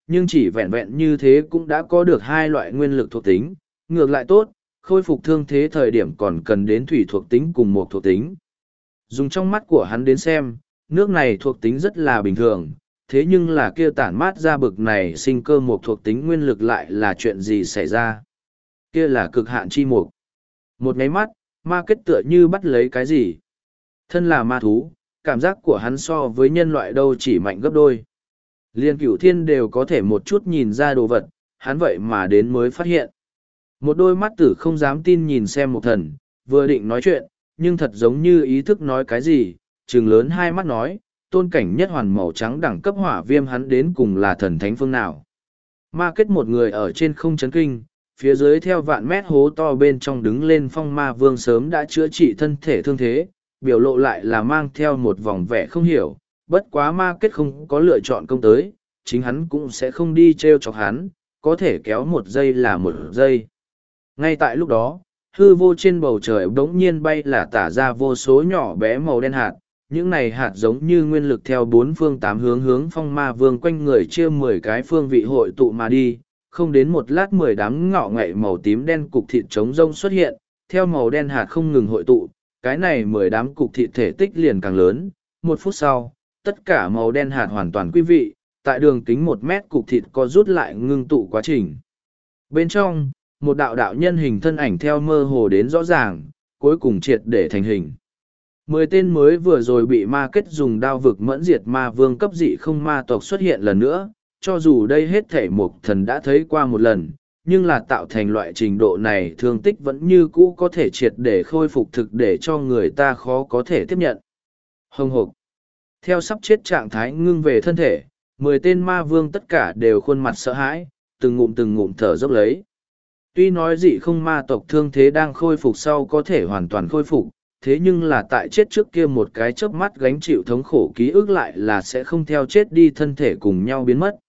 Nhưng chỉ vẹn vẹn như thế cũng đã có được hai loại nguyên lực thuộc tính, ngược lại tốt, khôi phục thương thế thời điểm còn cần đến thủy thuộc tính cùng một thuộc tính. Dùng trong mắt của hắn đến xem, nước này thuộc tính rất là bình thường, thế nhưng là kia tản mát ra bực này sinh cơ một thuộc tính nguyên lực lại là chuyện gì xảy ra. Kia là cực hạn chi mục. Một nháy mắt, ma kết tựa như bắt lấy cái gì. Thân là ma thú, cảm giác của hắn so với nhân loại đâu chỉ mạnh gấp đôi. Liên cửu thiên đều có thể một chút nhìn ra đồ vật, hắn vậy mà đến mới phát hiện. Một đôi mắt tử không dám tin nhìn xem một thần, vừa định nói chuyện, nhưng thật giống như ý thức nói cái gì, trừng lớn hai mắt nói, tôn cảnh nhất hoàn màu trắng đẳng cấp hỏa viêm hắn đến cùng là thần thánh phương nào. Ma kết một người ở trên không chấn kinh, phía dưới theo vạn mét hố to bên trong đứng lên phong ma vương sớm đã chữa trị thân thể thương thế, biểu lộ lại là mang theo một vòng vẻ không hiểu, bất quá ma kết không có lựa chọn công tới, chính hắn cũng sẽ không đi t r e o chọc hắn, có thể kéo một giây là một giây. Ngay tại lúc đó, hư vô trên bầu trời bỗng nhiên bay là tả ra vô số nhỏ bé màu đen hạt, những này hạt giống như nguyên lực theo bốn phương tám hướng hướng phong ma vương quanh người chia mười cái phương vị hội tụ mà đi, không đến một lát mười đám ngọ ngậy màu tím đen cục thịt trống rông xuất hiện, theo màu đen hạt không ngừng hội tụ, cái này mười đám cục thịt thể tích liền càng lớn, một phút sau, tất cả màu đen hạt hoàn toàn quý vị, tại đường kính một mét cục thịt có rút lại ngưng tụ quá trình. Bên trong, một đạo đạo nhân hình thân ảnh theo mơ hồ đến rõ ràng, cuối cùng triệt để thành hình. Mười tên mới vừa rồi bị ma kết dùng đao vực mẫn diệt ma vương cấp dị không ma tộc xuất hiện lần nữa, cho dù đây hết thể một thần đã thấy qua một lần, nhưng là tạo thành loại trình độ này thương tích vẫn như cũ có thể triệt để khôi phục thực để cho người ta khó có thể tiếp nhận. Hồng hộc. Theo sắp chết trạng thái ngưng về thân thể, mười tên ma vương tất cả đều khuôn mặt sợ hãi, từng ngụm từng ngụm thở dốc lấy. Tuy nói dị không ma tộc thương thế đang khôi phục sau có thể hoàn toàn khôi phục, thế nhưng là tại chết trước kia một cái chớp mắt gánh chịu thống khổ ký ức lại là sẽ không theo chết đi thân thể cùng nhau biến mất.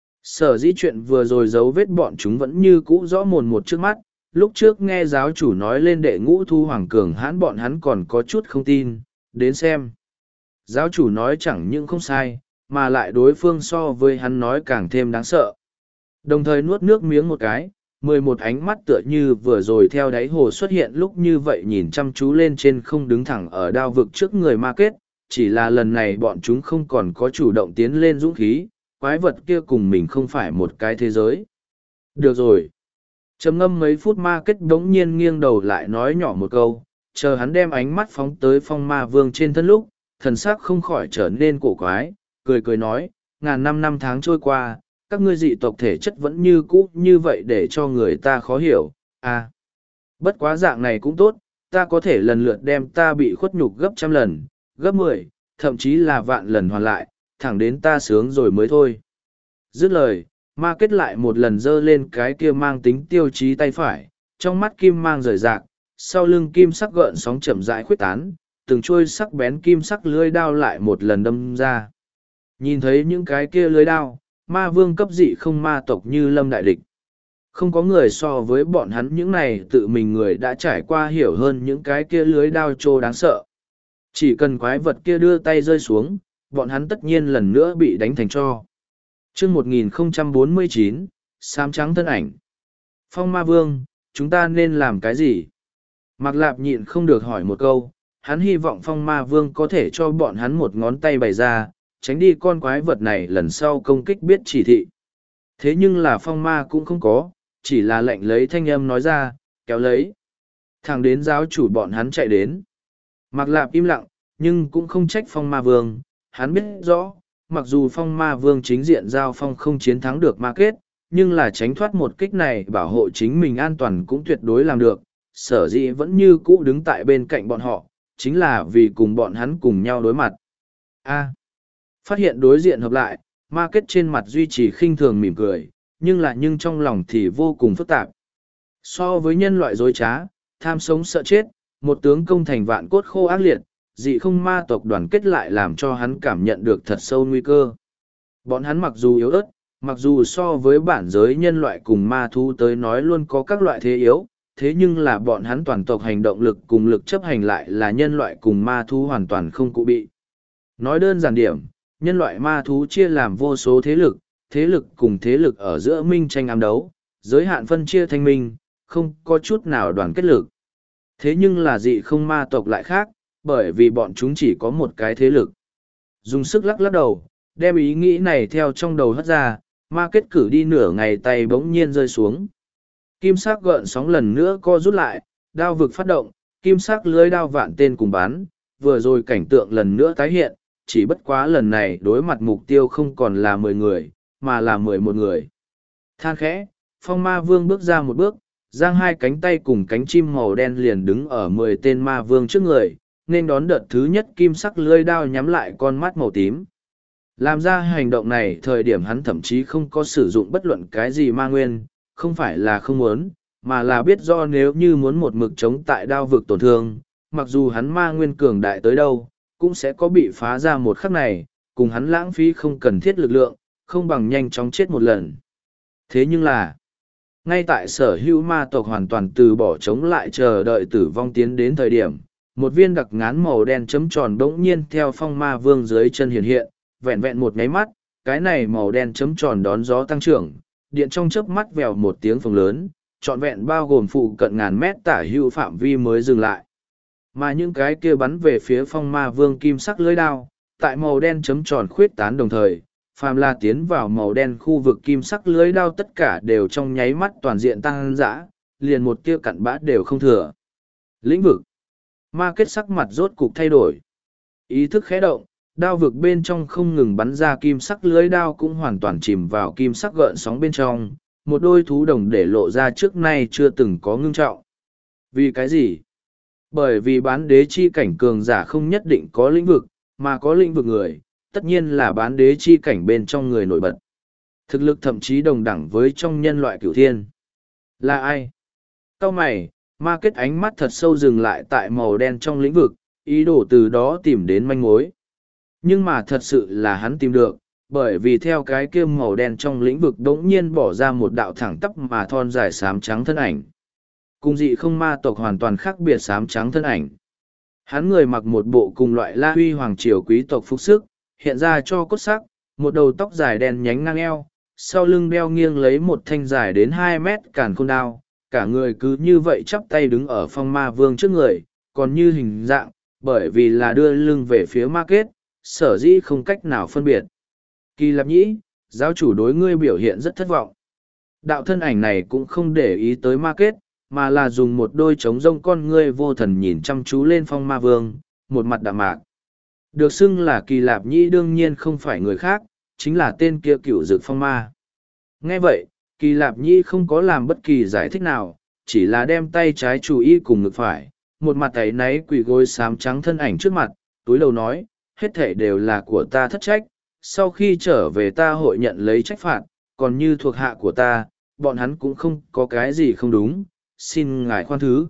Sở dĩ chuyện vừa rồi dấu vết bọn chúng vẫn như cũ rõ mồn một trước mắt, lúc trước nghe giáo chủ nói lên đệ ngũ thu hoàng cường hãn bọn hắn còn có chút không tin, đến xem. Giáo chủ nói chẳng những không sai, mà lại đối phương so với hắn nói càng thêm đáng sợ. Đồng thời nuốt nước miếng một cái, mười một ánh mắt tựa như vừa rồi theo đáy hồ xuất hiện lúc như vậy nhìn chăm chú lên trên không đứng thẳng ở đao vực trước người ma kết, chỉ là lần này bọn chúng không còn có chủ động tiến lên dũng khí, quái vật kia cùng mình không phải một cái thế giới. Được rồi. Trầm ngâm mấy phút ma kết đống nhiên nghiêng đầu lại nói nhỏ một câu, chờ hắn đem ánh mắt phóng tới phong ma vương trên thân lúc, thần sắc không khỏi trở nên cổ quái, cười cười nói, ngàn năm năm tháng trôi qua, các ngươi dị tộc thể chất vẫn như cũ như vậy để cho người ta khó hiểu, à. Bất quá dạng này cũng tốt, ta có thể lần lượt đem ta bị khuất nhục gấp trăm lần, gấp mười, thậm chí là vạn lần hoàn lại, thẳng đến ta sướng rồi mới thôi. Dứt lời, ma kết lại một lần giơ lên cái kia mang tính tiêu chí tay phải, trong mắt kim mang rời rạc, sau lưng kim sắc gợn sóng chậm rãi khuyết tán, từng trôi sắc bén kim sắc lưới đao lại một lần đâm ra. Nhìn thấy những cái kia lưới đao, ma vương cấp dị không ma tộc như lâm đại địch. Không có người so với bọn hắn những này tự mình người đã trải qua hiểu hơn những cái kia lưới đao trô đáng sợ. Chỉ cần quái vật kia đưa tay rơi xuống, bọn hắn tất nhiên lần nữa bị đánh thành tro. chương một nghìn không trăm bốn mươi chín, xám trắng thân ảnh. Phong ma vương, chúng ta nên làm cái gì? Mạc Lạp nhịn không được hỏi một câu, hắn hy vọng phong ma vương có thể cho bọn hắn một ngón tay bày ra, tránh đi con quái vật này lần sau công kích biết chỉ thị. Thế nhưng là phong ma cũng không có, chỉ là lệnh lấy thanh âm nói ra, kéo lấy. Thẳng đến giáo chủ bọn hắn chạy đến. Mạc Lạp im lặng, nhưng cũng không trách phong ma vương, hắn biết rõ, mặc dù phong ma vương chính diện giao phong không chiến thắng được ma kết, nhưng là tránh thoát một kích này bảo hộ chính mình an toàn cũng tuyệt đối làm được, sở dĩ vẫn như cũ đứng tại bên cạnh bọn họ, chính là vì cùng bọn hắn cùng nhau đối mặt. A. Phát hiện đối diện hợp lại, ma kết trên mặt duy trì khinh thường mỉm cười, nhưng là nhưng trong lòng thì vô cùng phức tạp. So với nhân loại dối trá, tham sống sợ chết, một tướng công thành vạn cốt khô ác liệt, dị không ma tộc đoàn kết lại làm cho hắn cảm nhận được thật sâu nguy cơ. Bọn hắn mặc dù yếu ớt, mặc dù so với bản giới nhân loại cùng ma thú tới nói luôn có các loại thế yếu, thế nhưng là bọn hắn toàn tộc hành động lực cùng lực chấp hành lại là nhân loại cùng ma thú hoàn toàn không cụ bị. Nói đơn giản điểm, nhân loại ma thú chia làm vô số thế lực, thế lực cùng thế lực ở giữa minh tranh ám đấu, giới hạn phân chia thanh minh, không có chút nào đoàn kết lực. Thế nhưng là dị không ma tộc lại khác, bởi vì bọn chúng chỉ có một cái thế lực. Dùng sức lắc lắc đầu, đem ý nghĩ này theo trong đầu hất ra, ma kết cử đi nửa ngày tay bỗng nhiên rơi xuống. Kim sắc gợn sóng lần nữa co rút lại, đao vực phát động, kim sắc lưới đao vạn tên cùng bắn, vừa rồi cảnh tượng lần nữa tái hiện, chỉ bất quá lần này đối mặt mục tiêu không còn là mười người, mà là mười một người. Than khẽ, phong ma vương bước ra một bước, giang hai cánh tay cùng cánh chim màu đen liền đứng ở mười tên ma vương trước người, nên đón đợt thứ nhất kim sắc lưới đao nhắm lại con mắt màu tím. Làm ra hành động này thời điểm hắn thậm chí không có sử dụng bất luận cái gì ma nguyên, không phải là không muốn, mà là biết do nếu như muốn một mực chống tại đao vực tổn thương, mặc dù hắn ma nguyên cường đại tới đâu, cũng sẽ có bị phá ra một khắc này, cùng hắn lãng phí không cần thiết lực lượng, không bằng nhanh chóng chết một lần. Thế nhưng là, ngay tại sở hữu ma tộc hoàn toàn từ bỏ chống lại chờ đợi tử vong tiến đến thời điểm, một viên đặc ngán màu đen chấm tròn bỗng nhiên theo phong ma vương dưới chân hiện hiện, vẹn vẹn một nháy mắt, cái này màu đen chấm tròn đón gió tăng trưởng, điện trong chớp mắt vèo một tiếng phồng lớn, trọn vẹn bao gồm phụ cận ngàn mét tả hữu phạm vi mới dừng lại. Mà những cái kia bắn về phía phong ma vương kim sắc lưỡi đao, tại màu đen chấm tròn khuyết tán đồng thời, phàm là tiến vào màu đen khu vực kim sắc lưới đao tất cả đều trong nháy mắt toàn diện tăng dã, liền một tia cặn bã đều không thừa. Lĩnh vực. Ma kết sắc mặt rốt cục thay đổi. Ý thức khẽ động, đao vực bên trong không ngừng bắn ra kim sắc lưới đao cũng hoàn toàn chìm vào kim sắc gợn sóng bên trong, một đôi thú đồng để lộ ra trước nay chưa từng có ngưng trọng. Vì cái gì? Bởi vì bán đế chi cảnh cường giả không nhất định có lĩnh vực, mà có lĩnh vực người, tất nhiên là bán đế chi cảnh bên trong người nổi bật. Thực lực thậm chí đồng đẳng với trong nhân loại cửu thiên. Là ai? Cao mày, ma kết ánh mắt thật sâu dừng lại tại màu đen trong lĩnh vực, ý đồ từ đó tìm đến manh mối. Nhưng mà thật sự là hắn tìm được, bởi vì theo cái kia màu đen trong lĩnh vực đống nhiên bỏ ra một đạo thẳng tắp mà thon dài xám trắng thân ảnh. Cùng dị không ma tộc hoàn toàn khác biệt xám trắng thân ảnh. Hắn người mặc một bộ cùng loại La Huy hoàng triều quý tộc phục sức, hiện ra cho cốt sắc, một đầu tóc dài đen nhánh ngang eo, sau lưng đeo nghiêng lấy một thanh dài đến hai mét càn khôn đao, cả người cứ như vậy chắp tay đứng ở phong ma vương trước người, còn như hình dạng, bởi vì là đưa lưng về phía ma kết, sở dĩ không cách nào phân biệt. Kỳ Lạp Nhĩ, giáo chủ đối ngươi biểu hiện rất thất vọng. Đạo thân ảnh này cũng không để ý tới ma kết, mà là dùng một đôi trống rông con ngươi vô thần nhìn chăm chú lên phong ma vương, một mặt đạm mạc. Được xưng là Kỳ Lạp Nhĩ đương nhiên không phải người khác, chính là tên kia cựu dực phong ma. Nghe vậy, Kỳ Lạp Nhĩ không có làm bất kỳ giải thích nào, chỉ là đem tay trái chú ý cùng ngực phải, một mặt ấy náy quỳ gối xám trắng thân ảnh trước mặt, túi lầu nói, hết thể đều là của ta thất trách, sau khi trở về ta hội nhận lấy trách phạt, còn như thuộc hạ của ta, bọn hắn cũng không có cái gì không đúng, xin ngài khoan thứ.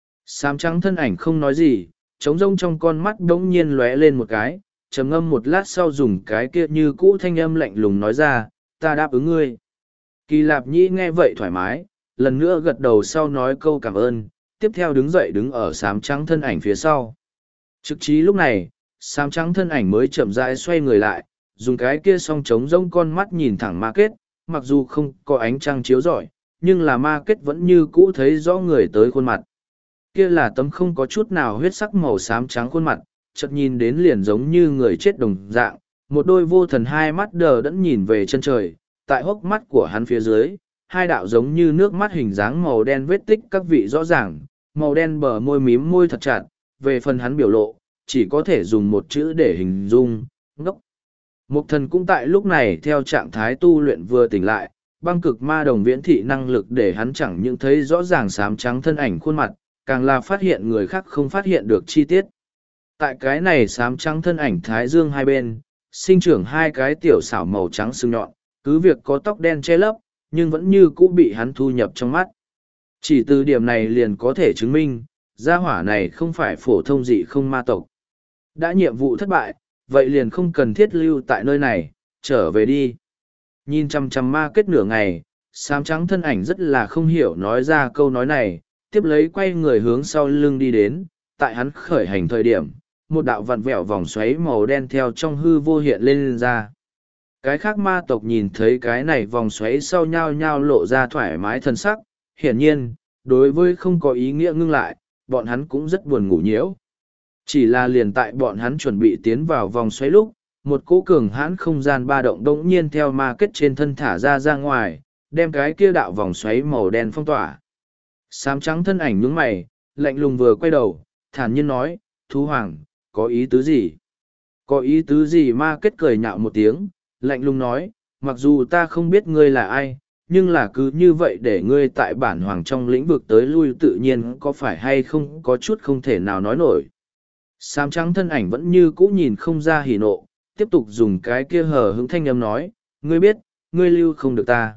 Xám trắng thân ảnh không nói gì, trống rông trong con mắt đống nhiên lóe lên một cái, trầm ngâm một lát sau dùng cái kia như cũ thanh âm lạnh lùng nói ra, ta đáp ứng ngươi. Kỳ Lạp Nhĩ nghe vậy thoải mái, lần nữa gật đầu sau nói câu cảm ơn, tiếp theo đứng dậy đứng ở xám trắng thân ảnh phía sau. Trực chí lúc này, xám trắng thân ảnh mới chậm rãi xoay người lại, dùng cái kia song trống rông con mắt nhìn thẳng ma kết, mặc dù không có ánh trăng chiếu rọi, nhưng là ma kết vẫn như cũ thấy rõ người tới khuôn mặt. Kia là tấm không có chút nào huyết sắc màu xám trắng khuôn mặt, chợt nhìn đến liền giống như người chết đồng dạng, một đôi vô thần hai mắt đờ đẫn nhìn về chân trời, tại hốc mắt của hắn phía dưới, hai đạo giống như nước mắt hình dáng màu đen vết tích các vị rõ ràng, màu đen bờ môi mím môi thật chặt, về phần hắn biểu lộ, chỉ có thể dùng một chữ để hình dung, ngốc. Mục thần cũng tại lúc này theo trạng thái tu luyện vừa tỉnh lại, băng cực ma đồng viễn thị năng lực để hắn chẳng những thấy rõ ràng xám trắng thân ảnh khuôn mặt, càng là phát hiện người khác không phát hiện được chi tiết. Tại cái này xám trắng thân ảnh thái dương hai bên, sinh trưởng hai cái tiểu xảo màu trắng sừng nhọn, cứ việc có tóc đen che lấp, nhưng vẫn như cũ bị hắn thu nhập trong mắt. Chỉ từ điểm này liền có thể chứng minh, gia hỏa này không phải phổ thông dị không ma tộc. Đã nhiệm vụ thất bại, vậy liền không cần thiết lưu tại nơi này, trở về đi. Nhìn chăm chăm ma kết nửa ngày, xám trắng thân ảnh rất là không hiểu nói ra câu nói này, tiếp lấy quay người hướng sau lưng đi đến, tại hắn khởi hành thời điểm, một đạo vặn vẹo vòng xoáy màu đen theo trong hư vô hiện lên, lên ra. Cái khác ma tộc nhìn thấy cái này vòng xoáy sau nhao nhao lộ ra thoải mái thân sắc, hiển nhiên, đối với không có ý nghĩa ngưng lại, bọn hắn cũng rất buồn ngủ nhiễu. Chỉ là liền tại bọn hắn chuẩn bị tiến vào vòng xoáy lúc, một cỗ cường hãn không gian ba động đống nhiên theo ma kết trên thân thả ra ra ngoài, đem cái kia đạo vòng xoáy màu đen phong tỏa. Sám trắng thân ảnh nhướng mày, lạnh lùng vừa quay đầu, thản nhiên nói, thú hoàng, có ý tứ gì? Có ý tứ gì ma kết cười nhạo một tiếng, lạnh lùng nói, mặc dù ta không biết ngươi là ai, nhưng là cứ như vậy để ngươi tại bản hoàng trong lĩnh vực tới lui tự nhiên có phải hay không có chút không thể nào nói nổi. Sám trắng thân ảnh vẫn như cũ nhìn không ra hỉ nộ, tiếp tục dùng cái kia hờ hững thanh âm nói, ngươi biết, ngươi lưu không được ta.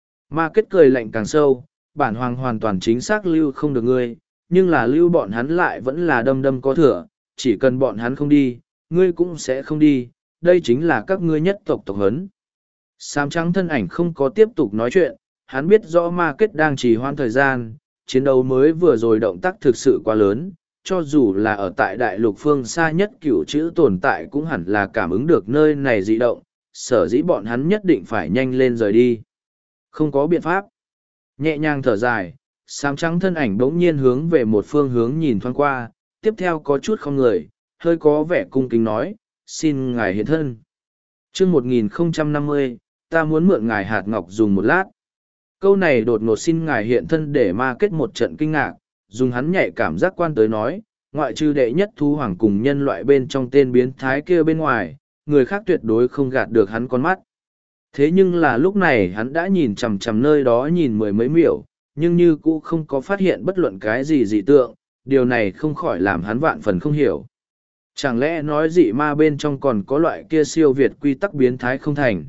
Ma kết cười lạnh càng sâu, bản hoàng hoàn toàn chính xác lưu không được ngươi, nhưng là lưu bọn hắn lại vẫn là đâm đâm có thừa, chỉ cần bọn hắn không đi, ngươi cũng sẽ không đi, đây chính là các ngươi nhất tộc tộc hấn. Sám trắng thân ảnh không có tiếp tục nói chuyện, hắn biết rõ ma kết đang trì hoãn thời gian, chiến đấu mới vừa rồi động tác thực sự quá lớn, cho dù là ở tại đại lục phương xa nhất cửu chữ tồn tại cũng hẳn là cảm ứng được nơi này dị động, sở dĩ bọn hắn nhất định phải nhanh lên rời đi. Không có biện pháp. Nhẹ nhàng thở dài, sám trắng thân ảnh bỗng nhiên hướng về một phương hướng nhìn thoáng qua, tiếp theo có chút không người, hơi có vẻ cung kính nói, xin ngài hiện thân. chương một nghìn không trăm năm mươi, ta muốn mượn ngài hạt ngọc dùng một lát. Câu này đột ngột xin ngài hiện thân để ma kết một trận kinh ngạc, dùng hắn nhạy cảm giác quan tới nói, ngoại trừ đệ nhất thú hoàng cùng nhân loại bên trong tên biến thái kia bên ngoài, người khác tuyệt đối không gạt được hắn con mắt. Thế nhưng là lúc này hắn đã nhìn chằm chằm nơi đó nhìn mười mấy miểu, nhưng như cũ không có phát hiện bất luận cái gì dị tượng, điều này không khỏi làm hắn vạn phần không hiểu. Chẳng lẽ nói dị ma bên trong còn có loại kia siêu việt quy tắc biến thái không thành?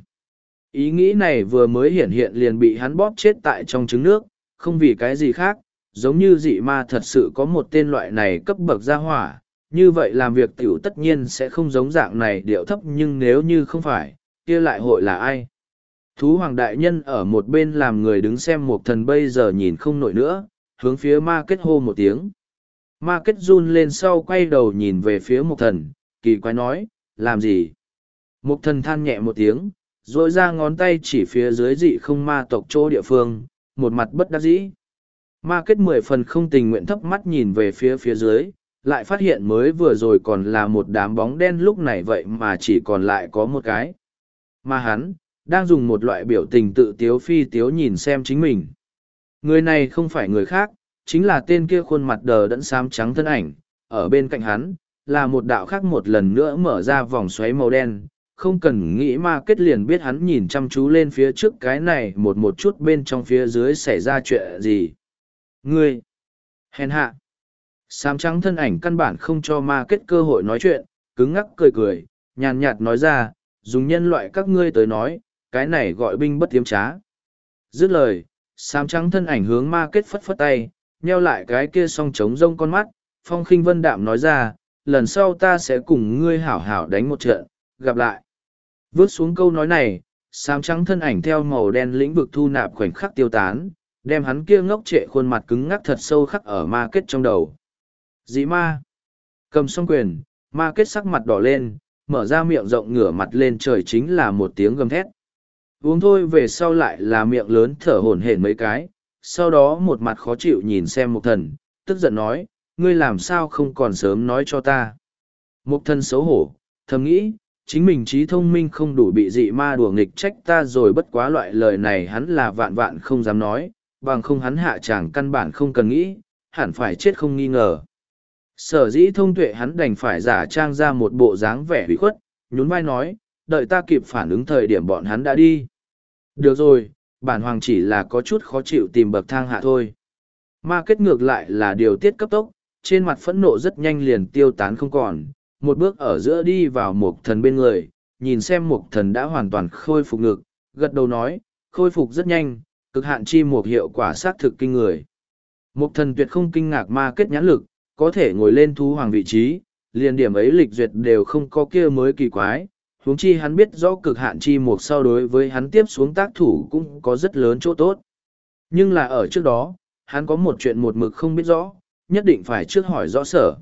Ý nghĩ này vừa mới hiện hiện liền bị hắn bóp chết tại trong trứng nước, không vì cái gì khác, giống như dị ma thật sự có một tên loại này cấp bậc gia hỏa, như vậy làm việc tiểu tất nhiên sẽ không giống dạng này điệu thấp, nhưng nếu như không phải, kia lại hội là ai? Thú hoàng đại nhân ở một bên làm người đứng xem một thần bây giờ nhìn không nổi nữa, hướng phía ma kết hô một tiếng. Ma kết run lên sau quay đầu nhìn về phía một thần, kỳ quái nói, làm gì? Một thần than nhẹ một tiếng, rồi ra ngón tay chỉ phía dưới dị không ma tộc chỗ địa phương, một mặt bất đắc dĩ. Ma kết mười phần không tình nguyện thấp mắt nhìn về phía phía dưới, lại phát hiện mới vừa rồi còn là một đám bóng đen, lúc này vậy mà chỉ còn lại có một cái. Mà hắn, đang dùng một loại biểu tình tự tiếu phi tiếu nhìn xem chính mình. Người này không phải người khác, chính là tên kia khuôn mặt đờ đẫn xám trắng thân ảnh, ở bên cạnh hắn, là một đạo khác một lần nữa mở ra vòng xoáy màu đen, không cần nghĩ ma kết liền biết hắn nhìn chăm chú lên phía trước cái này một một chút bên trong phía dưới xảy ra chuyện gì. Ngươi! Hèn hạ! Xám trắng thân ảnh căn bản không cho ma kết cơ hội nói chuyện, cứng ngắc cười cười, nhàn nhạt nói ra, dùng nhân loại các ngươi tới nói, cái này gọi binh bất tiếm trá. Dứt lời, xám trắng thân ảnh hướng ma kết phất phất tay, nheo lại cái kia song trống rông con mắt, phong khinh vân đạm nói ra, lần sau ta sẽ cùng ngươi hảo hảo đánh một trận, gặp lại. Vớt xuống câu nói này, xám trắng thân ảnh theo màu đen lĩnh vực thu nạp khoảnh khắc tiêu tán, đem hắn kia ngốc trệ khuôn mặt cứng ngắc thật sâu khắc ở ma kết trong đầu. Dĩ ma! Cầm song quyền, ma kết sắc mặt đỏ lên, mở ra miệng rộng ngửa mặt lên trời chính là một tiếng gầm thét. Uống thôi về sau lại là miệng lớn thở hổn hển mấy cái, sau đó một mặt khó chịu nhìn xem mục thần, tức giận nói, ngươi làm sao không còn sớm nói cho ta. Mục thần xấu hổ, thầm nghĩ, chính mình trí thông minh không đủ bị dị ma đùa nghịch trách ta rồi, bất quá loại lời này hắn là vạn vạn không dám nói, bằng không hắn hạ chàng căn bản không cần nghĩ, hẳn phải chết không nghi ngờ. Sở dĩ thông tuệ hắn đành phải giả trang ra một bộ dáng vẻ hủy khuất, nhún vai nói, đợi ta kịp phản ứng thời điểm bọn hắn đã đi. Được rồi, bản hoàng chỉ là có chút khó chịu tìm bậc thang hạ thôi. Ma kết ngược lại là điều tiết cấp tốc, trên mặt phẫn nộ rất nhanh liền tiêu tán không còn, một bước ở giữa đi vào một thần bên người, nhìn xem một thần đã hoàn toàn khôi phục ngực, gật đầu nói, khôi phục rất nhanh, cực hạn chi một hiệu quả xác thực kinh người. Một thần tuyệt không kinh ngạc ma kết nhãn lực, có thể ngồi lên thú hoàng vị trí, liền điểm ấy lịch duyệt đều không có kia mới kỳ quái, huống chi hắn biết rõ cực hạn chi một sau đối với hắn tiếp xuống tác thủ cũng có rất lớn chỗ tốt. Nhưng là ở trước đó, hắn có một chuyện một mực không biết rõ, nhất định phải trước hỏi rõ sở.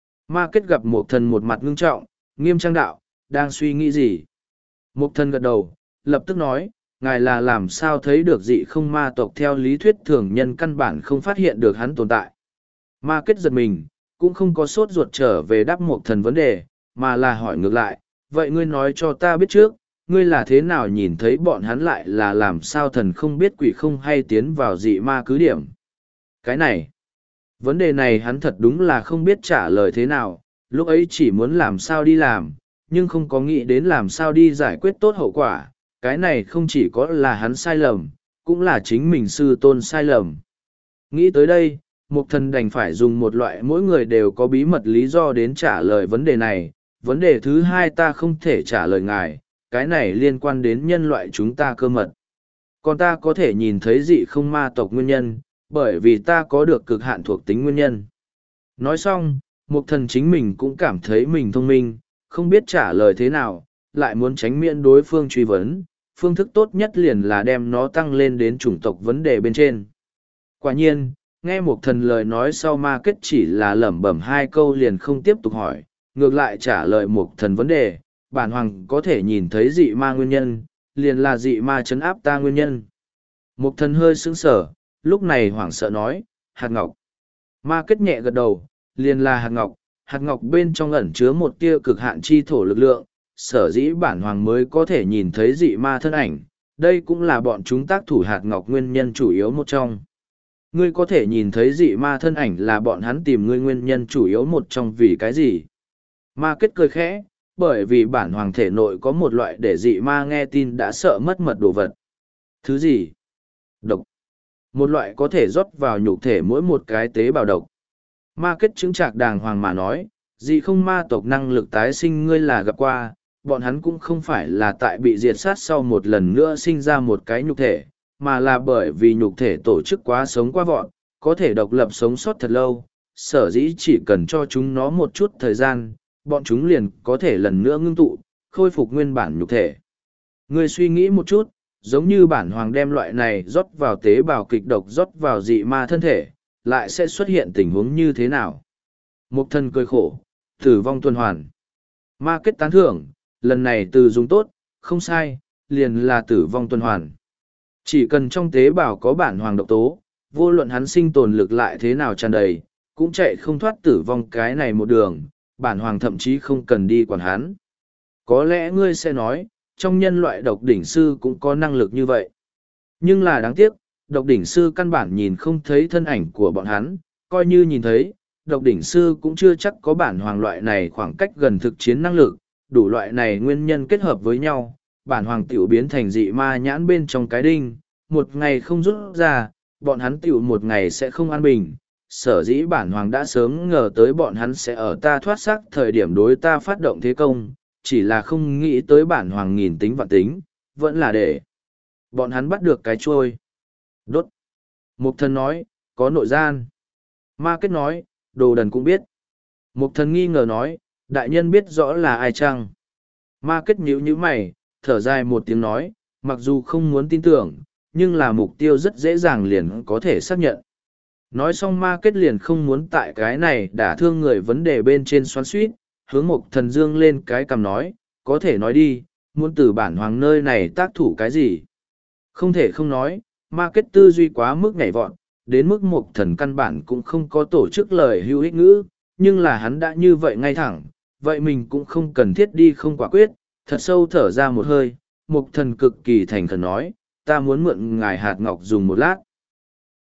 Ma kết gặp một thần một mặt ngưng trọng, nghiêm trang đạo, đang suy nghĩ gì? Một thần gật đầu, lập tức nói, ngài là làm sao thấy được dị không ma tộc theo lý thuyết thường nhân căn bản không phát hiện được hắn tồn tại. Ma kết giật mình, cũng không có sốt ruột trở về đáp một thần vấn đề, mà là hỏi ngược lại, vậy ngươi nói cho ta biết trước, ngươi là thế nào nhìn thấy bọn hắn lại là làm sao thần không biết quỷ không hay tiến vào dị ma cứ điểm. Cái này, vấn đề này hắn thật đúng là không biết trả lời thế nào, lúc ấy chỉ muốn làm sao đi làm, nhưng không có nghĩ đến làm sao đi giải quyết tốt hậu quả, cái này không chỉ có là hắn sai lầm, cũng là chính mình sư tôn sai lầm. Nghĩ tới đây, Mục Thần đành phải dùng một loại mỗi người đều có bí mật lý do đến trả lời vấn đề này. Vấn đề thứ hai ta không thể trả lời ngài, cái này liên quan đến nhân loại chúng ta cơ mật. Còn ta có thể nhìn thấy dị không ma tộc nguyên nhân, bởi vì ta có được cực hạn thuộc tính nguyên nhân. Nói xong, Mục Thần chính mình cũng cảm thấy mình thông minh, không biết trả lời thế nào, lại muốn tránh miễn đối phương truy vấn. Phương thức tốt nhất liền là đem nó tăng lên đến chủng tộc vấn đề bên trên. Quả nhiên, nghe Mục Thần lời nói sau ma kết chỉ là lẩm bẩm hai câu liền không tiếp tục hỏi, ngược lại trả lời Mục Thần vấn đề, bản hoàng có thể nhìn thấy dị ma nguyên nhân, liền là dị ma chấn áp ta nguyên nhân. Mục Thần hơi sững sờ, lúc này hoảng sợ nói, hạt ngọc. Ma kết nhẹ gật đầu, liền là hạt ngọc, hạt ngọc bên trong ẩn chứa một tia cực hạn chi thổ lực lượng, sở dĩ bản hoàng mới có thể nhìn thấy dị ma thân ảnh, đây cũng là bọn chúng tác thủ hạt ngọc nguyên nhân chủ yếu một trong. Ngươi có thể nhìn thấy dị ma thân ảnh là bọn hắn tìm ngươi nguyên nhân chủ yếu một trong vì cái gì? Ma kết cười khẽ, bởi vì bản hoàng thể nội có một loại để dị ma nghe tin đã sợ mất mật đồ vật. Thứ gì? Độc. Một loại có thể rót vào nhục thể mỗi một cái tế bào độc. Ma kết chứng trạc đàng hoàng mà nói, dị không ma tộc năng lực tái sinh ngươi là gặp qua, bọn hắn cũng không phải là tại bị diệt sát sau một lần nữa sinh ra một cái nhục thể, mà là bởi vì nhục thể tổ chức quá sống quá vọn, có thể độc lập sống sót thật lâu, sở dĩ chỉ cần cho chúng nó một chút thời gian, bọn chúng liền có thể lần nữa ngưng tụ, khôi phục nguyên bản nhục thể. Ngươi suy nghĩ một chút, giống như bản hoàng đem loại này rót vào tế bào kịch độc rót vào dị ma thân thể, lại sẽ xuất hiện tình huống như thế nào? Mục Thần cười khổ, tử vong tuần hoàn. Ma kết tán thưởng, lần này từ dùng tốt, không sai, liền là tử vong tuần hoàn. Chỉ cần trong tế bào có bản hoàng độc tố, vô luận hắn sinh tồn lực lại thế nào tràn đầy, cũng chạy không thoát tử vong cái này một đường, bản hoàng thậm chí không cần đi quản hắn. Có lẽ ngươi sẽ nói, trong nhân loại độc đỉnh sư cũng có năng lực như vậy. Nhưng là đáng tiếc, độc đỉnh sư căn bản nhìn không thấy thân ảnh của bọn hắn, coi như nhìn thấy, độc đỉnh sư cũng chưa chắc có bản hoàng loại này khoảng cách gần thực chiến năng lực, đủ loại này nguyên nhân kết hợp với nhau, bản hoàng tiểu biến thành dị ma nhãn bên trong cái đinh, một ngày không rút ra, bọn hắn tiểu một ngày sẽ không an bình. Sở dĩ bản hoàng đã sớm ngờ tới bọn hắn sẽ ở ta thoát xác thời điểm đối ta phát động thế công, chỉ là không nghĩ tới bản hoàng nghìn tính vạn tính, vẫn là để bọn hắn bắt được cái trôi. Đốt. Mục Thần nói, có nội gian. Ma kết nói, đồ đần cũng biết. Mục Thần nghi ngờ nói, đại nhân biết rõ là ai chăng? Ma kết nhíu nhíu mày, thở dài một tiếng nói, mặc dù không muốn tin tưởng, nhưng là mục tiêu rất dễ dàng liền có thể xác nhận. Nói xong ma kết liền không muốn tại cái này đả thương người vấn đề bên trên xoắn suýt, hướng Mục Thần dương lên cái cằm nói, có thể nói đi, muốn từ bản hoàng nơi này tác thủ cái gì? Không thể không nói, ma kết tư duy quá mức nhảy vọt, đến mức Mục Thần căn bản cũng không có tổ chức lời hữu ích ngữ, nhưng là hắn đã như vậy ngay thẳng, vậy mình cũng không cần thiết đi không quả quyết, thật sâu thở ra một hơi, Mục Thần cực kỳ thành khẩn nói, ta muốn mượn ngài hạt ngọc dùng một lát.